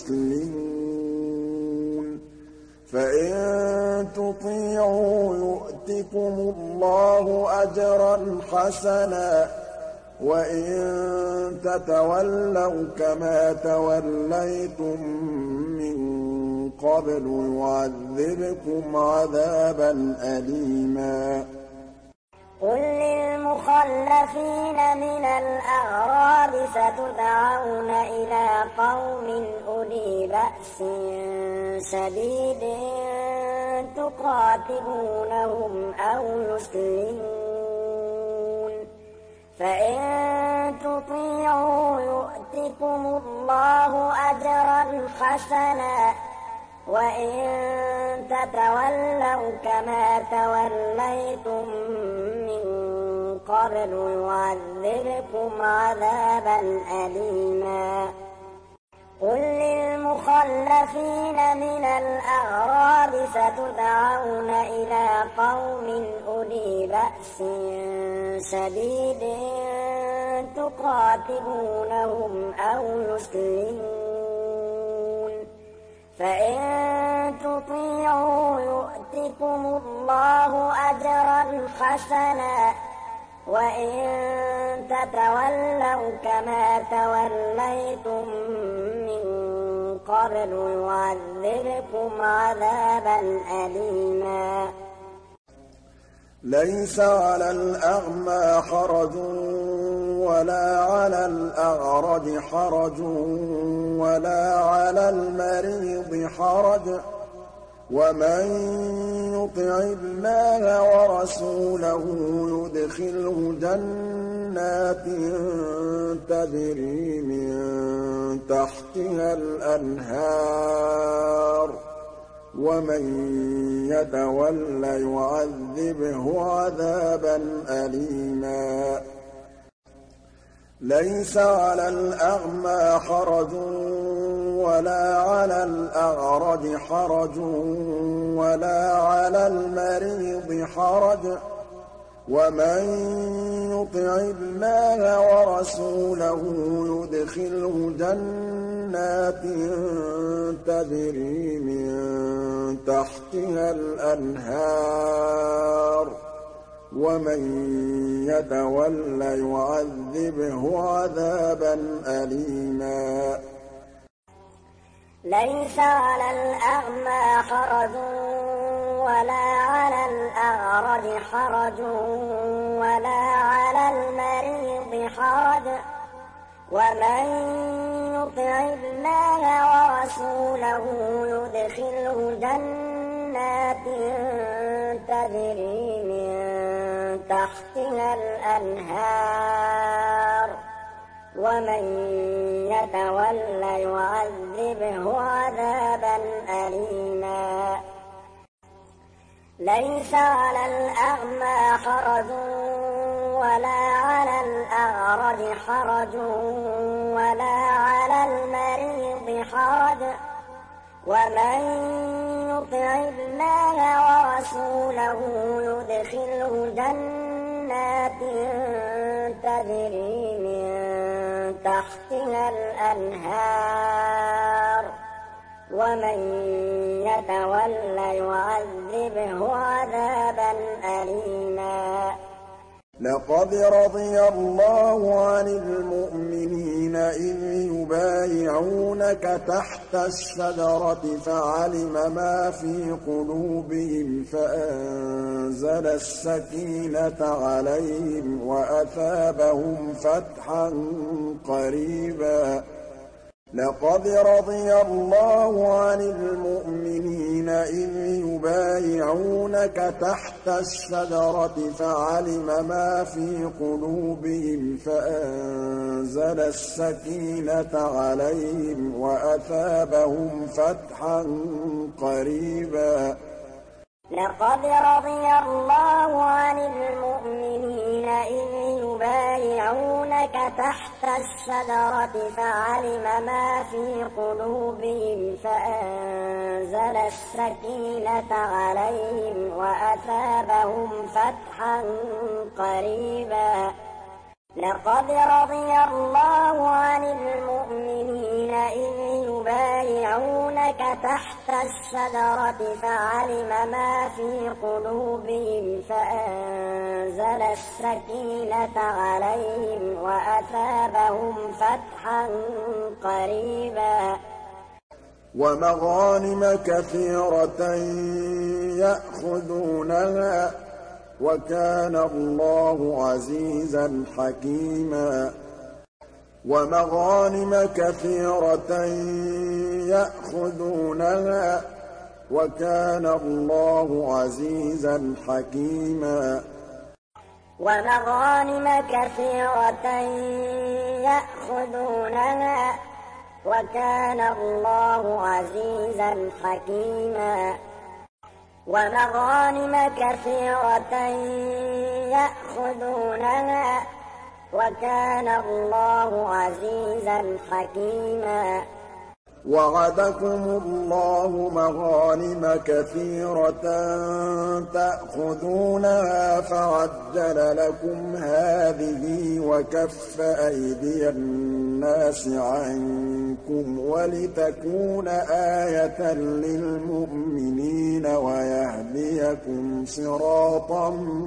يسلمون فإن تطيعوا يؤتكم الله أجرا حسنا وإن تتولوا كما توليتم من قبل يعذبكم عذابا أليما قل للمخلفين من الأعراب ستدعون إلى قوم أولي بأس شديد تقاتلونهم أو يسلمون فإن تطيعوا يؤتكم الله أجرا حسنا وإن تتولوا كما توليتم من قبل يعذبكم عذابا أليما قل للمخلفين من الأعراب ستدعون إلى قوم أولي بأس شديد تقاتلونهم أو يسلمون فإن تطيعوا يؤتكم الله أجرا حسنا وإن تتولوا كما توليتم من قبل يعذبكم عذابا أليما ليس على الأعمى حرج ولا على الأعرج حرج ولا على المريض حرج ومن يطع الله ورسوله يدخله جنات تجري من تحتها الأنهار ومن يتول يعذبه عذابا أليما ليس على الأعمى حرج ولا على الأعرج حرج ولا على المريض حرج ومن يطع الله ورسوله يدخله جنات تجري من تحتها الأنهار ومن يتول يعذبه عذابا أليما ليس على الأعمى حرج ولا على الأعرج حرج ولا على المريض حرج ومن يطع الله ورسوله يدخله جنات تجري من تحتها الأنهار ومن يتول يعذبه عذابا أليما ليس على الأعمى حرج ولا على الأعرج حرج ولا على المريض حرج ومن يطع الله ورسوله يدخله جنات تجري من تحتها الأنهار ومن يتول يعذبه عذابا أليما لقد رضي الله عن المؤمنين إذ يبايعونك تحت الشجرة فعلم ما في قلوبهم فأنزل السكينة عليهم وأثابهم فتحا قريبا لقد رضي الله عن المؤمنين إذ يبايعونك تحت الشجرة فعلم ما في قلوبهم فأنزل السكينة عليهم وأثابهم فتحا قريبا لقد رضي الله عن المؤمنين إذ يبايعونك يبايعونك تحت الشجرة فعلم ما في قلوبهم فأنزل السكينة عليهم وأثابهم فتحا قريبا لقد رضي الله عن المؤمنين إذ يبايعونك تحت الشجرة فعلم ما في قلوبهم فأنزل السكينة عليهم وأثابهم فتحا قريبا ومغانم كثيرة يأخذونها وكان الله عزيزا حكيما ومغانم كثيرة يأخذونها وكان الله عزيزا حكيما ومغانم كثيرة يأخذونها وكان الله عزيزا حكيما ومغانم كثيرة يأخذونها وكان الله عزيزا حكيما وعدكم الله مغانم كثيرة تأخذونها فعجل لكم هذه وكف أيدي الناس عنكم ولتكون آية للمؤمنين ويهديكم صراطا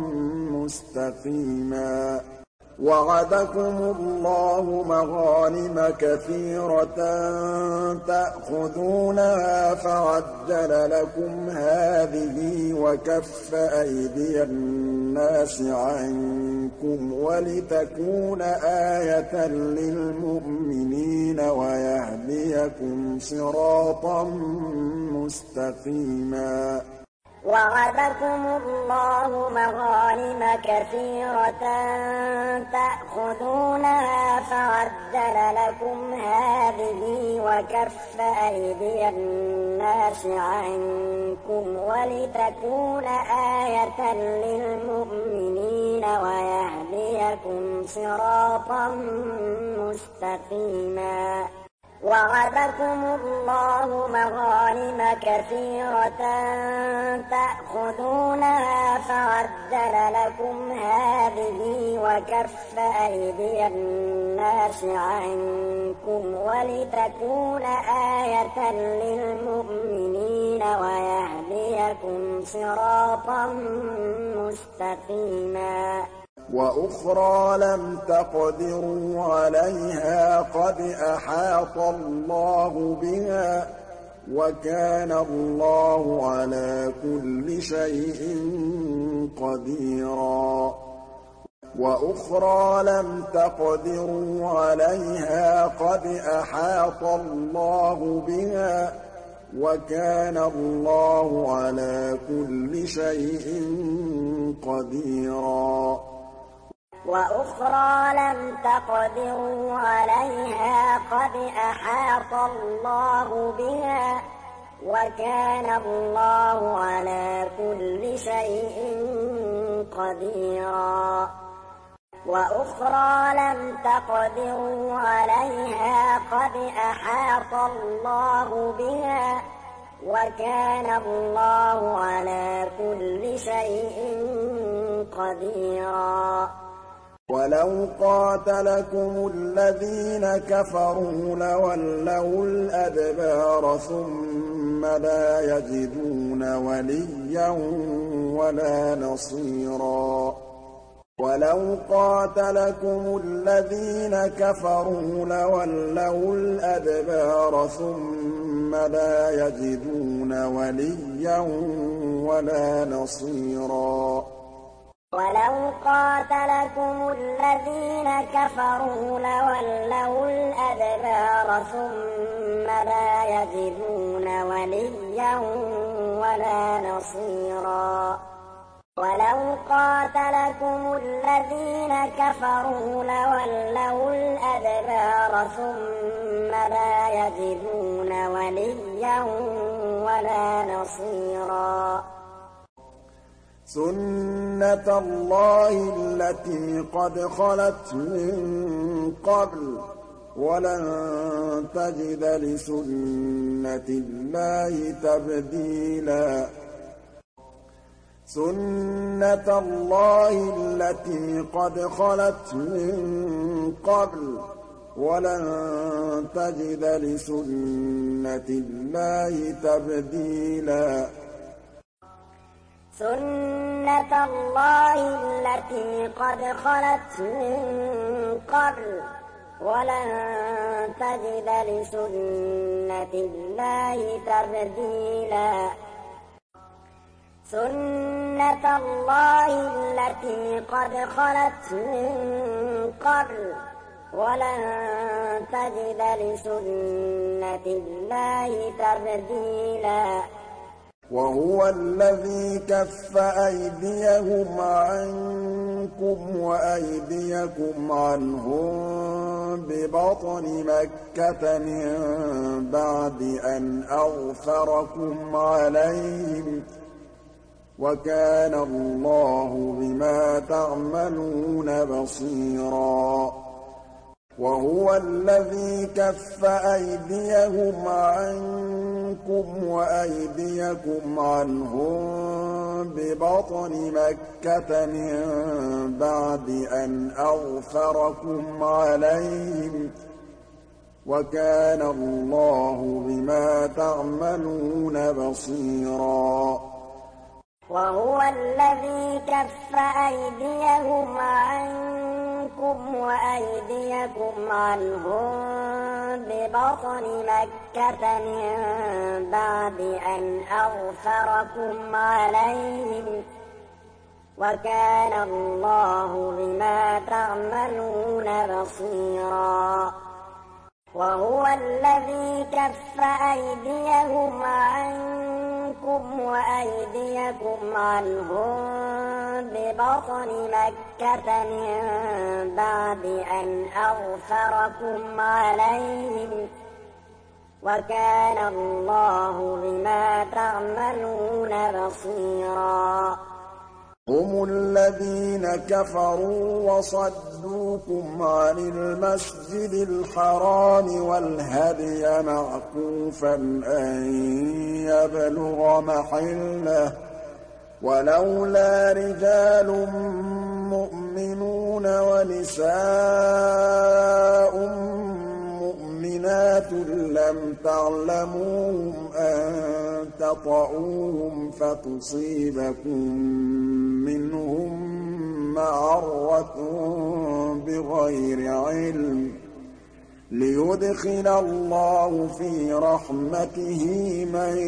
مستقيما وعدكم الله مغانم كثيرة تأخذونها فعجل لكم هذه وكف أيدي الناس عنكم ولتكون آية للمؤمنين ويهديكم صراطا مستقيما وعدكم الله مغانم كثيرة تأخذونها فعجل لكم هذه وكف أيدي الناس عنكم ولتكون آية للمؤمنين ويهديكم صراطا مستقيما وعدكم الله مغانم كثيرة تأخذونها فعجل لكم هذه وكف أيدي الناس عنكم ولتكون آية للمؤمنين ويهديكم صراطا مستقيما وأخرى لم تقدروا عليها قد أحاط الله بها وكان الله على كل شيء قديرا وأخرى لم تقدروا عليها قد أحاط الله بها وكان الله على كل شيء قديرا وأخرى لم تقدروا عليها قد أحاط الله بها وكان الله على كل شيء قديرا وأخرى لم تقدروا عليها قد أحاط الله بها وكان الله على كل شيء قديرا ولو قاتلكم الذين كفروا لولوا الأدبار ثم لا يجدون وليا ولا نصيرا ولو قاتلكم الذين كفروا لولوا الأدبار ثم لا يجدون وليا ولا نصيرا ولو قاتلكم الذين كفروا لولوا الأدبار ثم لا يجدون وليا ولا نصيرا ولو قاتلكم الذين كفروا لولوا الأدبار ثم لا يجدون وليا ولا نصيرا سُنَّةَ اللَّهِ الَّتِي قَدْ خَلَتْ مِن قَبْلُ ۖ وَلَن تَجِدَ لِسُنَّةِ اللَّهِ تَبْدِيلًا سُنَّةَ اللَّهِ الَّتِي قَدْ خَلَتْ مِن قَبْلُ ۖ وَلَن تَجِدَ لِسُنَّةِ اللَّهِ تَبْدِيلًا سُنَّةَ اللَّهِ الَّتِي قَدْ خَلَتْ مِن قَبْلُ ۖ وَلَن تَجِدَ لِسُنَّةِ اللَّهِ تَبْدِيلًا سُنَّةَ اللَّهِ الَّتِي قَدْ خَلَتْ مِن قَبْلُ ۖ وَلَن تَجِدَ لِسُنَّةِ اللَّهِ تَبْدِيلًا وَهُوَ الَّذِي كَفَّ أَيْدِيَهُمْ عَنكُمْ وَأَيْدِيَكُمْ عَنْهُم بِبَطْنِ مَكَّةَ مِن بَعْدِ أَنْ أَظْفَرَكُمْ عَلَيْهِمْ ۚ وَكَانَ اللَّهُ بِمَا تَعْمَلُونَ بَصِيرًا وَهُوَ الَّذِي كَفَّ أَيْدِيَهُمْ عَنكُمْ وَأَيْدِيَكُمْ عَنْهُم بِبَطْنِ مَكَّةَ مِن بَعْدِ أَنْ أَظْفَرَكُمْ عَلَيْهِمْ ۚ وَكَانَ اللَّهُ بِمَا تَعْمَلُونَ بَصِيرًا وَهُوَ الَّذِي كَفَّ أَيْدِيَهُمْ عَنكُمْ وَأَيْدِيَكُمْ عَنْهُم بِبَطْنِ مَكَّةَ مِن بَعْدِ أَنْ أَظْفَرَكُمْ عَلَيْهِمْ ۚ وَكَانَ اللَّهُ بِمَا تَعْمَلُونَ بَصِيرًا وَهُوَ الَّذِي كَفَّ أَيْدِيَهُمْ عَنكُمْ وَأَيْدِيَكُمْ عَنْهُم بِبَطْنِ مَكَّةَ مِن بَعْدِ أَنْ أَظْفَرَكُمْ عَلَيْهِمْ ۚ وَكَانَ اللَّهُ بِمَا تَعْمَلُونَ بَصِيرًا هُمُ الَّذِينَ كَفَرُوا وَصَدُّوكُمْ عَنِ الْمَسْجِدِ الْحَرَامِ وَالْهَدْيَ مَعْكُوفًا أَن يَبْلُغَ مَحِلَّهُ ۚ وَلَوْلَا رِجَالٌ مُّؤْمِنُونَ وَنِسَاءٌ مُّؤْمِنَاتٌ لَّمْ تَعْلَمُوهُمْ أَن تَطَئُوهُمْ فَتُصِيبَكُم مِّنْهُم مَّعَرَّةٌ بِغَيْرِ عِلْمٍ لِّيُدْخِلَ اللَّهُ فِي رَحْمَتِهِ مَن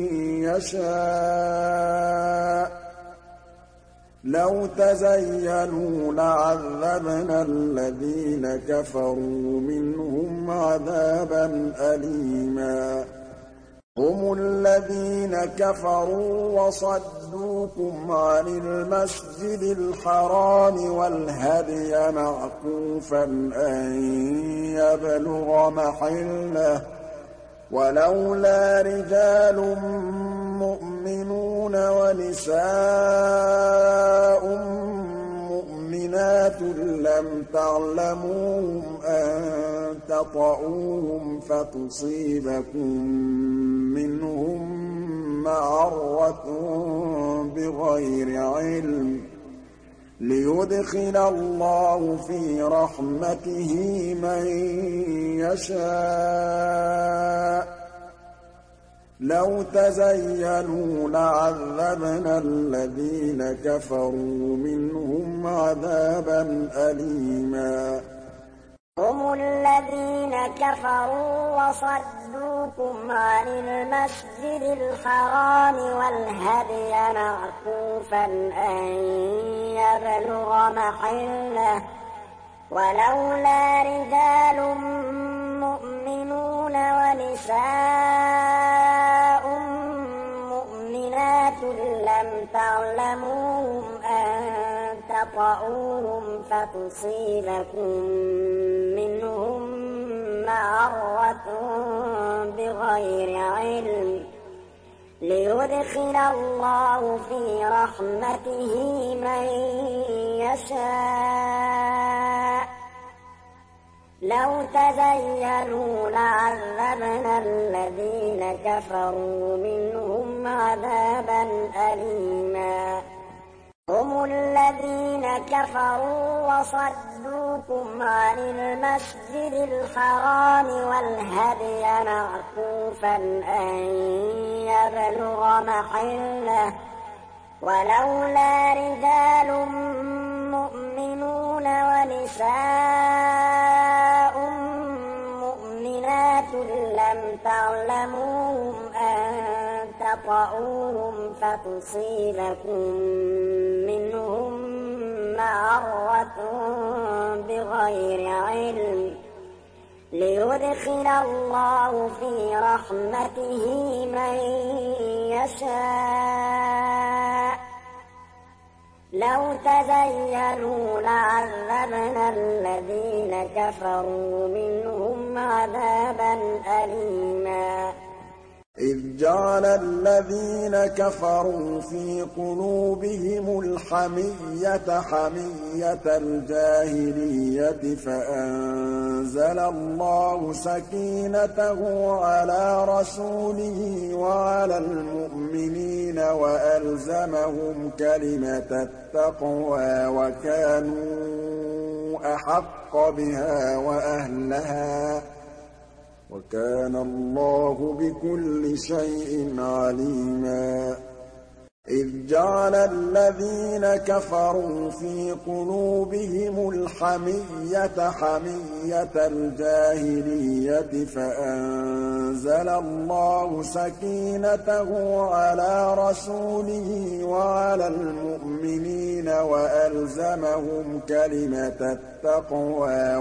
يَشَاءُ ۚ لَوْ تَزَيَّلُوا لَعَذَّبْنَا الَّذِينَ كَفَرُوا مِنْهُمْ عَذَابًا أَلِيمًا هُمُ الَّذِينَ كَفَرُوا وَصَدُّوكُمْ عَنِ الْمَسْجِدِ الْحَرَامِ وَالْهَدْيَ مَعْكُوفًا أَن يَبْلُغَ مَحِلَّهُ ۚ وَلَوْلَا رِجَالٌ مُّؤْمِنُونَ وَنِسَاءٌ مُّؤْمِنَاتٌ لَّمْ تَعْلَمُوهُمْ أَن تَطَئُوهُمْ فَتُصِيبَكُم مِّنْهُم مَّعَرَّةٌ بِغَيْرِ عِلْمٍ لِّيُدْخِلَ اللَّهُ فِي رَحْمَتِهِ مَن يَشَاءُ ۚ لَوْ تَزَيَّلُوا لَعَذَّبْنَا الَّذِينَ كَفَرُوا مِنْهُمْ عَذَابًا أَلِيمًا هُمُ الَّذِينَ كَفَرُوا وَصَدُّوكُمْ عَنِ الْمَسْجِدِ الْحَرَامِ وَالْهَدْيَ مَعْكُوفًا أَن يَبْلُغَ مَحِلَّهُ ۚ وَلَوْلَا رِجَالٌ مُّؤْمِنُونَ وَنِسَاءٌ مُّؤْمِنَاتٌ لَّمْ تَعْلَمُوهُمْ أَن تَطَئُوهُمْ فَتُصِيبَكُم مِّنْهُم مَّعَرَّةٌ بِغَيْرِ عِلْمٍ ليدخل الله في رحمته من يشاء لو تزيلوا لعذبنا الذين كفروا منهم عذابا أليما هم الذين كفروا وصدوكم عن المسجد الحرام والهدي معكوفا أن يبلغ محله ولولا رجال مؤمنون ونساء مؤمنات لم تعلموهم أن تطؤوهم فتصيبكم منهم معرة بغير علم ليدخل الله في رحمته من يشاء لو تزيلوا لعذبنا الذين كفروا منهم عذابا أليما إذ جعل الذين كفروا في قلوبهم الحمية حمية الجاهلية فأنزل الله سكينته على رسوله وعلى المؤمنين وألزمهم كلمة التقوى وكانوا أحق بها وأهلها وكان الله بكل شيء عليما إذ جعل الذين كفروا في قلوبهم الحمية حمية الجاهلية فأنزل الله سكينته على رسوله وعلى المؤمنين وألزمهم كلمة التقوى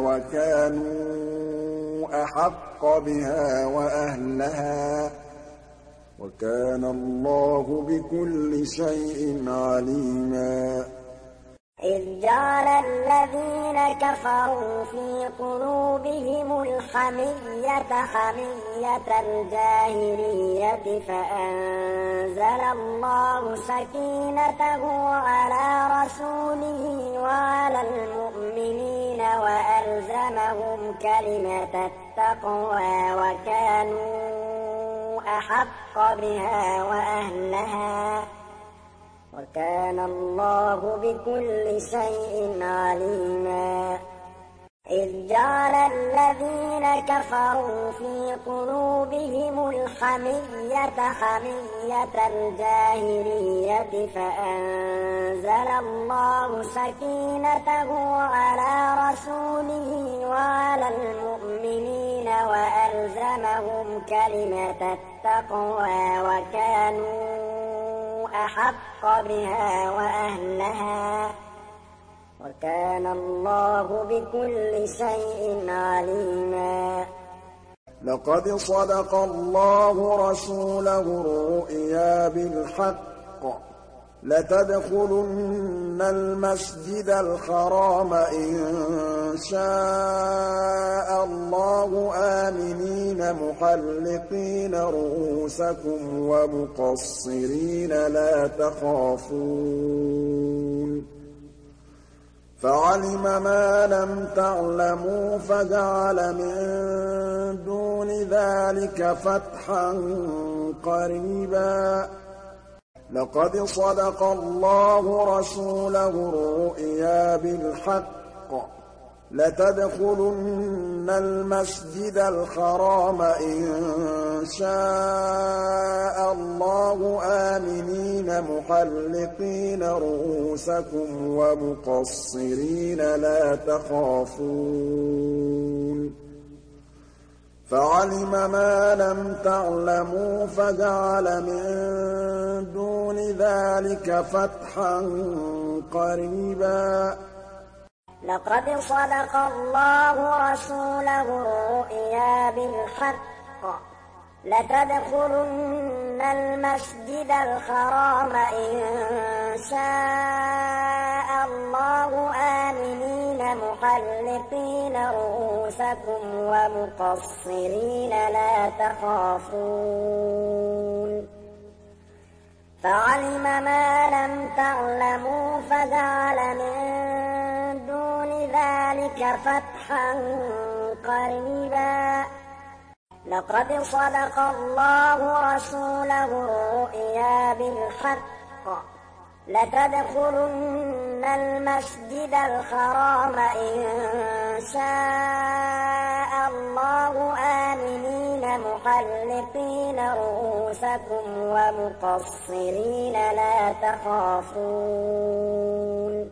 وكانوا أحق بها وأهلها وكان الله بكل شيء عليما إذ جعل الذين كفروا في قلوبهم الحمية حمية الجاهلية فأنزل الله سكينته على رسوله وعلى المؤمنين وألزمهم كلمة التقوى وكانوا أحق بها وأهلها وكان الله بكل شيء عليما إذ جعل الذين كفروا في قلوبهم الحمية حمية الجاهلية فأنزل الله سكينته على رسوله وعلى المؤمنين وألزمهم كلمة التقوى وكانوا أحق بها وأهلها وكان الله بكل شيء عليما لقد صدق الله رسوله الرؤيا بالحق لتدخلن المسجد الحرام إن شاء الله آمنين محلقين رؤوسكم ومقصرين لا تخافون فعلم ما لم تعلموا فجعل من دون ذلك فتحا قريبا لقد صدق الله رسوله الرؤيا بالحق لتدخلن المسجد الحرام إن شاء الله آمنين محلقين رؤوسكم ومقصرين لا تخافون فعلم ما لم تعلموا فجعل من دون ذلك فتحا قريبا لقد صدق الله رسوله الرؤيا بالحق لتدخلن المسجد الحرام إن شاء الله آمنين محلقين رؤوسكم ومقصرين لا تخافون فعلم ما لم تعلموا فجعل من دون ذلك فتحا قريبا لقد صدق الله رسوله الرؤيا بالحق لتدخلن المسجد الحرام إن شاء الله آمنين محلقين رؤوسكم ومقصرين لا تخافون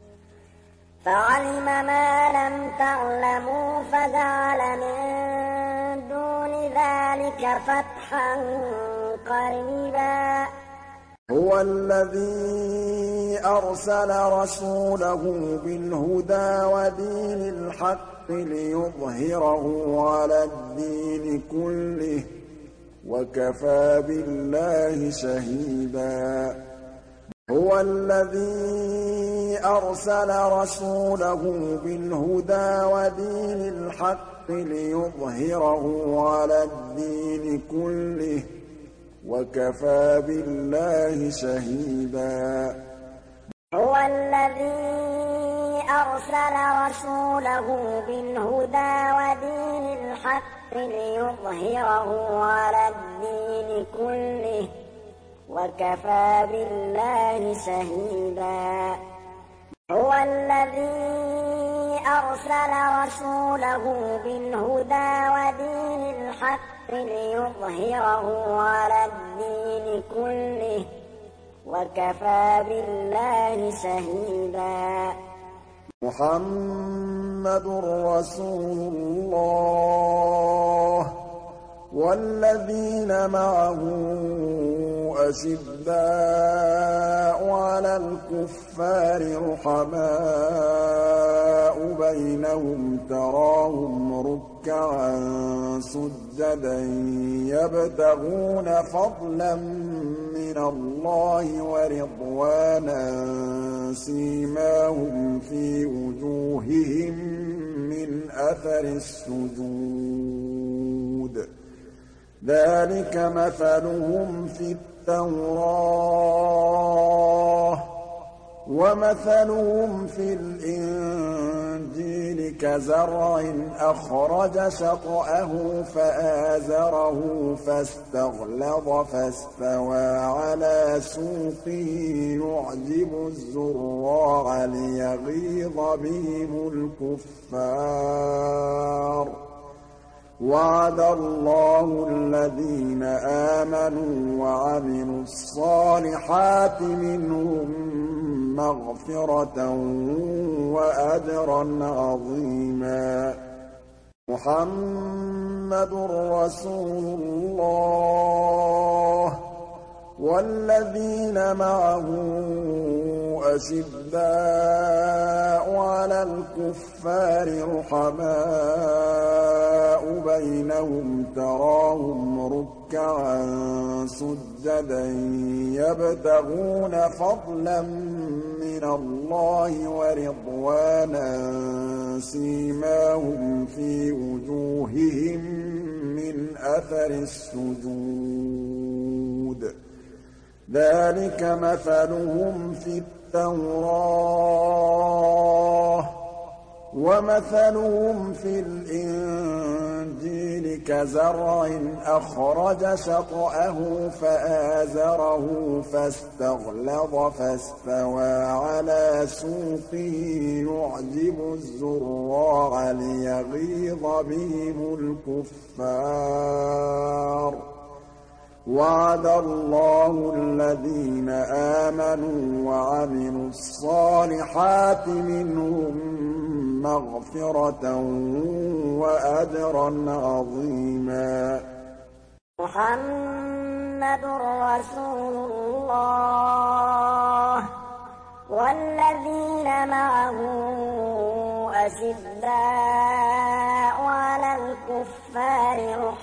فعلم ما لم تعلموا فجعل من دون ذلك فتحا قريبا هو الذي أرسل رسوله بالهدى ودين الحق ليظهره على الدين كله وكفى بالله شهيدا هو الذي أرسل رسوله بالهدى ودين الحق ليظهره على الدين كله وكفى بالله شهيدا هو الذي أرسل رسوله بالهدى ودين الحق ليظهره على الدين كله وكفى بالله شهيدا هو الذي أرسل رسوله بالهدى ودين الحق ليظهره على الدين كله وكفى بالله شهيدا محمد رسول الله والذين معه أشداء على الكفار رحماء بينهم تراهم ركعا سجدا يبتغون فضلا من الله ورضوانا سيماهم في وجوههم من أثر السجود ذلك مثلهم في التوراة ومثلهم في الإنجيل كزرع أخرج شطأه فآزره فاستغلظ فاستوى على سوقه يعجب الزراع ليغيظ بهم الكفار وعد الله الذين آمنوا وعملوا الصالحات منهم مغفرة وأجرا عظيما محمد رسول الله والذين معه أشداء على الكفار رحماء بينهم تراهم ركعا سجدا يبتغون فضلا من الله ورضوانا سيماهم في وجوههم من أثر السجود ذلك مثلهم في التوراة ومثلهم في الإنجيل كزرع أخرج شطأه فآزره فاستغلظ فاستوى على سوقه يعجب الزراع ليغيظ بهم الكفار وعد الله الذين آمنوا وعملوا الصالحات منهم مغفرة وأجرا عظيما محمد رسول الله والذين معه أشداء على الكفار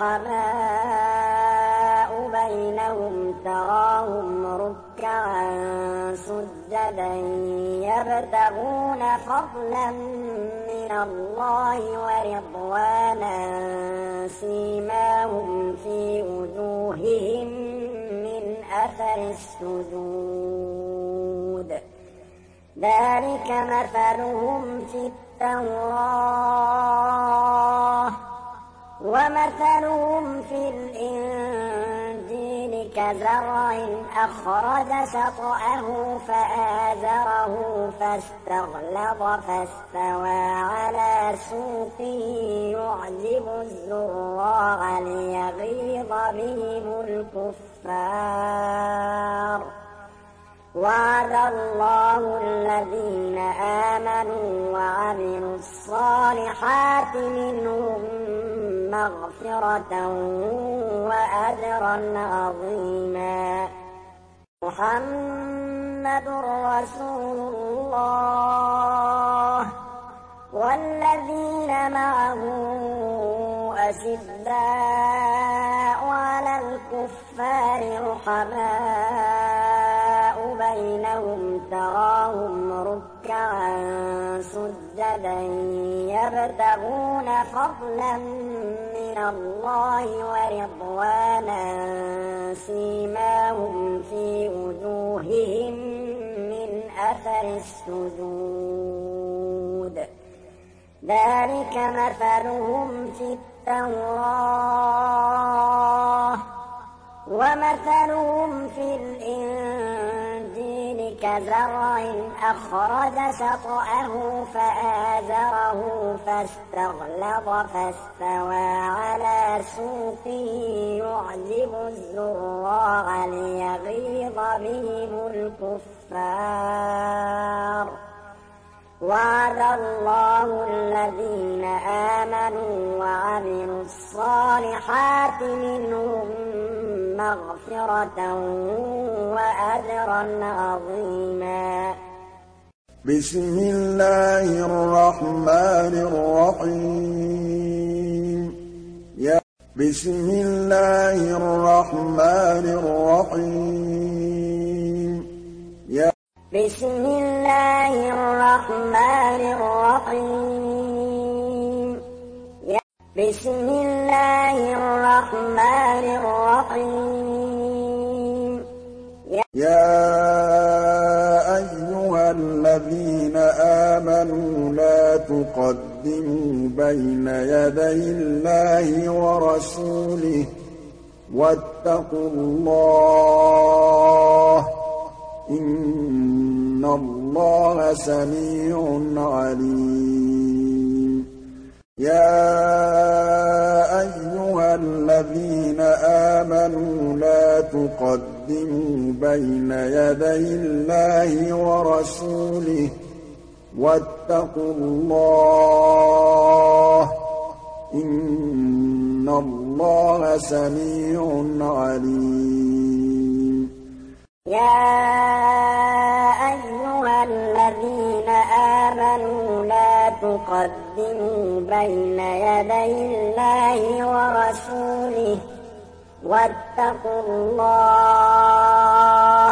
رحماء بينهم تراهم ركعا سجدا يبتغون فضلا من الله ورضوانا سيماهم في وجوههم من أثر أثر السجود ذلك مثلهم في التوراة ومثلهم في الإنجيل كزرع أخرج شطأه فآزره فاستغلظ فاستوى على سوقه يعجب الزراع ليغيظ بهم الكفار وعد الله الذين آمنوا وعملوا الصالحات منهم مغفرة وأجرا عظيما محمد رسول الله والذين معه أشداء على الكفار رحماء بينهم تراهم ركعا سجدا يبتغون فضلا من الله ورضوانا سيماهم في وجوههم من أثر السجود ذلك مثلهم في التوراة ومثلهم في الإنجيل كزرع أخرج شطأه فآزره فاستغلظ فاستوى على سوقه يعجب الزراع ليغيظ بهم الكفار وعد الله الذين آمنوا وعملوا الصالحات منهم مغفرة وأجرا عظيما بسم الله الرحمن الرحيم يا بسم الله الرحمن الرحيم يا بسم الله الرحمن الرحيم يا بسم الله الرحمن الرحيم يا, يا أيها الذين آمنوا لا تقدموا بين يدي الله ورسوله واتقوا الله إن الله سميع عليم يا أيها الذين آمنوا لا تقدموا بين يدي الله ورسوله واتقوا الله إن الله سميع عليم يا أيها الذين آمنوا لا تقدموا بين يدي الله ورسوله واتقوا الله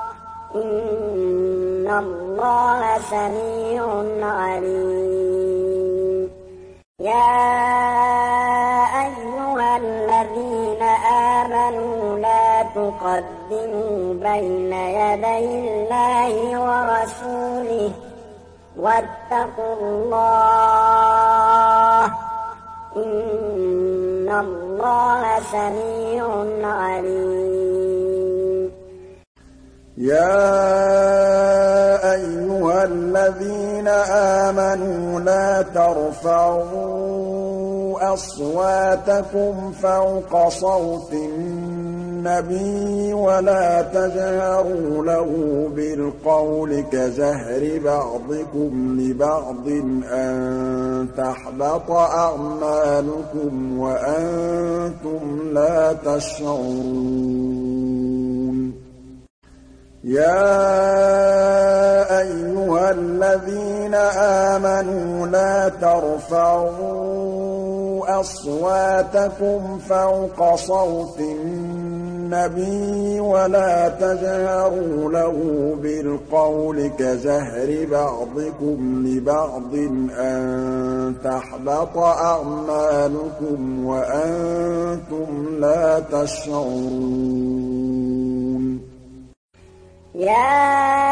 إن الله سميع عليم يا أيها الذين آمنوا لا تقدموا بين يدي الله ورسوله واتقوا الله إن الله سميع عليم يا أيها الذين آمنوا لا ترفعوا أصواتكم فوق صوت النبي ولا تجهروا له بالقول كجهر بعضكم لبعض أن تحبط أعمالكم وأنتم لا تشعرون يا أيها الذين آمنوا لا ترفعوا أصواتكم فوق صوت النبي ولا تجهروا له بالقول كجهر بعضكم لبعض أن تحبط أعمالكم وأنتم لا تشعرون يا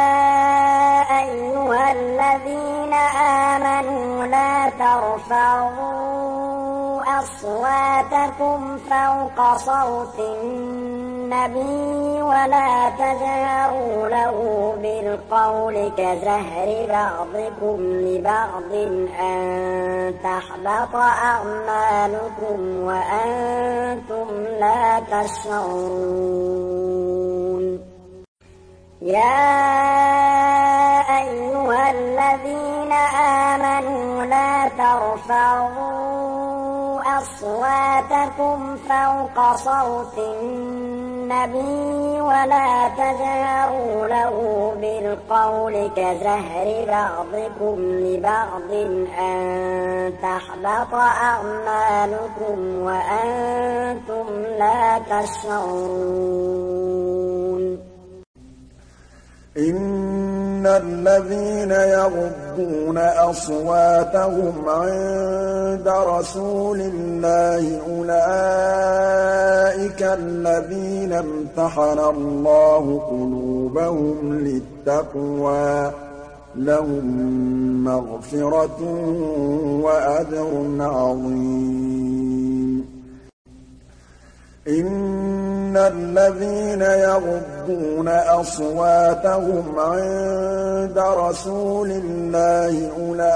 أيها الذين آمنوا لا ترفعوا أصواتكم فوق صوت النبي ولا تجهروا له بالقول كجهر بعضكم لبعض أن تحبط أعمالكم وأنتم لا تشعرون يا أيها الذين آمنوا لا ترفعوا أصواتكم فوق صوت النبي ولا تجهروا له بالقول كجهر بعضكم لبعض أن تحبط أعمالكم وأنتم لا تشعرون إن الذين يغضون أصواتهم عند رسول الله أولئك الذين امتحن الله قلوبهم للتقوى لهم مغفرة وأجر عظيم إن الذين يغضون أصواتهم عند رسول الله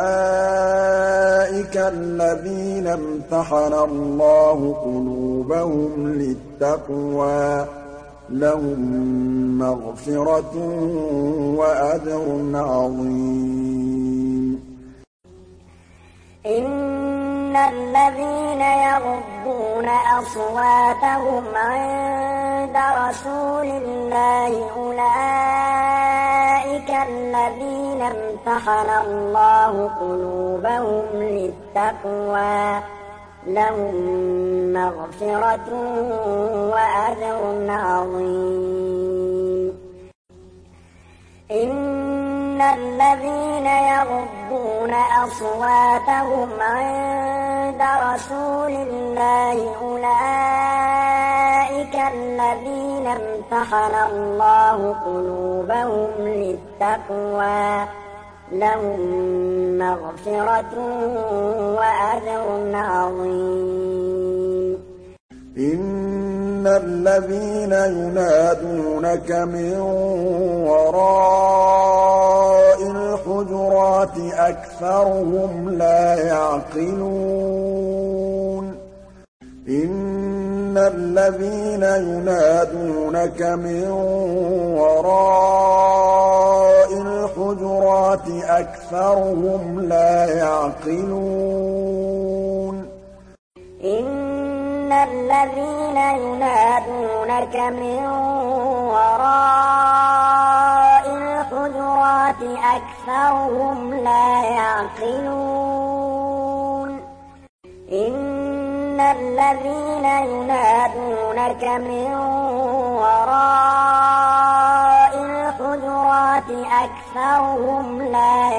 أولئك الذين امتحن الله قلوبهم للتقوى لهم مغفرة وأجر عظيم إن الذين يغضون أصواتهم عند رسول الله أولئك الذين امتحن الله قلوبهم للتقوى لهم مغفرة وأجر عظيم إن الذين يغضون أصواتهم عند رسول الله أولئك الذين امتحن الله قلوبهم للتقوى لهم مغفرة وأجر عظيم إن الذين ينادونك من وراء الحجرات أكثرهم لا يعقلون إن الذين ينادونك من وراء الحجرات أكثرهم لا يعقلون إن الذين ينادونك من وراء الحجرات أكثرهم لا يعقلون إن الذين ينادونك من وراء الحجرات أكثرهم لا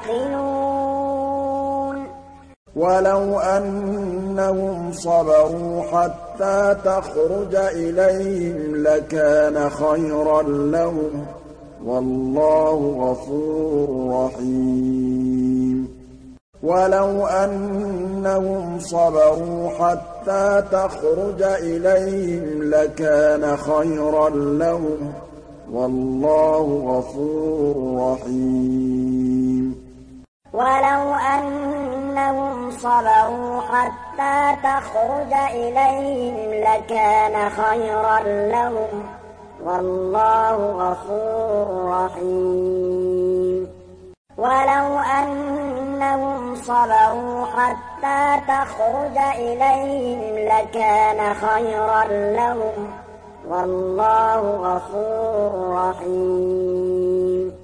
يعقلون ولو أنهم صبروا حتى تخرج إليهم لكان خيرا لهم والله غفور رحيم ولو أنهم صبروا حتى تخرج إليهم لكان خيرا لهم والله غفور رحيم ولو أنهم صبروا حتى تخرج إليهم لكان خيرا لهم والله غفور رحيم ولو أنهم صبروا حتى تخرج إليهم لكان خيرا لهم والله غفور رحيم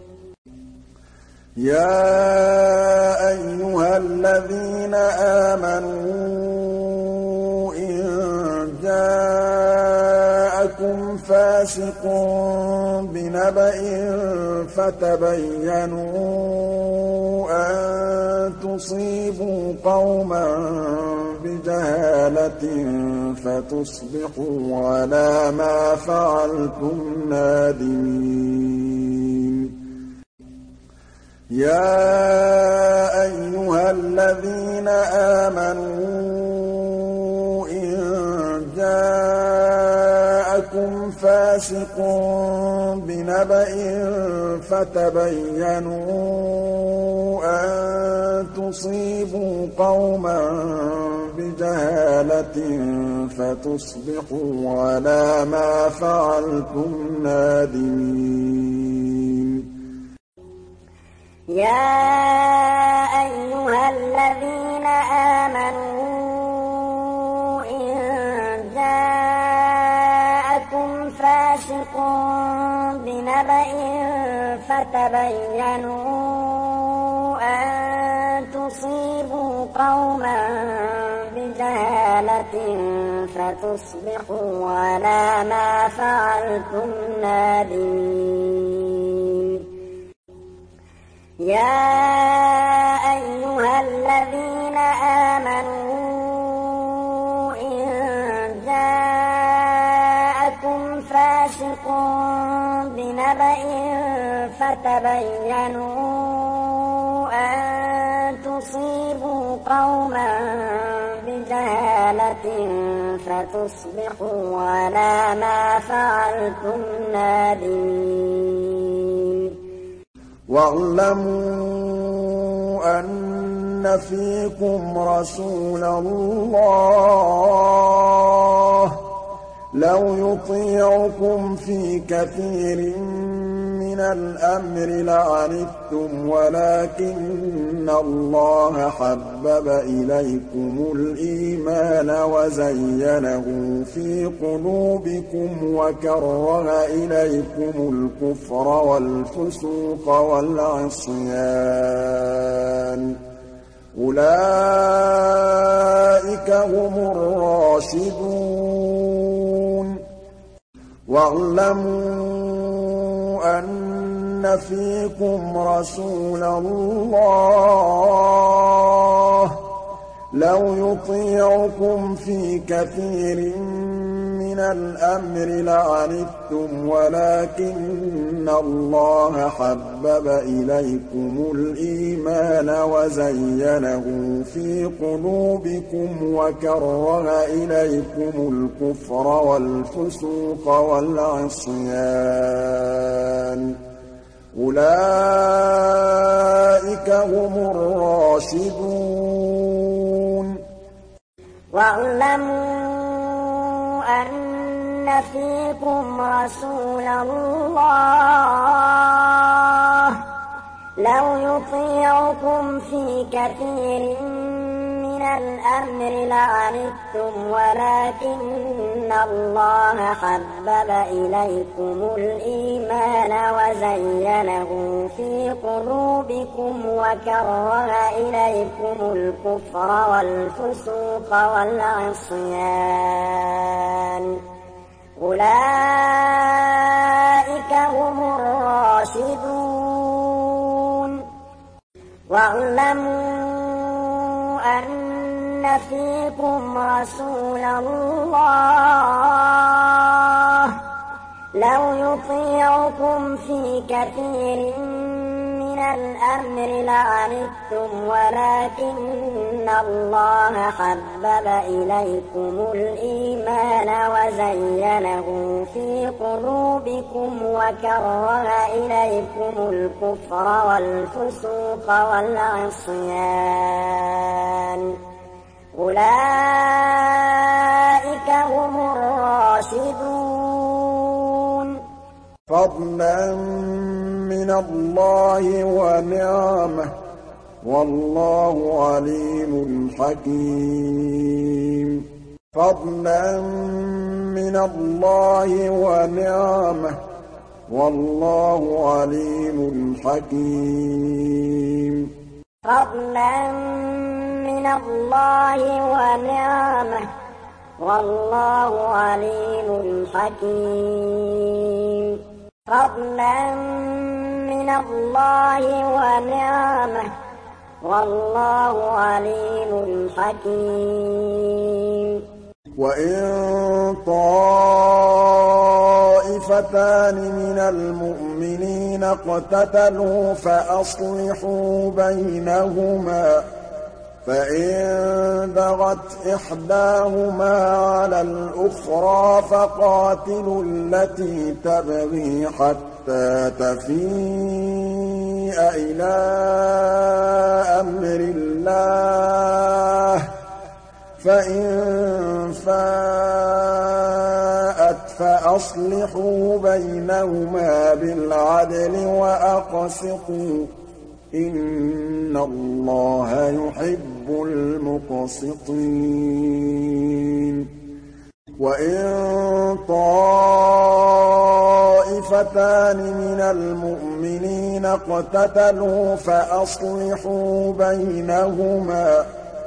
يا أيها الذين آمنوا إن جاءكم فاسق بنبأ فتبينوا أن تصيبوا قوما بجهالة فتصبحوا على ما فعلتم نادمين يا أيها الذين آمنوا إن جاءكم فاسق بنبأ فتبينوا أن تصيبوا قوما بجهالة فتصبحوا على ما فعلتم نادمين يا أيها الذين آمنوا إن جاءكم فاسق بنبأ فتبينوا أن تصيبوا قوما بجهالة فتصبحوا على ما فعلتم نادمين يا أيها الذين آمنوا إن جاءكم فاسق بنبأ فتبينوا أن تصيبوا قوما بجهالة فتصبحوا على ما فعلتم نادمين واعلموا أن فيكم رسول الله لو يطيعكم في كثير من الأمر لعنتم ولكن الله حبب إليكم الإيمان وزينه في قلوبكم وكره إليكم الكفر والفسوق والعصيان أولئك هم الراشدون واعلموا أن فيكم رسول الله لو يطيعكم في كثير من الأمر لعنتم ولكن الله حبب إليكم الإيمان وزينه في قلوبكم وكره إليكم الكفر والفسوق والعصيان أولئك هم الراشدون واعلموا أن فيكم رسول الله لو يطيعكم في كثير من الأمر لعنتم ولكن الله حبب إليكم الإيمان وزينه في قلوبكم وكره إليكم الكفر والفسوق والعصيان أولئك هم الراشدون واعلموا أن فيكم رسول الله لو يطيعكم في كثير من الأمر لعنتم ولكن الله حبب إليكم الإيمان وزينه في قلوبكم وكره إليكم الكفر والفسوق والعصيان أولئك هم الراشدون فضلا من الله ونعمه والله عليم حكيم فضلا من الله ونعمه والله عليم حكيم فضلا من الله ونعمه والله عليم حكيم فضلا من الله ونعمه والله عليم حكيم. وإن طائفتان من المؤمنين اقتتلوا فأصلحوا بينهما فإن بغت إحداهما على الأخرى فقاتلوا التي تبغي حتى تفيء إلى أمر الله فإن فاءت فأصلحوا بينهما بالعدل وأقسطوا إن الله يحب المقسطين. وإن طائفتان من المؤمنين اقتتلوا فأصلحوا بينهما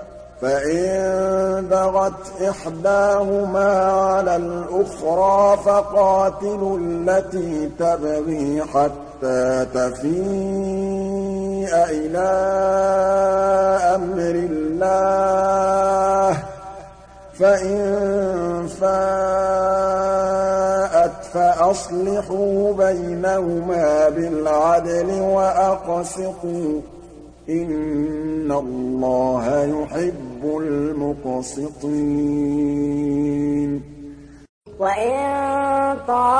فإن بغت إحداهما على الأخرى فقاتلوا التي تبغي حتى تفيء إلى أمر الله فإن فاءت فأصلحوا بينهما بالعدل وأقسطوا إن الله يحب المقسطين. وإن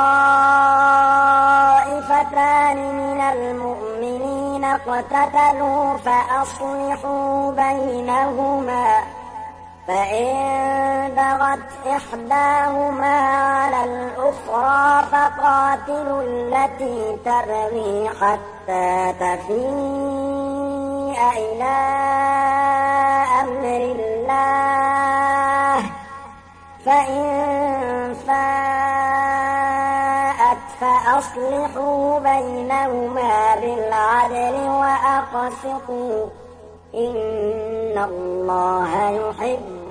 طائفتان من المؤمنين اقتتلوا فأصلحوا بينهما فإن بغت إحداهما على الأخرى فقاتلوا التي تبغي حتى تفيء إلى أمر الله فإن فاءت فأصلحوا بينهما بالعدل وأقسطوا إن الله يحب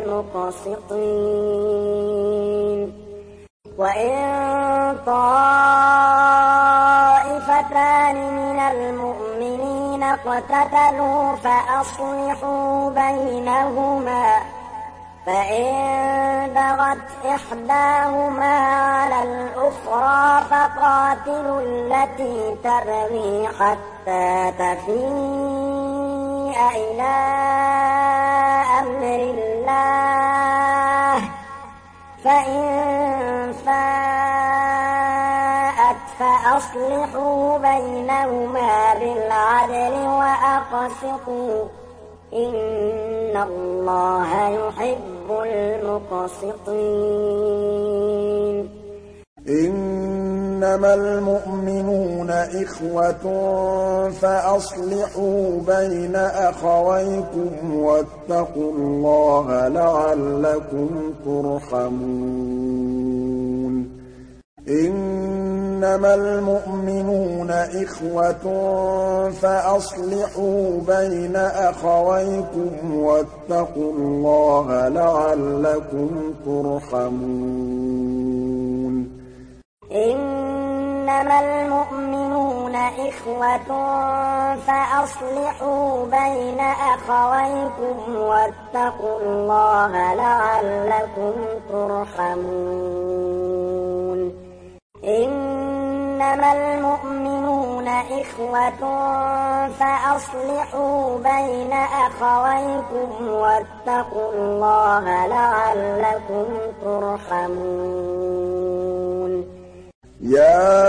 المقسطين. وإن طائفتان من المؤمنين اقتتلوا فأصلحوا بينهما فإن بغت إحداهما على الأخرى فقاتلوا التي تبغي حتى تفيء إلى أمر الله فإن فاءت فأصلحوا بينهما بالعدل وأقسطوا إن الله يحب المقسطين. إنما المؤمنون إخوة فأصلحوا بين أخويكم واتقوا الله لعلكم ترحمون. إنما المؤمنون إخوة فأصلحوا بين أخويكم واتقوا الله لعلكم ترحمون. إنما المؤمنون إخوة فأصلحوا بين أخويكم واتقوا الله لعلكم ترحمون. إنما المؤمنون إخوة فأصلحوا بين أخويكم واتقوا الله لعلكم ترحمون. يا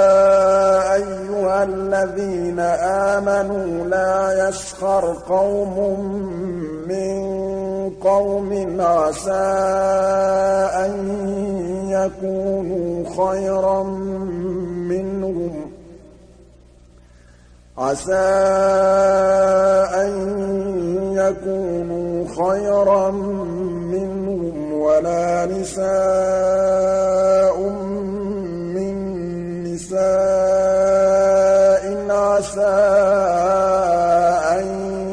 أيها الذين آمنوا لا يسخر قوم من قوم عسى أن يكونوا خيرا منهم عسى أن يكونوا خيرا منهم ولا نساء من نساء عسى أن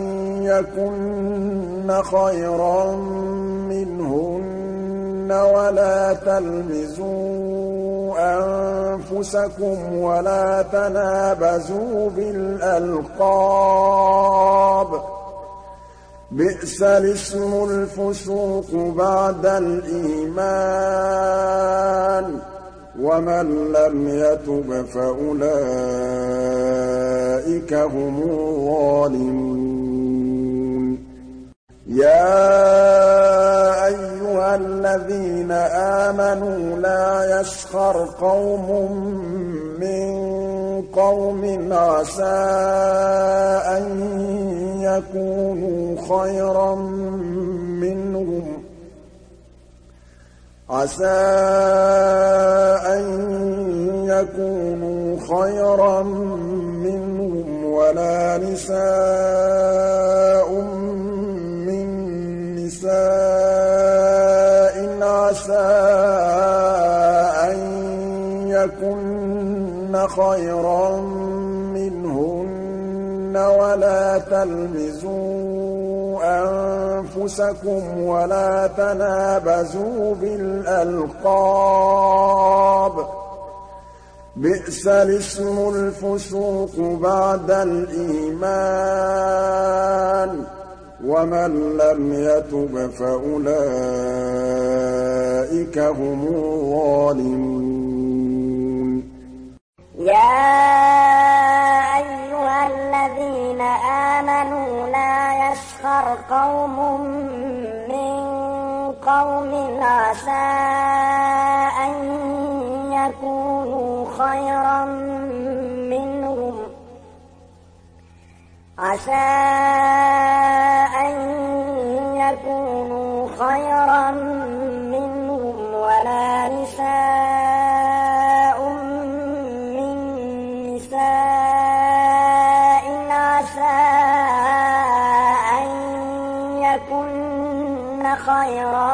يكن خيرا منهن ولا تلمزوا أنفسكم ولا تنابزوا بالألقاب بئس الاسم الفسوق بعد الإيمان ومن لم يتب فأولئك هم الظالمون يا أيها الذين آمنوا لا يسخر قوم من قوم عسى أن يكونوا خيرا منهم عسى أن يكونوا خيرا منهم ولا نساء من نساء عسى أن يكن خيرا منهن ولا تلمزوا أنفسكم ولا تنابزوا بالألقاب بئس الاسم الفسوق بعد الإيمان ومن لم يتب فأولئك هم الظالمون يا أيها الذين آمنوا لا يسخر قوم من قوم عسى أن يكونوا خيرا منهم عسى أن يكونوا خيرا منهم ولا نساء من نساء عسى أن يكن خيرا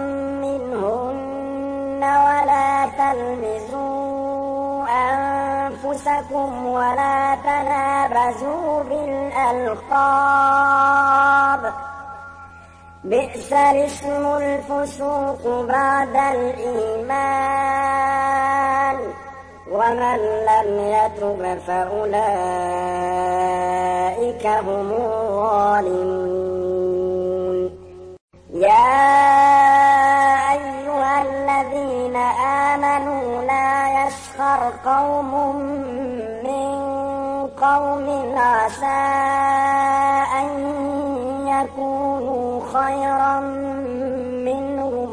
منهن ولا تلمزوا أنفسكم ولا تنابزوا بالألقاب بئس الاسم الفسوق بعد الإيمان ومن لم يتب فأولئك هم الظالمون يا أيها الذين آمنوا لا يسخر قوم من قوم عسى أن يكونوا خيرا منهم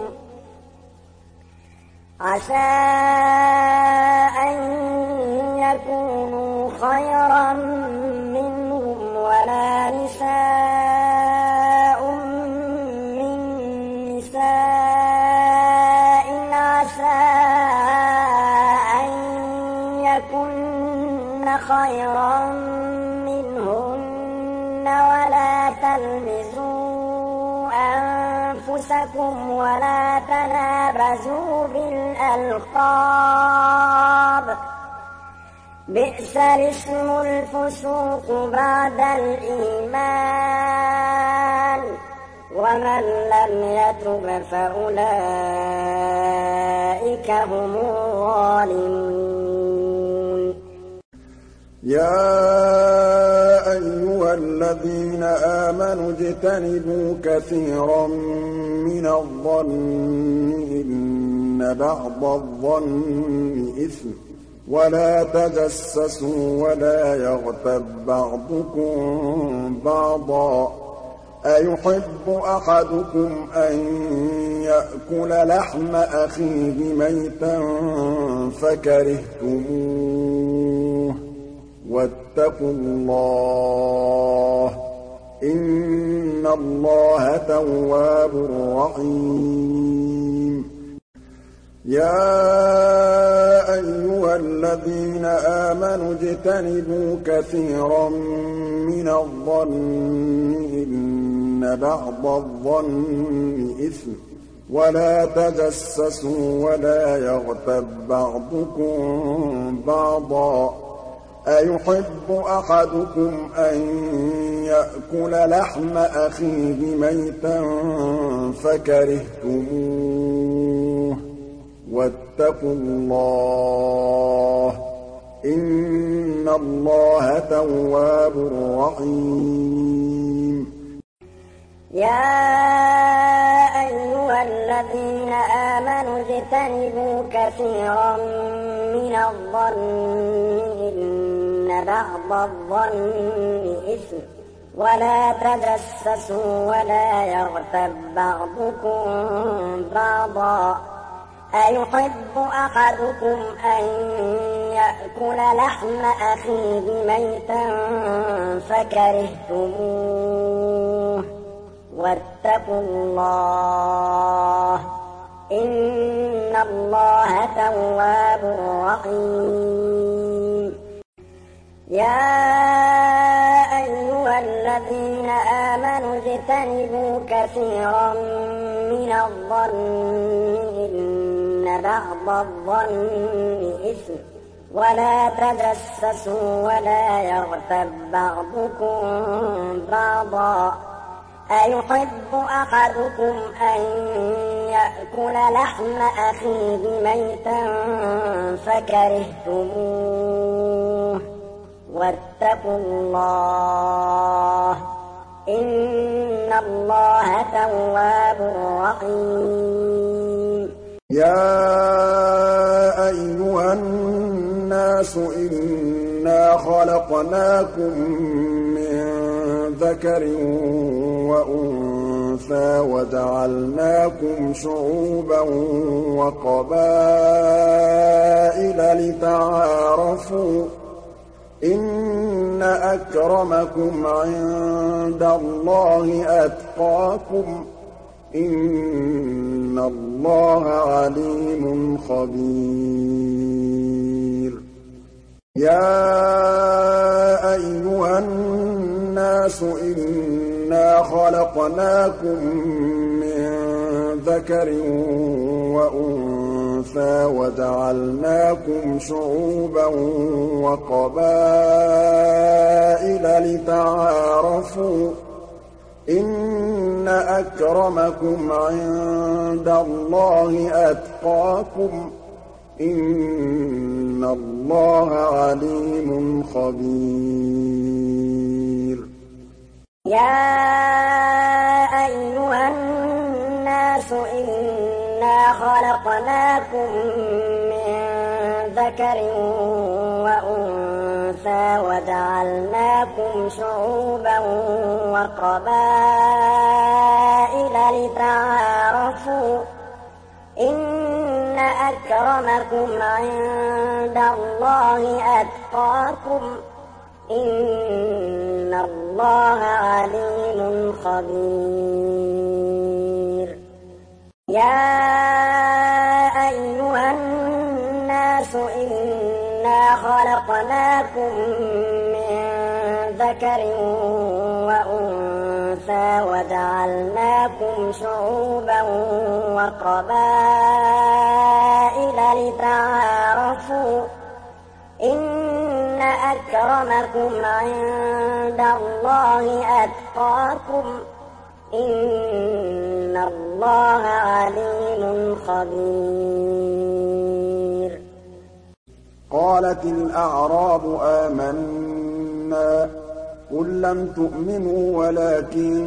عسى أن يكونوا خيرا منهم ولا نساء من نساء عسى أن يكن خيرا منهن ولا تلمزوا أنفسكم ولا تنابزوا بالألقاب بئس الاسم الفسوق بعد الإيمان ومن لم يتب فأولئك هم الظالمون يا أيها الذين آمنوا اجتنبوا كثيرا من الظن إن بعض الظن إثم ولا تجسسوا ولا يغتب بعضكم بعضا أيحب أحدكم أن يأكل لحم أخيه ميتا فكرهتموه واتقوا الله إن الله تواب رحيم يا أيها الذين آمنوا اجتنبوا كثيرا من الظن إن بعض الظن إثم ولا تجسسوا ولا يغتب بعضكم بعضا أيحب أحدكم أن يأكل لحم أخيه ميتا فكرهتموه واتقوا الله إن الله تواب رحيم يا أيها الذين آمنوا اجتنبوا كثيرا من الظن إن بعض الظن إثم ولا تجسسوا ولا يغتب بعضكم بعضا أيحب أحدكم أن يأكل لحم أخيه ميتا فكرهتموه واتقوا الله إن الله تواب رحيم يا أيها الذين آمنوا اجتنبوا كثيرا من الظن إن بعض الظن إثم ولا تجسسوا ولا يغتب بعضكم بعضا أيحب أحدكم أن يأكل لحم أخيه ميتا فكرهتموه واتقوا الله إن الله تواب رحيم يا أيها الناس إنا خلقناكم من ذكر وأنثى وجعلناكم شعوبا وقبائل لتعارفوا إن أكرمكم عند الله أتقاكم إن الله عليم خبير يا أيها الناس إنا خلقناكم من ذكر وأنثى وجعلناكم شعوبا وقبائل لتعارفوا إن أكرمكم عند الله أتقاكم إن الله عليم خبير يا أيها الناس إنا خلقناكم من ذكر وأنثى وجعلناكم شعوبا وقبائل لتعارفوا إن أكرمكم عند الله أتقاكم إن الله عليم خبير يا أيها الناس إنا خلقناكم من ذكر وأنثى وجعلناكم شعوبا وقبائل لتعارفوا إن أكرمكم عند الله أتقاكم إن الله عليم خبير قالت الأعراب آمنا قل لم تؤمنوا ولكن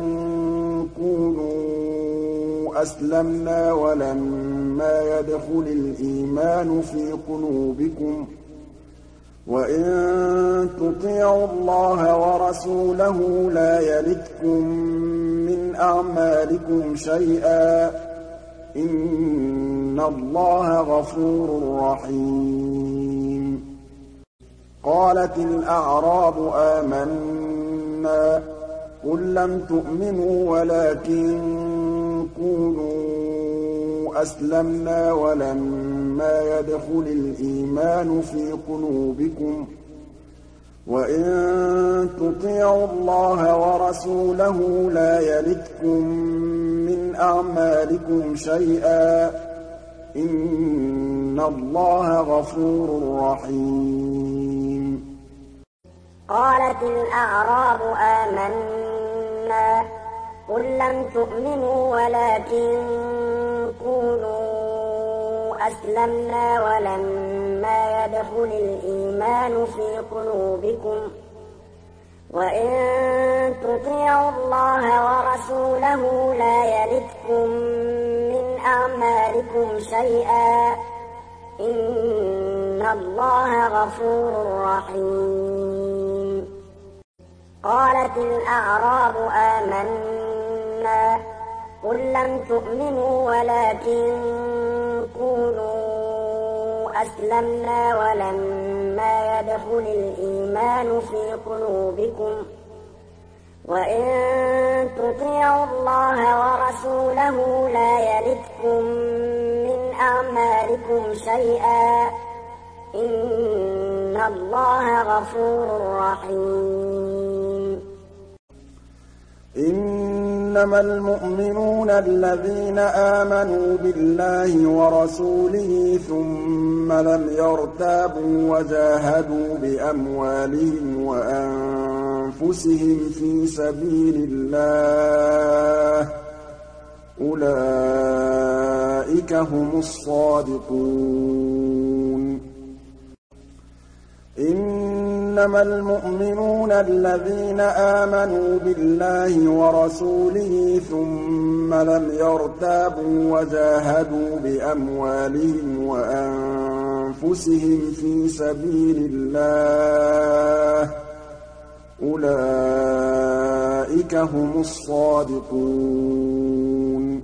قولوا أسلمنا ولما يدخل الإيمان في قلوبكم وإن تطيعوا الله ورسوله لا يلتكم من أعمالكم شيئا إن الله غفور رحيم قالت الأعراب آمنا قل لم تؤمنوا ولكن قولوا أسلمنا ولما يدخل الإيمان في قلوبكم وإن تطيعوا الله ورسوله لا يلتكم من أعمالكم شيئا إن الله غفور رحيم قالت الأعراب آمنا قل لم تؤمنوا ولكن قولوا أسلمنا ولما يدخل الإيمان في قلوبكم وإن تطيعوا الله ورسوله لا يلدكم من أعمالكم شيئا إن الله غفور رحيم. قالت الأعراب آمنا قل لم تؤمنوا ولكن قولوا أسلمنا ولما يدخل الإيمان في قلوبكم وإن تطيعوا الله ورسوله لا يلدكم من أعمالكم شيئا إن الله غفور رحيم. إنما المؤمنون الذين آمنوا بالله ورسوله ثم لم يرتابوا وجاهدوا بأموالهم وأنفسهم في سبيل الله أولئك هم الصادقون. إنما المؤمنون الذين آمنوا بالله ورسوله ثم لم يرتابوا وجاهدوا بأموالهم وأنفسهم في سبيل الله أولئك هم الصادقون.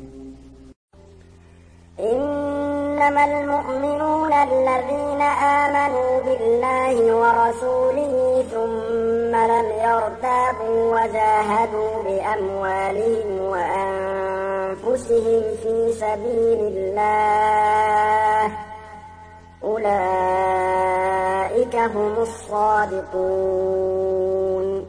إنما المؤمنون الذين آمنوا بالله ورسوله ثم لم يرتابوا وجاهدوا بأموالهم وأنفسهم في سبيل الله أولئك هم الصادقون.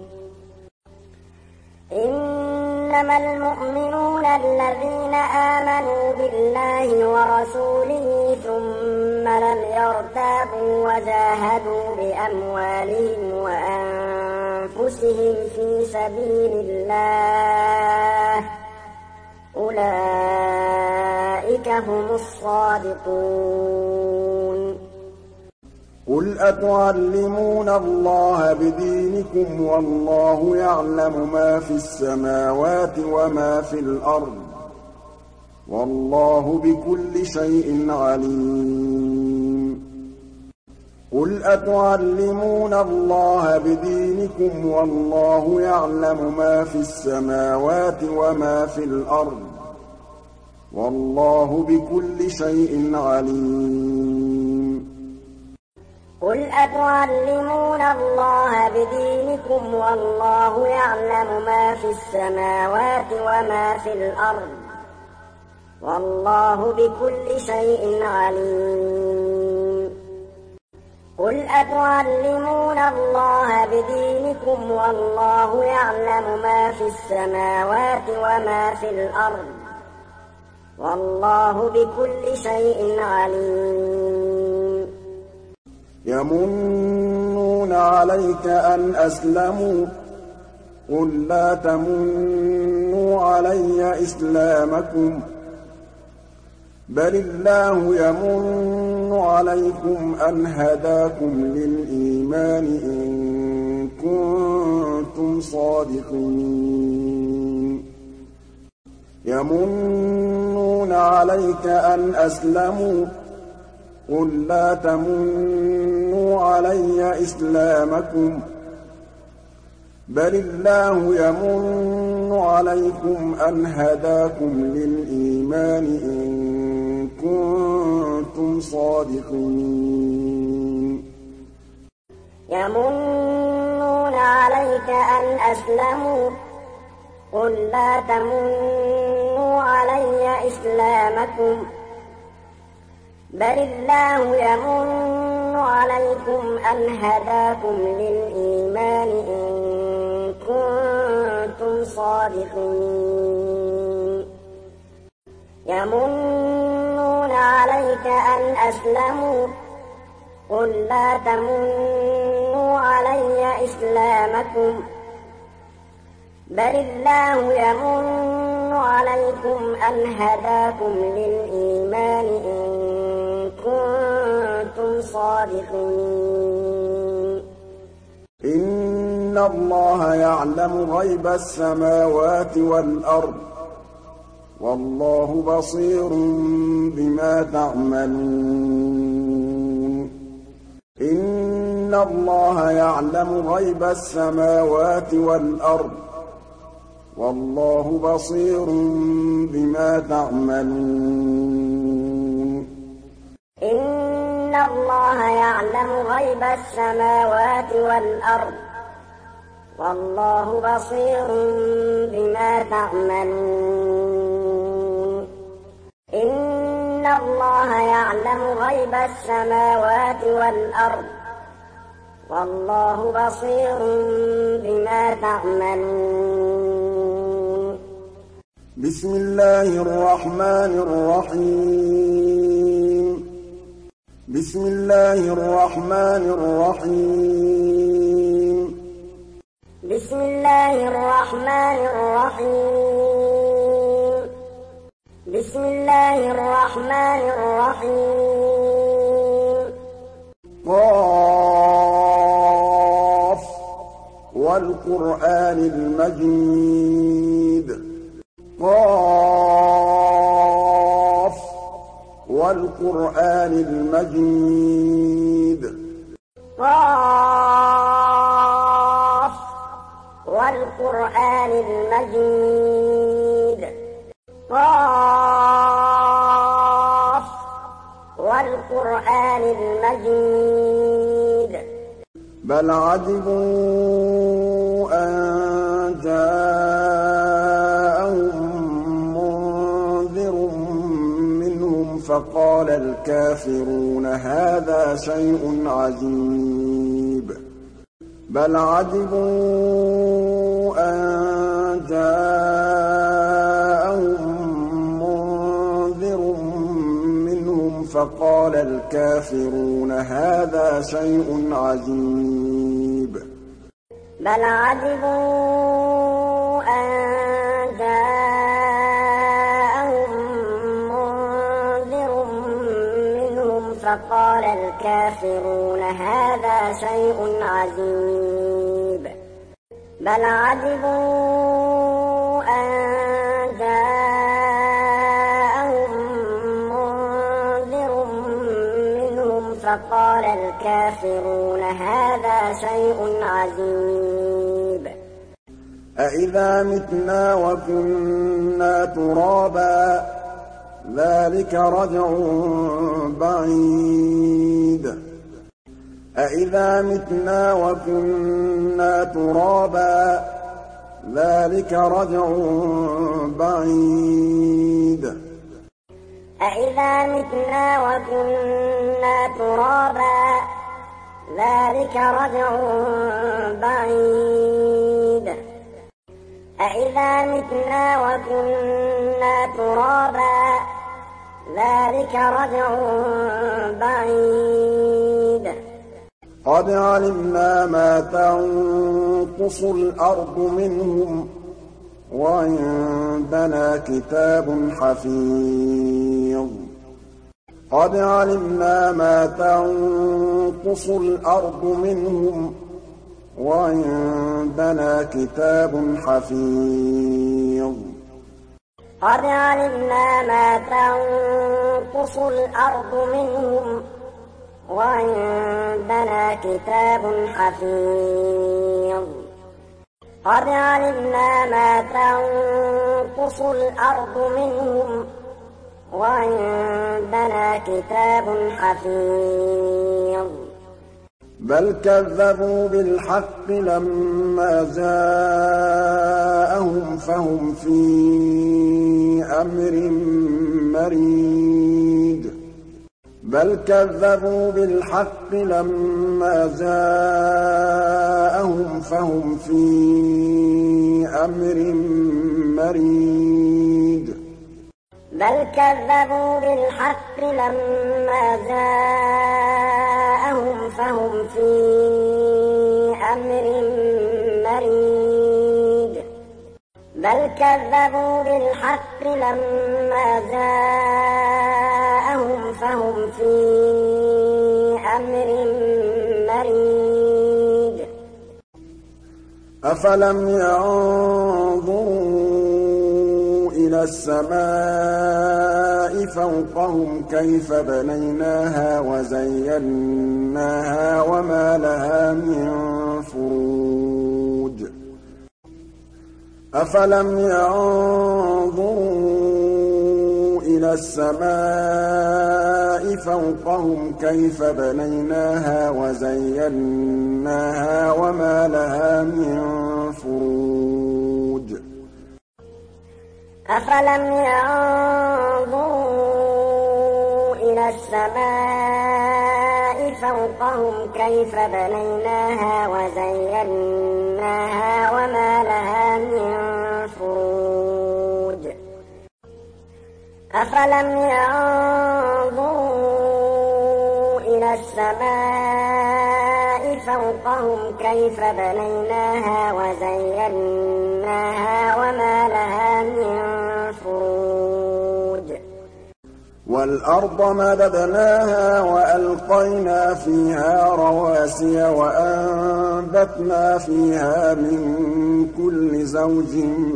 إنما المؤمنون الذين آمنوا بالله ورسوله ثم لم يرتابوا وجاهدوا بأموالهم وأنفسهم في سبيل الله أولئك هم الصادقون. قل أتعلمون الله بدينكم والله يعلم ما في السماوات وما في الأرض والله بكل شيء عليم. قل أتعلمون الله بدينكم والله يعلم ما في السماوات وما في الأرض والله بكل شيء عليم. قل أتعلمون الله بدينكم والله يعلم ما في السماوات وما في الأرض والله بكل شيء عليم. قل أتعلمون الله بدينكم والله يعلم ما في السماوات وما في الأرض والله بكل شيء عليم. يمنون عليك أن أسلموا قل لا تمنوا علي إسلامكم بل الله يمن عليكم أن هداكم للإيمان إن كنتم صادقين. يمنون عليك أن أسلموا قل لا تمنوا علي إسلامكم بل الله يمن عليكم أن هداكم للإيمان إن كنتم صادقين. يمنون عليك أن أسلموا قل لا تمنوا علي إسلامكم بل الله يمن عليكم أن هداكم للإيمان إن كنتم صادقين. يمنون عليك أن أسلموا قل لا تمنوا علي إسلامكم بل الله يمن عليكم أن هداكم للإيمان إن كنتم صادقين إن الله يعلم غيب السماوات والأرض والله بصير بما تعملون إن الله يعلم غيب السماوات والأرض والله بصير بما تعملون إن الله يعلم غيب السماوات والأرض والله بصير بما تعملون إن الله يعلم غيب السماوات والأرض والله بصير بما تعملون بسم الله الرحمن الرحيم بسم الله الرحمن الرحيم بسم الله الرحمن الرحيم بسم الله الرحمن الرحيم قاف والقرآن المجيد قاف والقرآن المجيد قاف والقرآن المجيد قاف والقرآن المجيد بل عجبوا أن جاءهم منذر منهم فقال الكافرون هذا شيء عجيب بل عجبوا أن جاءهم منذر منهم فقال الكافرون هذا شيء عجيب بل عجبوا أن جاءهم منذر منهم فقال الكافرون هذا شيء عجيب بل عجبوا أن جاءهم منذر منهم فقال الكافرون هذا شيء عجيب أإذا متنا وكنا ترابا ذلك رجع بعيد أإذا متنا وكنا ترابا ذلك رجع بعيد أإذا متنا وكنا ترابا ذلك رجع بعيد أإذا متنا وكنا ترابا ذلك رجع بعيد قد علمنا ما تنقص الأرض منهم وعندنا كتاب حفيظ قد علمنا ما تنقص الأرض منهم وعندنا كتاب حفيظ قد علمنا ما تنقص الأرض منهم وعندنا كتاب حفيظ قد علمنا ما تنقص الأرض منهم وعندنا كتاب حفيظ بل كذبوا بالحق لما جاءهم فهم في أمر مريج بل كذبوا بالحق لما جاءهم فهم في أمر مريج بل كذبوا بالحق لما جاءهم فهم في أمر مريج بل كذبوا بالحق لما جاءهم فهم في أَفَلَمْ يَنظُرُوا إِلَى السَّمَاءِ فَوْقَهُمْ كَيْفَ بَنَيْنَاهَا وَزَيَّنَّاهَا وَمَا لَهَا مِن فُرُوجٍ أَفَلَمْ يَنظُرُوا إِلَى السَّمَاءِ فَوْقَهُمْ كَيْفَ بَنَيْنَاهَا وَزَيَّنَّاهَا وَمَا لَهَا مِن فُرُوجٍ أَفَلَمْ يَنظُرُوا إِلَى السَّمَاءِ فَوْقَهُمْ كَيْفَ بَنَيْنَاهَا وَزَيَّنَّاهَا وَمَا لَهَا مِن فُرُوجٍ أَفَلَمْ يَنظُرُوا إِلَى السَّمَاءِ فَوْقَهُمْ كَيْفَ بَنَيْنَاهَا وَزَيَّنَّاهَا وَمَا لَهَا مِن فُرُوجٍ وَالْأَرْضَ مَدَدْنَاهَا وَأَلْقَيْنَا فِيهَا رَوَاسِيَ وَأَنبَتْنَا فِيهَا مِن كُلِّ زَوْجٍ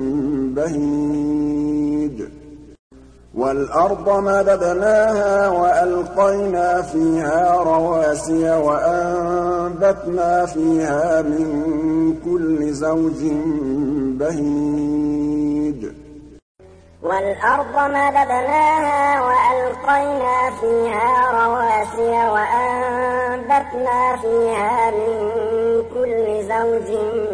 بَهِيجٍ وَالْأَرْضَ مَدَدْنَاهَا وَأَلْقَيْنَا فِيهَا رَوَاسِيَ وَأَنبَتْنَا فِيهَا مِن كُلِّ زَوْجٍ بَهِيجٍ وَالْأَرْضَ مَدَدْنَاهَا وَأَلْقَيْنَا فِيهَا رَوَاسِيَ وَأَنبَتْنَا فِيهَا مِن كُلِّ زَوْجٍ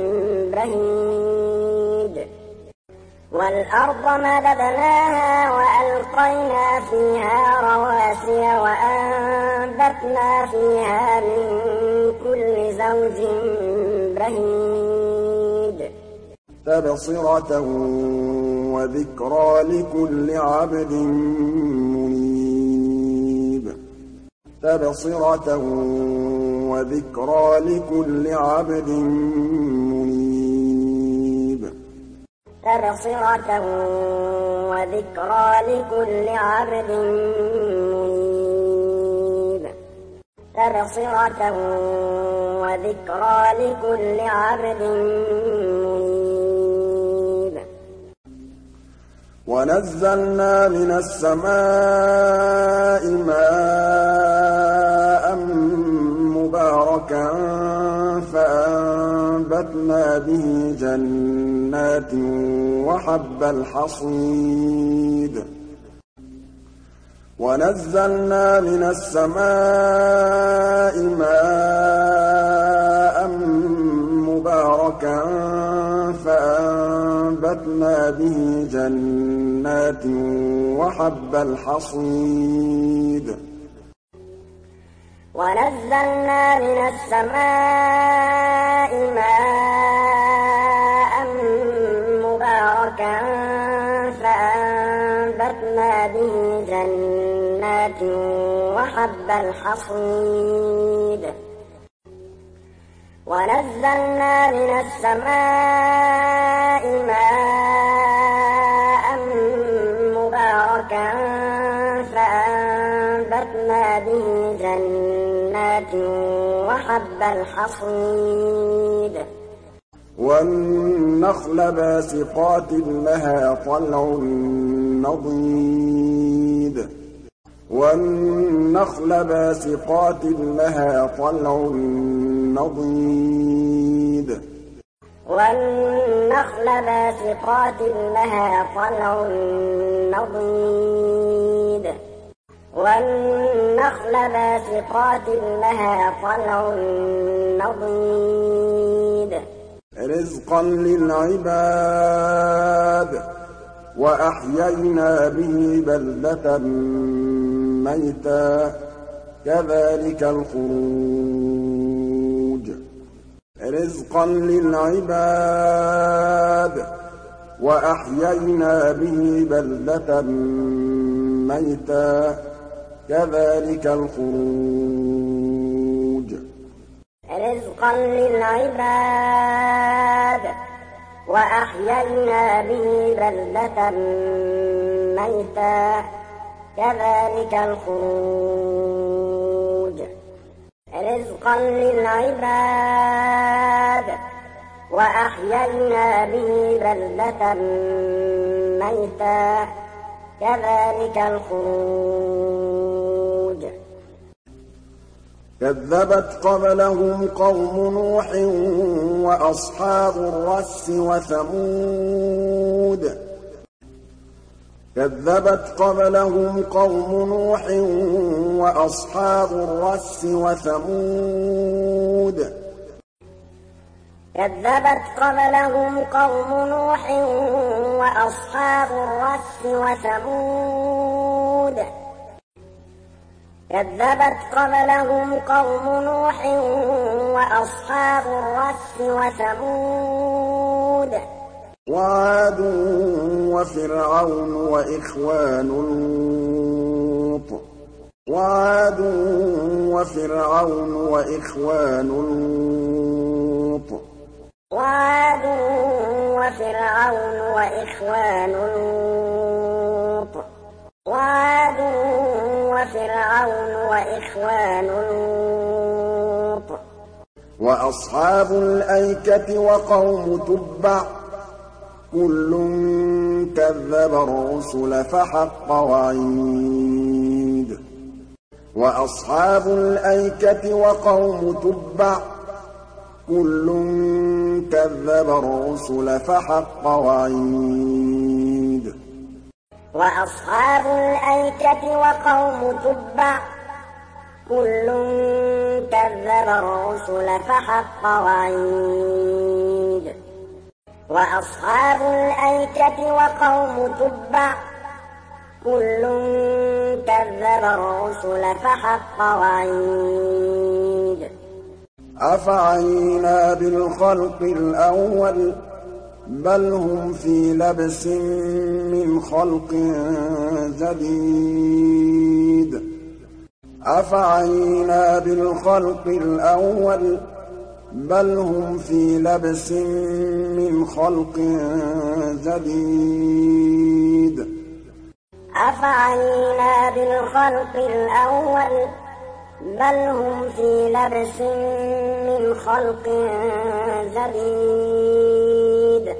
بَهِيجٍ وَالْأَرْضَ مَدَدْنَاهَا وَأَلْقَيْنَا فِيهَا رَوَاسِيَ وَأَنبَتْنَا فِيهَا مِن كُلِّ زَوْجٍ بَهِيجٍ تَبْصِرَةً وَذِكْرَىٰ لِكُلِّ عَبْدٍ مُّنِيبٍ تَبْصِرَةً وَذِكْرَىٰ لِكُلِّ عَبْدٍ مُّنِيبٍ تَبْصِرَةً وَذِكْرَىٰ لِكُلِّ عَبْدٍ مُّنِيبٍ تَبْصِرَةً وَذِكْرَىٰ لِكُلِّ عَبْدٍ مُّنِيبٍ وَنَزَّلْنَا مِنَ السَّمَاءِ مَاءً مُّبَارَكًا فَأَنبَتْنَا بِهِ جَنَّاتٍ وَحَبَّ الْحَصِيدِ وَنَزَّلْنَا مِنَ السَّمَاءِ مَاءً مُّبَارَكًا فَأَنبَتْنَا بِهِ جَنَّاتٍ وَحَبَّ الْحَصِيدِ وَنَزَّلْنَا مِنَ السَّمَاءِ مَاءً مُّبَارَكًا فَأَنبَتْنَا بِهِ جَنَّاتٍ وَحَبَّ الْحَصِيدِ وَنَزَّلْنَا مِنَ السَّمَاءِ مَاءً مُّبَارَكًا فَأَنبَتْنَا بِهِ جَنَّاتٍ وَحَبَّ الْحَصِيدِ وَالنَّخْلَ بَاسِقَاتٍ لَّهَا طَلْعٌ نَّضِيدٌ وَالنَّخْلَ بَاسِقَاتٍ لَّهَا طَلْعٌ نَّضِيدٌ وَالنَّخْلَ بَاسِقَاتٍ لَّهَا طَلْعٌ نَّضِيدٌ وَالنَّخْلَ بَاسِقَاتٍ لَّهَا طَلْعٌ نَّضِيدٌ رِزْقًا لِّلْعِبَادِ وَأَحْيَيْنَا بِهِ بَلْدَةً مَّيْتًا كَذَٰلِكَ الْخُرُوجُ رِزْقًا لِّلْعِبَادِ وَأَحْيَيْنَا بِهِ بَلْدَةً مَّيْتًا كَذَٰلِكَ الْخُرُوجُ رِزْقًا لِّلْعِبَادِ وَأَحْيَيْنَا بِهِ بَلْدَةً مَّيْتًا كَذَٰلِكَ الْخُرُوجُ رِزْقًا لِّلْعِبَادِ وأحيينا به بلدة ميتا كذلك الخروج. كذبت قبلهم قوم نوح وأصحاب الرس وثمود كذبت قبلهم قوم نوح وأصحاب الرس وثمود كذبت قبلهم قوم نوح وأصحاب الرس وثمود كذبت قبلهم قوم نوح وأصحاب الرس وثمود وعاد وفرعون وإخوان لوط وعاد وفرعون وإخوان لوط وعاد وفرعون وإخوان لوط وعاد وفرعون وإخوان لوط وأصحاب الأيكة وقوم تبع كل كذب الرسل فحق وعيد وأصحاب الأيكة وقوم تبع كل كذب الرسل فحق وعيد وأصحاب الأيكة وقوم تبع كل كذب الرسل فحق وعيد وأصحاب الأيكة وقوم تبع كل كذب الرسل فحق وعيد أفعينا بالخلق الأول بل هم في لبس من خلق جديد أفعينا بالخلق الأول بل هم في لبس من خلق جديد أفعينا بالخلق الأول بل هم في لبس من خلق جديد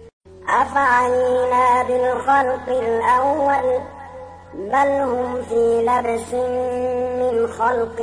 أفعينا بالخلق الأول بل هم في لبس من خلق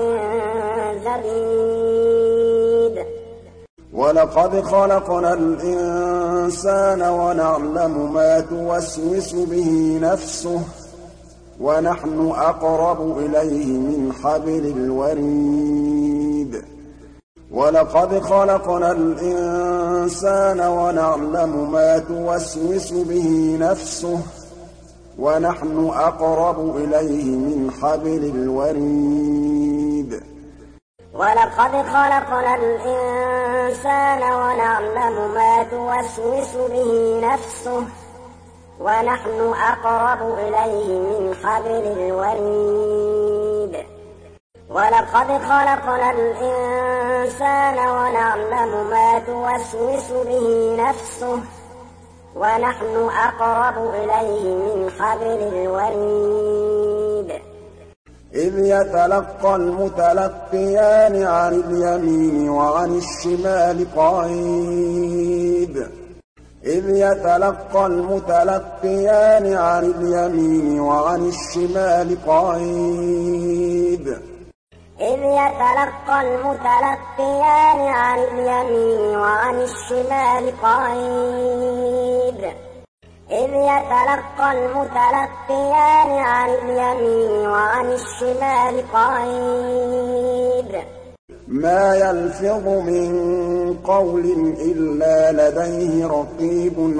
جديد ولقد خلقنا الإنسان ونعلم ما توسوس به نفسه ونحن أقرب إليه من حبل الوريد ولقد خلقنا الإنسان ونعلم ما توسوس به نفسه ونحن أقرب إليه من حبل الوريد ولقد خلقنا الإنسان ونعلم ما توسوس به نفسه ونحن أقرب إليه من حبل الوريد ولقد خلقنا الإنسان ونعلم ما توسوس به نفسه ونحن أقرب إليه من حبل الوريد إذ يتلقى المتلقيان عن اليمين وعن الشمال قعيد إذ يتلقى المتلقيان عن اليمين وعن الشمال قعيد إذ يتلقى المتلقيان عن اليمين وعن الشمال قعيد إذ يتلقى المتلقيان عن اليمين وعن الشمال قعيد ما يلفظ من قول إلا لديه رقيب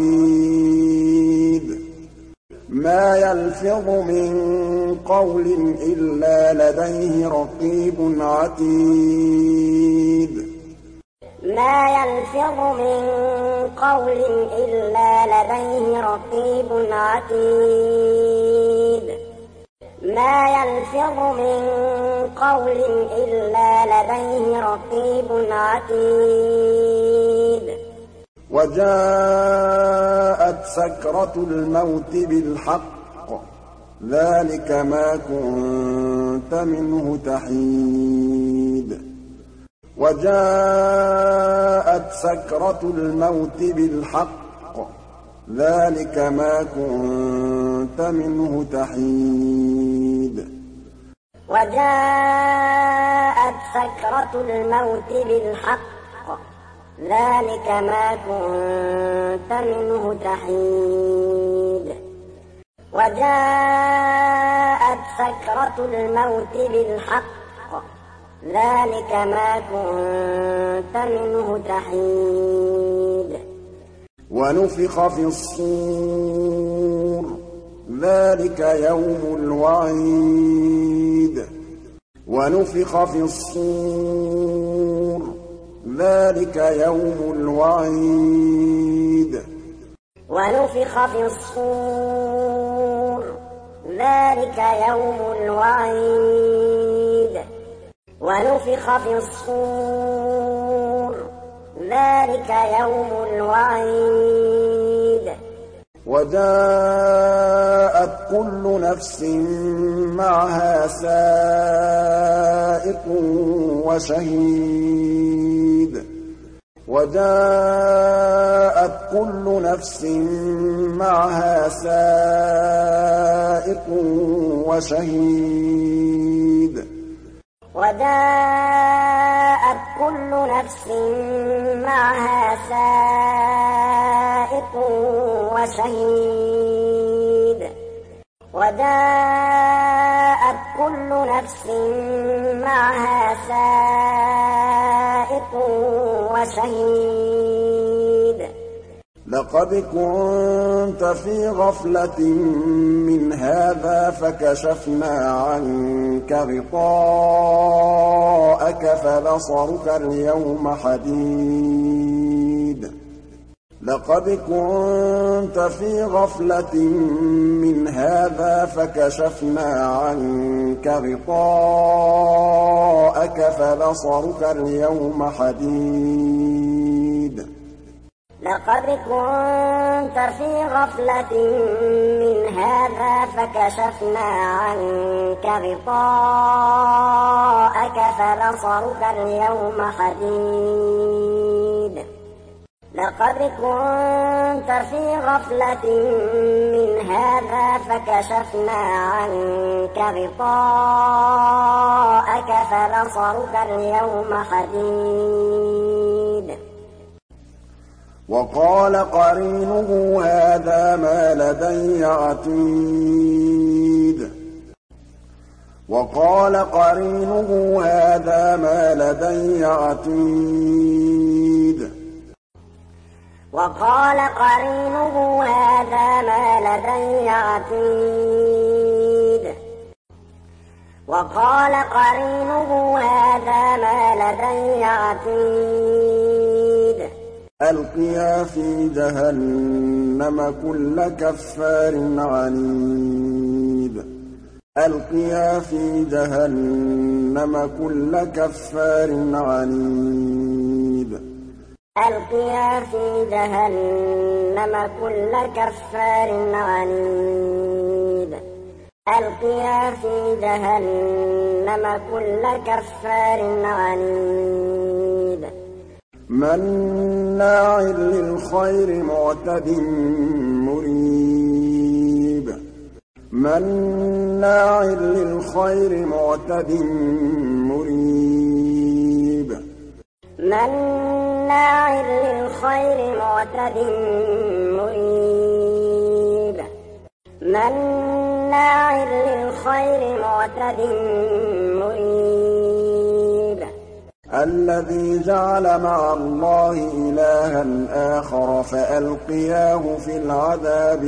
عتيد ما يلفظ من قول إلا لديه رقيب عتيد ما يلفظ من قول إلا لديه رقيب عتيد ما يلفظ من قول إلا لديه رقيب عتيد وجاءت سكرة الموت بالحق ذلك ما كنت منه تحيد وجاءت سكرة الموت بالحق ذلك ما كنت منه تحيد وجاءت سكرة الموت بالحق ذلك ما كنت منه تحيد وجاءت سكرة الموت بالحق ذلك ما كنت منه تحيد ونفخ في الصور ذلك يوم الوعيد ونفخ في الصور ذلك يوم الوعيد ونفخ في الصور ذلك يوم الوعيد ونفخ في الصور ذلك يوم الوعيد وجاءت كل نفس معها سائق وشهيد وجاءت كل نفس معها سائق وشهيد وجاءت كل نفس معها سائق وشهيد وجاءت كل نفس معها سائق وشهيد لقد كنت في غفلة من هذا فكشفنا عنك غطاءك فبصرك اليوم حديد لقد كنت في غفلة من هذا فكشفنا عنك غطاءك فبصرك اليوم حديد لقد كنت في غفلة من هذا فكشفنا عنك غطاءك فبصرك اليوم حديد لقد كنت في غفلة من هذا فكشفنا عنك غطاءك فبصرك اليوم حديد وقال قرينه هذا ما لدي عتيد وقال قرينه هذا ما لدي عتيد وقال قرينه هذا ما لدي عتيد وقال قرينه هذا ما لدي عتيد ألقيا في جهنم كل كفار عنيد ألقيا في جهنم كل كفار عنيد ألقيا في جهنم كل كفار عنيد ألقيا في جهنم كل كفار عنيد مناع للخير معتد مريب مناع للخير معتد مريب مناع للخير معتد مريب مناع للخير معتد مريب الذي جعل مع الله إلها آخر فألقياه في العذاب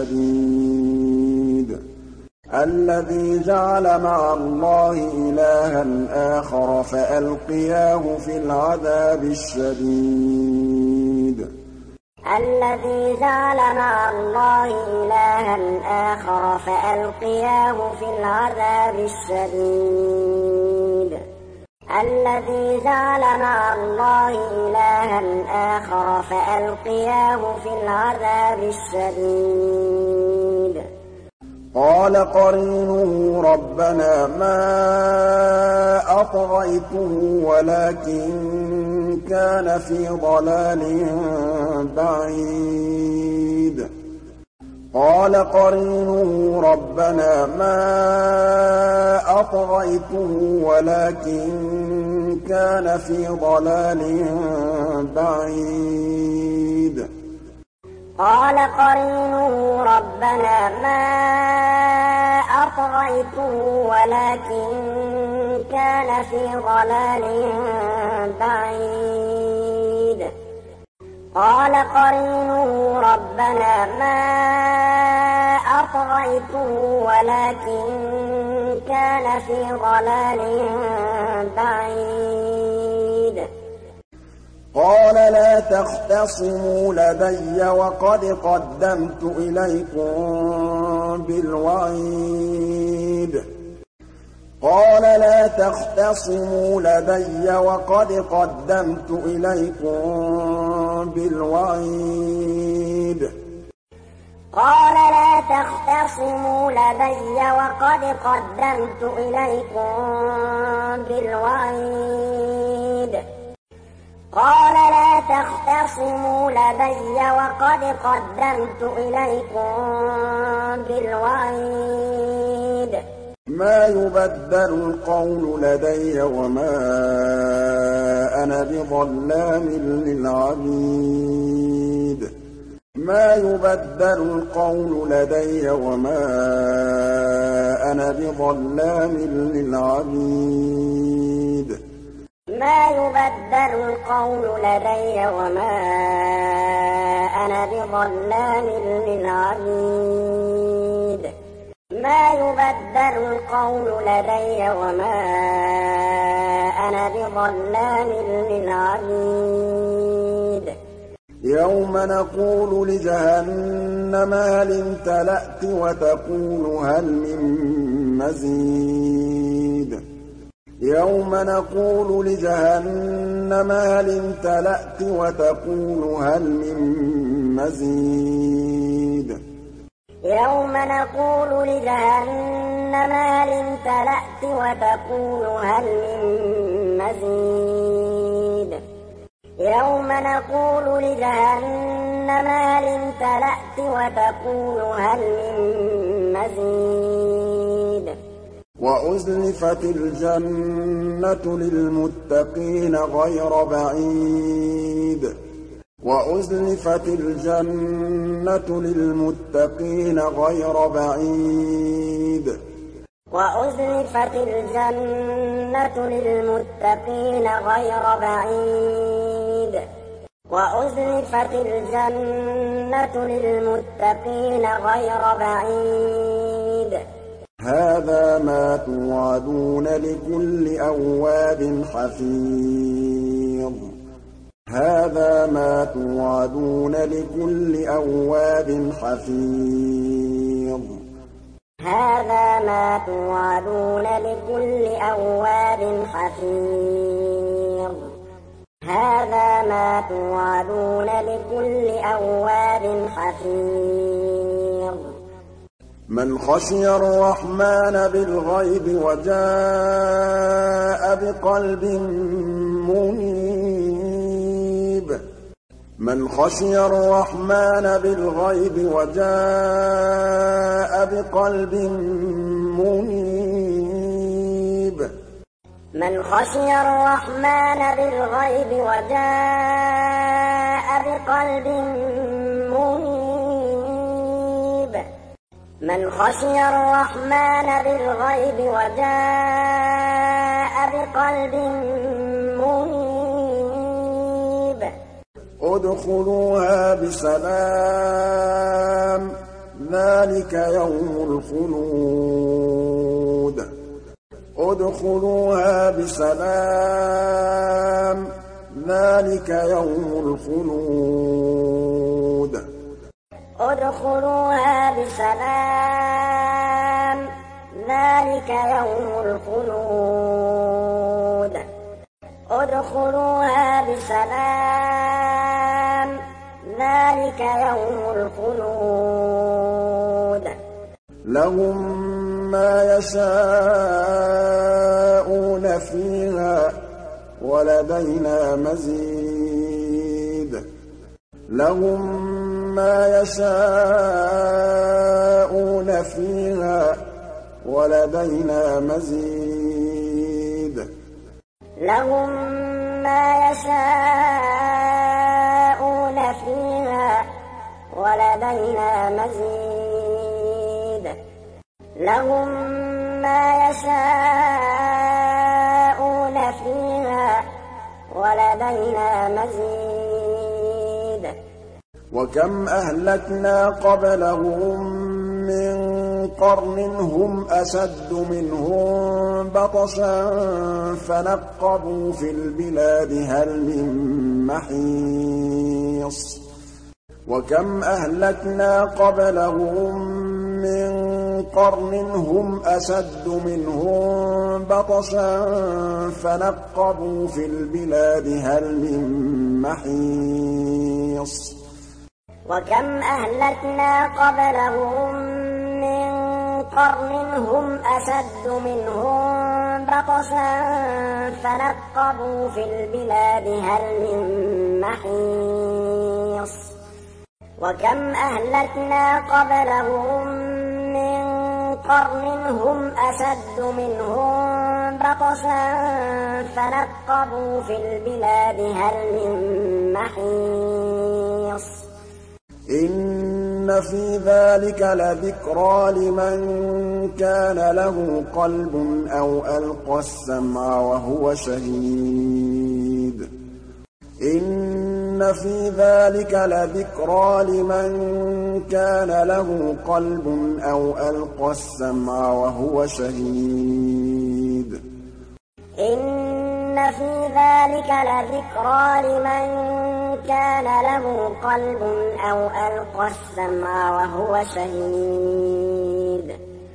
الشديد الذي جعل مع الله إلها آخر فألقياه في العذاب الشديد الذي جعل مع الله إلها آخر فألقياه في العذاب الشديد الذي جعل مع الله إلها آخر فألقياه في العذاب الشديد قَالَ قَرِينُهُ رَبَّنَا مَا أَطْغَيْتُهُ وَلَٰكِن كَانَ فِي ضَلَالٍ بَعِيدٍ قَالَ قَرِينُهُ رَبَّنَا مَا أَطْغَيْتُهُ وَلَٰكِن كَانَ فِي ضَلَالٍ بَعِيدٍ قَالَ قَرِينُهُ رَبَّنَا مَا أَطْغَيْتُهُ وَلَٰكِن كَانَ فِي ضَلَالٍ بَعِيدٍ قَالَ قَرِينُهُ رَبَّنَا مَا أَطْغَيْتُهُ وَلَٰكِن كَانَ فِي ضَلَالٍ بَعِيدٍ قَالَ لَا تَخْتَصِمُوا لَدَيَّ وَقَدْ قَدَّمْتُ إِلَيْكُم بِالْوَعِيدِ قَالَ لَا تَخْتَصِمُوا لَدَيَّ وَقَدْ قَدَّمْتُ إِلَيْكُم بِالْوَعِيدِ قَالَ لَا تَخْتَصِمُوا لَدَيَّ وَقَدْ قَدَّمْتُ إِلَيْكُم بِالْوَعِيدِ قَالَ لَا تَخْتَصِمُوا لَدَيَّ وَقَدْ قَدَّمْتُ إِلَيْكُم بِالْوَعِيدِ مَا يُبَدَّلُ الْقَوْلُ لَدَيَّ وَمَا أَنَا بِظَلَّامٍ لِّلْعَبِيدِ مَا يُبَدَّلُ الْقَوْلُ لَدَيَّ وَمَا أَنَا بِظَلَّامٍ لِّلْعَبِيدِ مَا يُبَدَّلُ الْقَوْلُ لَدَيَّ وَمَا أَنَا بِظَلَّامٍ لِّلْعَبِيدِ مَا يُبَدَّلُ الْقَوْلُ لَدَيَّ وَمَا أَنَا بِظَلَّامٍ لِّلْعَبِيدِ يَوْمَ نَقُولُ لِجَهَنَّمَ هَلِ امْتَلَأْتِ وَتَقُولُ هَلْ مِن مَّزِيدٍ يَوْمَ نَقُولُ لِجَهَنَّمَ هَلِ امْتَلَأْتِ وَتَقُولُ هَلْ مِن مَّزِيدٍ يَوْمَ نَقُولُ لِجَهَنَّمَ هَلِ امْتَلَأْتِ وَتَقُولُ هَلْ مِن مَّزِيدٍ يَوْمَ نَقُولُ لِجَهَنَّمَ هَلِ امْتَلَأْتِ وَتَقُولُ هَلْ مِن مَّزِيدٍ وَأُزْلِفَتِ الْجَنَّةُ لِلْمُتَّقِينَ غَيْرَ بَعِيدٍ وَأُزْلِفَتِ الْجَنَّةُ لِلْمُتَّقِينَ غَيْرَ بَعِيدٍ وَأُزْلِفَتِ الْجَنَّةُ لِلْمُتَّقِينَ غَيْرَ بَعِيدٍ وَأُزْلِفَتِ الْجَنَّةُ لِلْمُتَّقِينَ غَيْرَ بَعِيدٍ هَٰذَا مَا تُوعَدُونَ لِكُلِّ أَوَّابٍ حَفِيظٍ هَٰذَا مَا تُوعَدُونَ لِكُلِّ أَوَّابٍ حَفِيظٍ هَٰذَا مَا تُوعَدُونَ لِكُلِّ أَوَّابٍ حَفِيظٍ هَٰذَا مَا تُوعَدُونَ لِكُلِّ أَوَّابٍ حَفِيظٍ مَّنْ خَشِيَ الرَّحْمَٰنَ بِالْغَيْبِ وَجَاءَ بِقَلْبٍ مُّنِيبٍ مَّنْ خَشِيَ الرَّحْمَٰنَ بِالْغَيْبِ وَجَاءَ بِقَلْبٍ مُّنِيبٍ مَّنْ خَشِيَ الرَّحْمَٰنَ بِالْغَيْبِ وَجَاءَ بِقَلْبٍ مُّنِيبٍ مَّنْ خَشِيَ الرَّحْمَٰنَ بِالْغَيْبِ وَجَاءَ بِقَلْبٍ مُّنِيبٍ ادْخُلُوهَا بِسَلَامٍ ذَٰلِكَ يَوْمُ الْخُلُودِ ادْخُلُوهَا بِسَلَامٍ ذَٰلِكَ يَوْمُ الْخُلُودِ ادْخُلُوهَا بِسَلَامٍ ذَٰلِكَ يَوْمُ الْخُلُودِ ادْخُلُوهَا بِسَلَامٍ ذَٰلِكَ يَوْمُ الْخُلُودِ لهم ما يشاءون فيها ولدينا مزيد لهم ما يشاءون فيها ولدينا مزيد لهم ما يشاءون فيها ولدينا مزيد لهم ما يشاءون فيها ولدينا مزيد وكم أهلكنا قبلهم من قرن هم أشد منهم بطشا فنقبوا في البلاد هل من محيص وكم أهلكنا قبلهم من قرن هم أشد منهم بطشا فنقبوا في البلاد هل من محيص وكم أهلكنا قبلهم من قرن هم أشد منهم بطشا فنقبوا في البلاد هل من محيص وكم أهلكنا قبلهم من قرن هم أشد منهم بطشا فنقبوا في البلاد هل من محيص إن في ذلك لذكرى لمن كان له قلب أو ألقى السمع وهو شهيد إن في ذلك لذكرى لمن كان له قلب أو ألقى السمع وهو شهيد إن في ذلك لذكرى لمن كان له قلب أو ألقى السمع وهو شهيد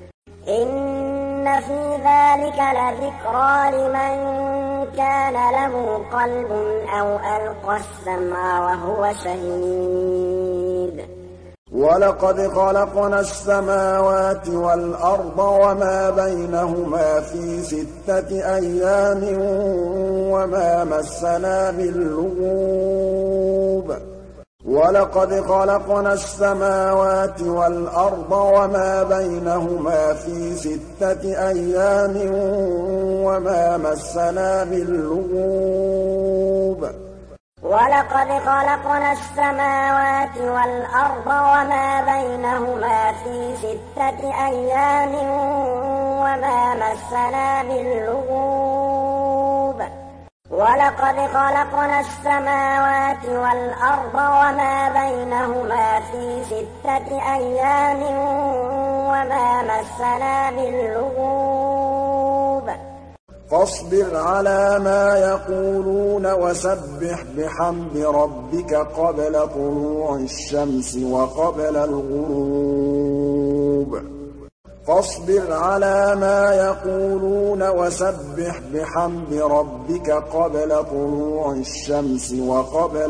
إن في ذلك لذكرى لمن كان له قلب أو ألقى السمع وهو شهيد ولقد خلقنا السماوات والأرض وما بينهما في ستة أيام وما مسنا باللغوب ولقد خلقنا السماوات والأرض وما بينهما في ستة أيام وما مسنا باللغوب ولقد خلقنا السماوات والأرض وما بينهما في ستة أيام وما مسنا باللغوب ولقد خلقنا السماوات والأرض وما بينهما في ستة أيام وما مسنا باللغوب فاصبر على ما يقولون وسبح بحمد ربك قبل طلوع الشمس وقبل الغروب فاصبر على ما يقولون وسبح بحمد ربك قبل طلوع الشمس وقبل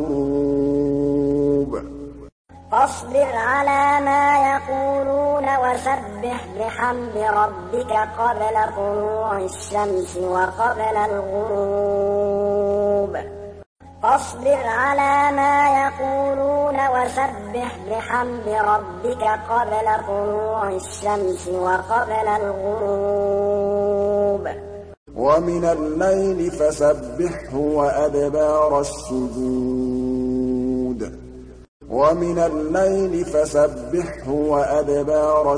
الغروب فاصبر على ما يقولون وسبح بحمد ربك قبل طلوع الشمس وقبل الغروب فاصبر على ما يقولون وسبح بحمد ربك قبل طلوع الشمس وقبل الغروب ومن الليل فسبحه وأدبار السجود ومن الليل فسبحه وأدبار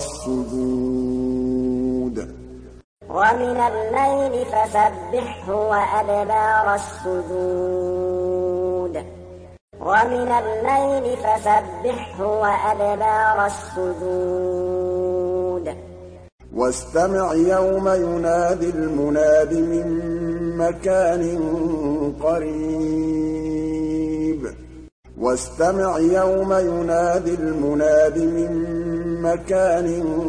السجود ومن الليل فسبحه وأدبار السجود ومن الليل فسبحه وأدبار السجود واستمع يوم ينادي المناد من مكان قريب واستمع يوم ينادي المناد من مكان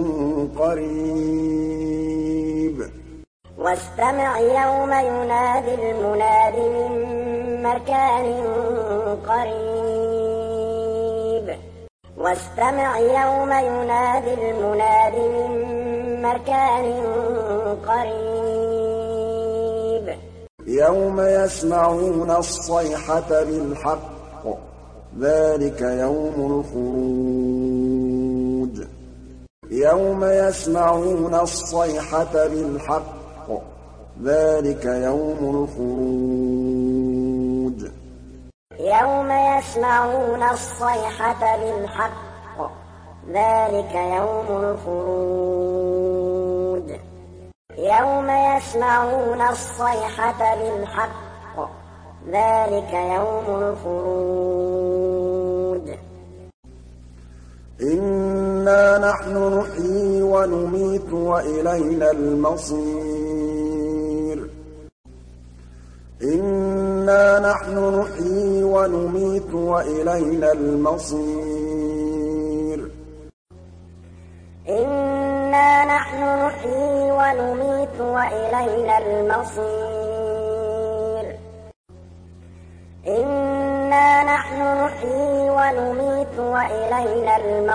قريب واستمع يوم ينادي المناد من مكان قريب واستمع يوم ينادي المناد من مكان قريب يوم يسمعون الصيحة بالحق ذلك يوم الخروج يوم يسمعون الصيحة بالحق ذلك يوم الخروج يوم يسمعون الصيحة بالحق ذلك يوم الخروج يوم يسمعون الصيحة بالحق ذلك يوم الخروج إنا نحن نحيي ونميت وإلينا المصير إنا نحن نحيي ونميت وإلينا المصير إنا نحن نحيي ونميت وإلينا المصير إنا نحن نحيي ونميت وإلينا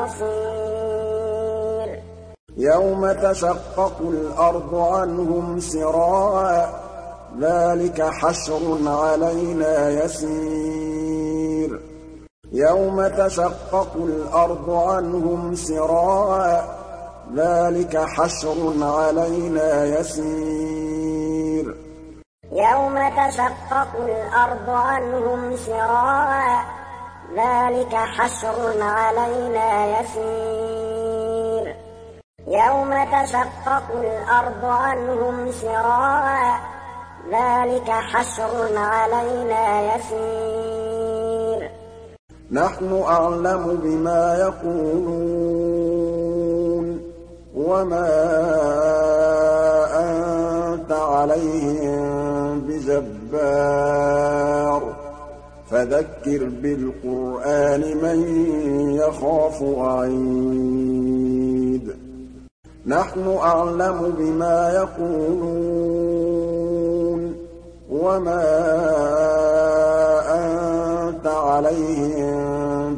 المصير يوم تشقق الأرض عنهم سراعا ذلك حشر علينا يسير يوم تشقق الأرض عنهم سراعا ذلك حشر علينا يسير يوم تشقق الأرض عنهم سراعا ذلك حشر علينا يسير يوم تشقق الأرض عنهم سراعا ذلك حشر علينا يسير نحن أعلم بما يقولون وما أنت عليهم بجبار فذكر بالقرآن من يخاف وعيد نحن أعلم بما يقولون وما أنت عليهم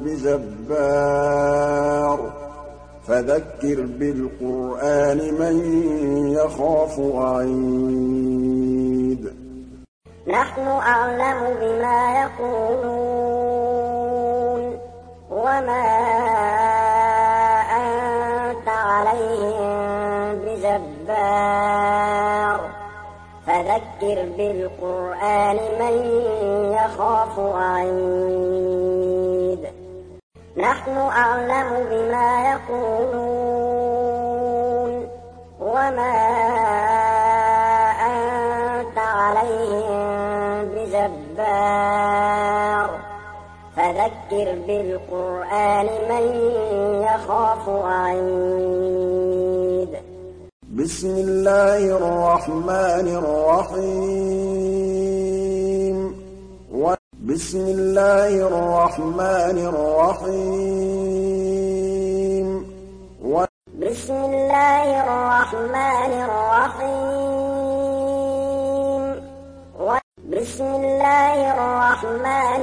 بجبار فذكر بالقرآن من يخاف وعيد نحن أعلم بما يقولون وما أنت عليهم بجبار فذكر بالقرآن من يخاف وعيد نحن أعلم بما يقولون وما أنت عليهم بجبار فذكر بالقرآن من يخاف وعيد بسم الله الرحمن الرحيم بسم الله الرحمن الرحيم بسم الله الرحمن الرحيم بسم الله الرحمن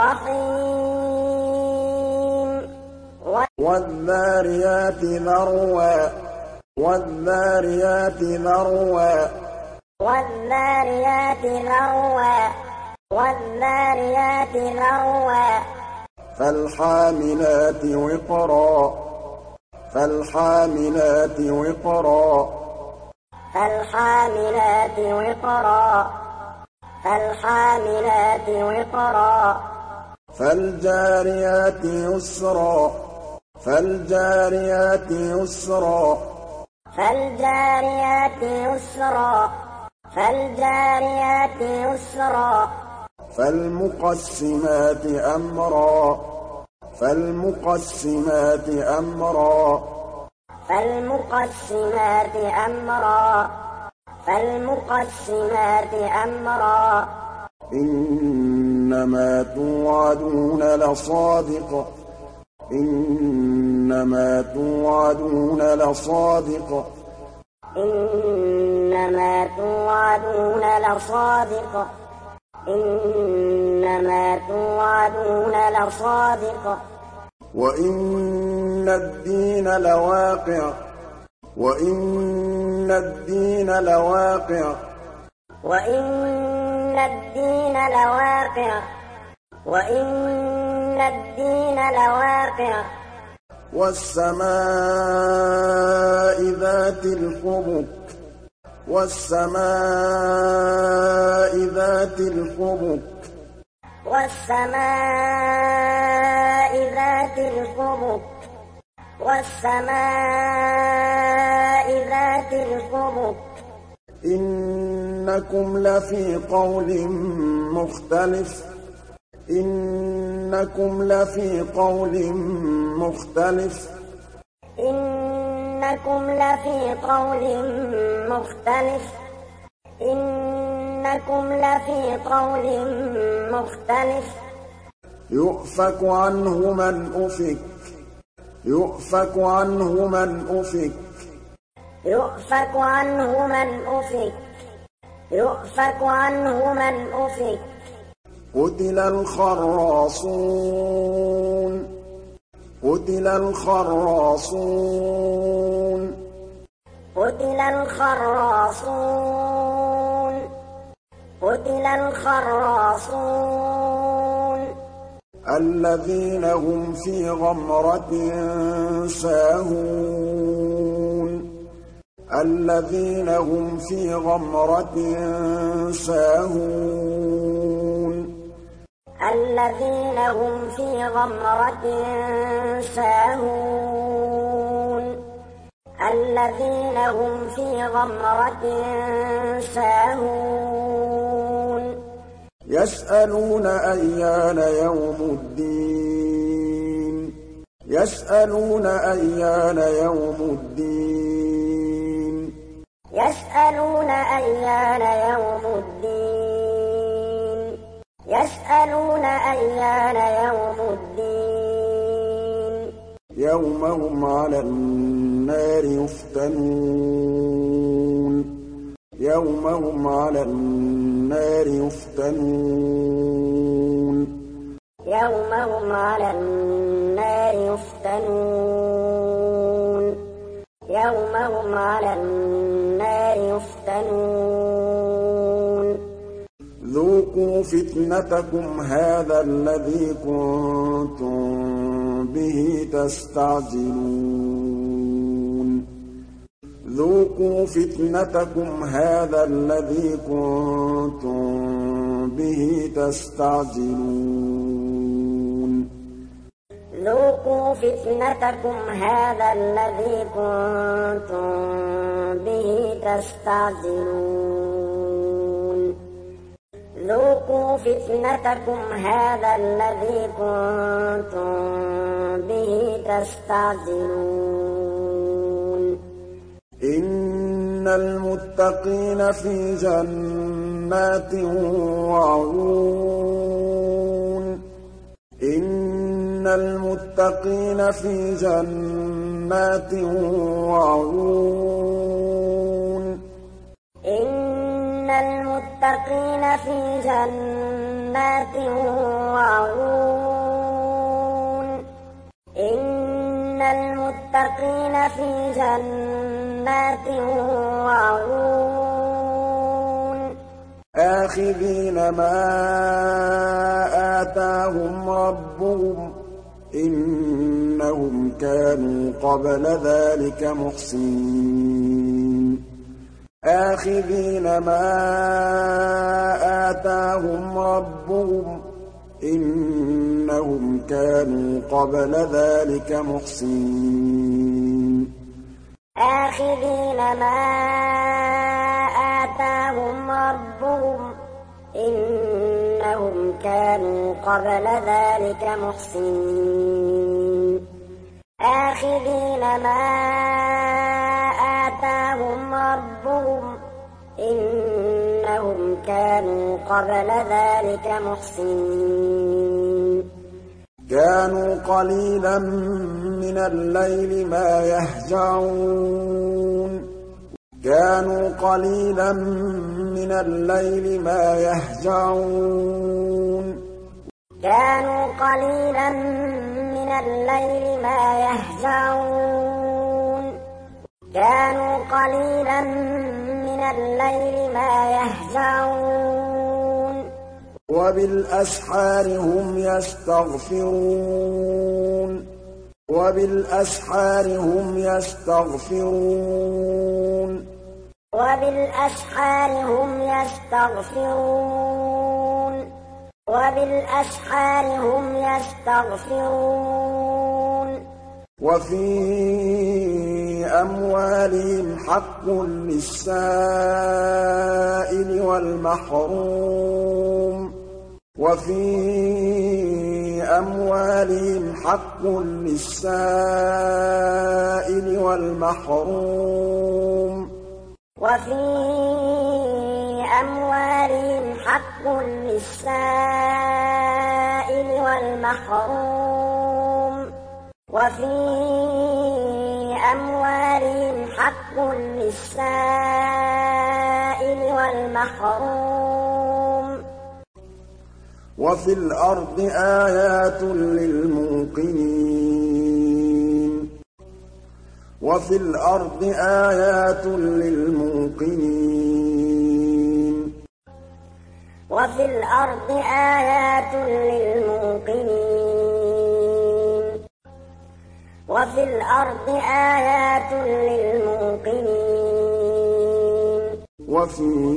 الرحيم والذاريات ذروا والذاريات ذروا والذاريات ذروا والذاريات ذروا فالحاملات وقرا فالحاملات وقرا فالحاملات وقرا فالحاملات وقرا فالجاريات يسرا فالجاريات يسرا فالجاريات يسرا فالجاريات يسرا فالمقسمات أمرا فالمقسمات أمرا فالمقسمات أمرا فالمقسمات أمرا إنما توعدون لصادق إنما توعدون لصادق إنما توعدون لصادق إنما توعدون لصادق وَإِنَّ الدِّينَ لَوَاقِعٌ وَإِنَّ الدِّينَ لَوَاقِعٌ وَإِنَّ الدِّينَ لَوَاقِعٌ وَإِنَّ الدِّينَ لَوَاقِعٌ وَالسَّمَاءِ ذَاتِ الْحُبُكِ وَالسَّمَاءِ ذَاتِ الْحُبُكِ وَالسَّمَاءِ ذَاتِ الْحُبُكِ وَالسَّمَاءِ ذَاتِ الْحُبُكِ إِنَّكُمْ لَفِي قَوْلٍ مُّخْتَلِفٍ إِنَّكُمْ لَفِي قَوْلٍ مُّخْتَلِفٍ إِنَّكُمْ لَفِي قَوْلٍ مُّخْتَلِفٍ إِنَّكُمْ لَفِي قَوْلٍ مُّخْتَلِفٍ يُؤْفَكُ عَنْهُ مَنْ أُفِكَ يُؤْفَكُ عَنْهُ مَنْ أُفِكَ يُؤْفَكُ عَنْهُ مَنْ أُفِكَ يُؤْفَكُ عَنْهُ مَنْ أُفِكَ قُتِلَ الْخَرَّاصُونَ قُتِلَ الْخَرَّاصُونَ قُتِلَ الْخَرَّاصُونَ قُتِلَ الْخَرَّاصُونَ الَّذِينَ هُمْ فِي غَمْرَةٍ سَاهُونَ الَّذِينَ هُمْ فِي غَمْرَةٍ سَاهُونَ الَّذِينَ هُمْ فِي غَمْرَةٍ سَاهُونَ الَّذِينَ هُمْ فِي غَمْرَةٍ سَاهُونَ يَسْأَلُونَ أَيَّانَ يَوْمُ الدِّينِ يَسْأَلُونَ أَيَّانَ يَوْمُ الدِّينِ يَسْأَلُونَ أَيَّانَ يَوْمُ الدِّينِ يَسْأَلُونَ أَيَّانَ يَوْمُ الدِّينِ يَوْمَ هُمْ عَلَى النَّارِ يُفْتَنُونَ يَوْمَ هُمْ عَلَى النَّارِ يُفْتَنُونَ يَوْمَ هُمْ عَلَى النَّارِ يُفْتَنُونَ يَوْمَ هُمْ عَلَى النَّارِ يُفْتَنُونَ ذُوقُوا فِتْنَتَكُمْ هَٰذَا الَّذِي كُنتُم بِهِ تَسْتَعْجِلُونَ ذُوقُوا فِتْنَتَكُمْ هَٰذَا الَّذِي كُنتُم بِهِ تَسْتَعْجِلُونَ ذُوقُوا فِتْنَتَكُمْ هَٰذَا الَّذِي كُنتُم بِهِ تَسْتَعْجِلُونَ ذُوقُوا فِتْنَتَكُمْ هَٰذَا الَّذِي كُنتُم بِهِ تَسْتَعْجِلُونَ إِنَّ الْمُتَّقِينَ فِي جَنَّاتٍ وَعُيُونٍ إِنَّ الْمُتَّقِينَ في جَنَّاتٍ وَعُيُونٍ إِنَّ الْمُتَّقِينَ في جَنَّاتٍ وَعُيُونٍ إِنَّ الْمُتَّقِينَ في جَنَّاتٍ وَعُيُونٍ آخِذِينَ مَا آتَاهُمْ رَبُّهُمْ إِنَّهُمْ كَانُوا قَبْلَ ذَٰلِكَ مُحْسِنِينَ آخِذِينَ مَا آتَاهُمْ رَبُّهُمْ إِنَّهُمْ كَانُوا قَبْلَ ذَٰلِكَ مُحْسِنِينَ آخِذِينَ مَا آتَاهُمْ رَبُّهُمْ إِنَّهُمْ كَانُوا قَبْلَ ذَٰلِكَ مُحْسِنِينَ آخِذِينَ مَا آتَاهُمْ رَبُّهُمْ إِنَّهُمْ كَانُوا قَبْلَ ذَٰلِكَ مُحْسِنِينَ كَانُوا قَلِيلًا مِّنَ اللَّيْلِ مَا يَهْجَعُونَ كَانُوا قَلِيلًا مِّنَ اللَّيْلِ مَا يَهْجَعُونَ كَانُوا قَلِيلًا من الليل ما يهجعون كانوا قليلا من الليل ما يهجعون وبالأسحار هم يستغفرون وبالأسحار هم يستغفرون وبالأسحار هم يستغفرون وبالأسحار هم يستغفرون وفي أموالهم حق للسائل والمحروم وفي أموالهم حق للسائل والمحروم وفي أموالهم حق للسائل والمحروم وفي أموالهم حق للسائل والمحروم وفي الأرض آيات للموقنين وفي الأرض آيات للموقنين وفي الأرض آيات للموقنين وفي الأرض آيات للموقنين وفي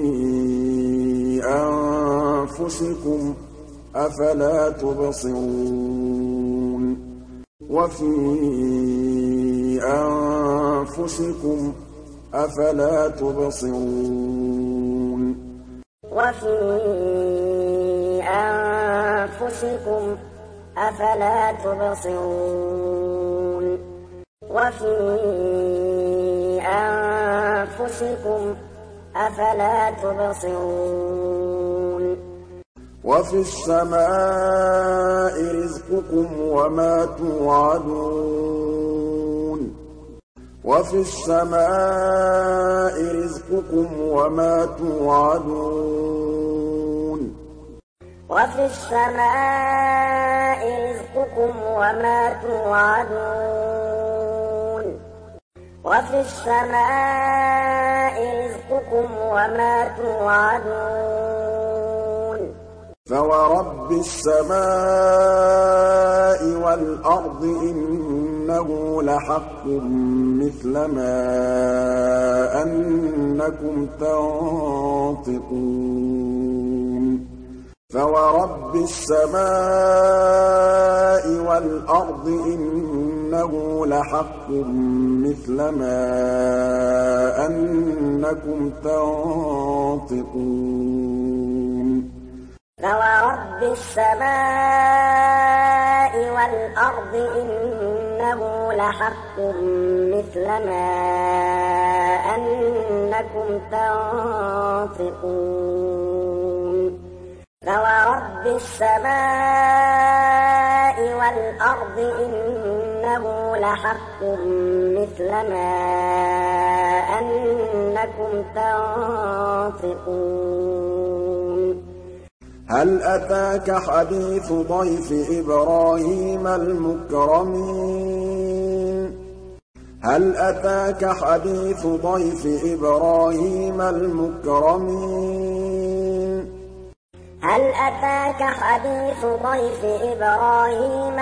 أنفسكم أفلا تبصرون وفي أنفسكم أفلا تبصرون وفي أنفسكم أفلا تبصرون وفي أنفسكم أفلا تبصرون وفي السماء رزقكم وما توعدون وفي السماء رزقكم وما توعدون وفي السماء رزقكم وما توعدون وفي السماء رزقكم وما توعدون فورب السماء والأرض إنه لحق مثل ما أنكم تنطقون فورب السماء والأرض إنه لحق مثل ما أنكم تنطقون فورب السماء والأرض إنه لحق مثل ما أنكم تنطقون فورب السماء والأرض إنه لحق مثل ما أنكم تنطقون هل أتاك حديث ضيف إبراهيم المكرمين هل أتاك حديث ضيف إبراهيم المكرمين هل أتاك حديث ضيف إبراهيم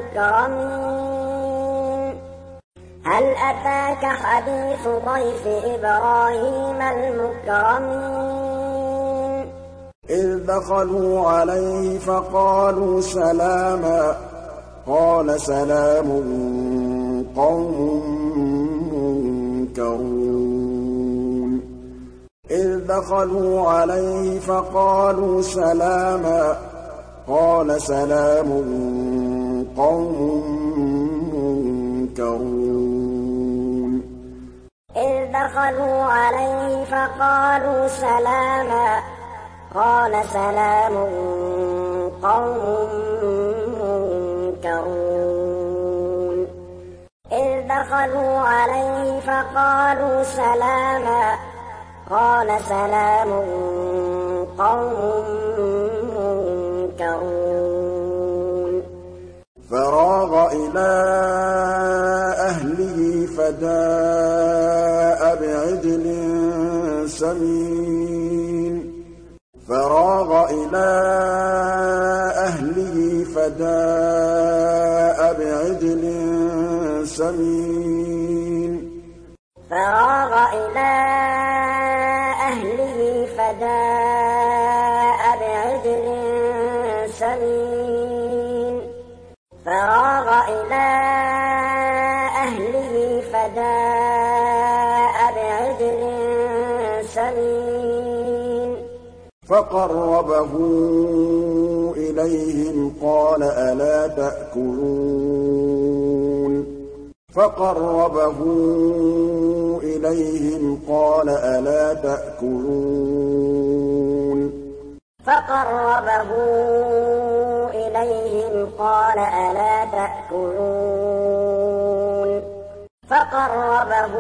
المكرمين هل أتاك حديث ضيف إبراهيم المكرمين إذ دخلوا عليه فقالوا سلاما قال سلام قوم منكرون إذ دخلوا عليه فقالوا سلاما قال سلام قوم منكرون إذ دخلوا عليه فقالوا سلاما قال سلام قوم منكرون إذ دخلوا عليه فقالوا سلاما قال سلام قوم منكرون فراغ إلى أهله فجاء بعجل سمين فراغ إلى أهله فجاء بعجل سمين فراغ إلى أهله فجاء بعجل سمين فراغ إلى أهله فجاء بعجل سمين فقربه إليهم قال ألا تأكلون فقربه إليهم قال ألا تأكلون فقربه إليهم قال ألا تأكلون فقربه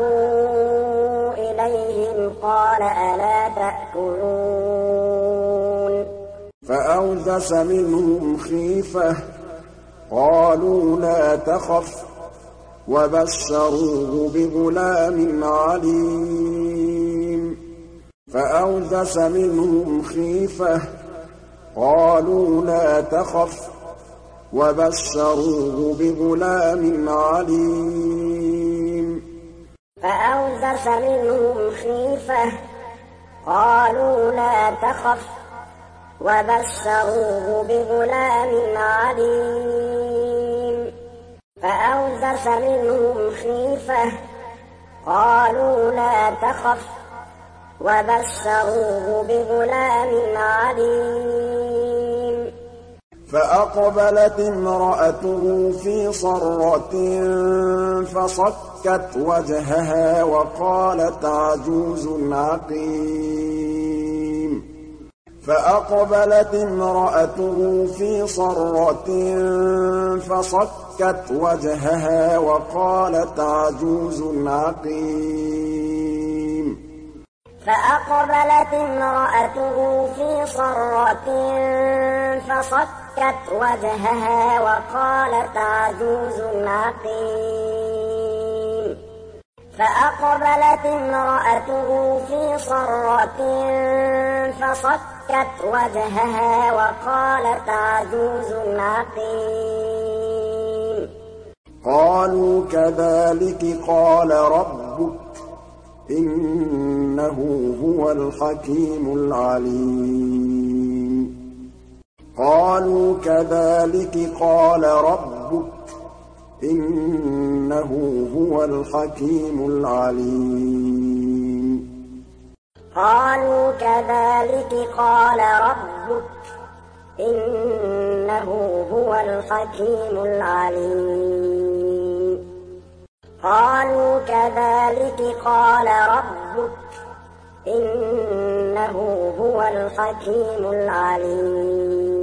إليهم قال ألا تأكلون فأوجس منهم خيفة قالوا لا تخف وبشروه بغلام عليم فأوجس منهم خيفة قالوا لا تخف وبشروه بغلام عليم فأوجس منهم خيفة قالوا لا تخف وبشروه بغلام عليم فأوجس منهم خيفة قالوا لا تخف وبشروه بغلام عليم فأقبلت امرأته في صرة فصكت وجهها وقالت عجوز عقيم فأقبلت امرأته في صرة فصكت وجهها وقالت عجوز عقيم فأقبلت امرأته في صرة فصكت وجهها وقالت عجوز عقيم فأقبلت امرأته في صرة فصكت وجهها وقالت عجوز عقيم قالوا كذلك قال ربك إنه هو الحكيم العليم قالوا كذلك قال ربك إنه هو الحكيم العليم قالوا كذلك قال ربك إنه هو الحكيم العليم قالوا كذلك قال ربك إنه هو الحكيم العليم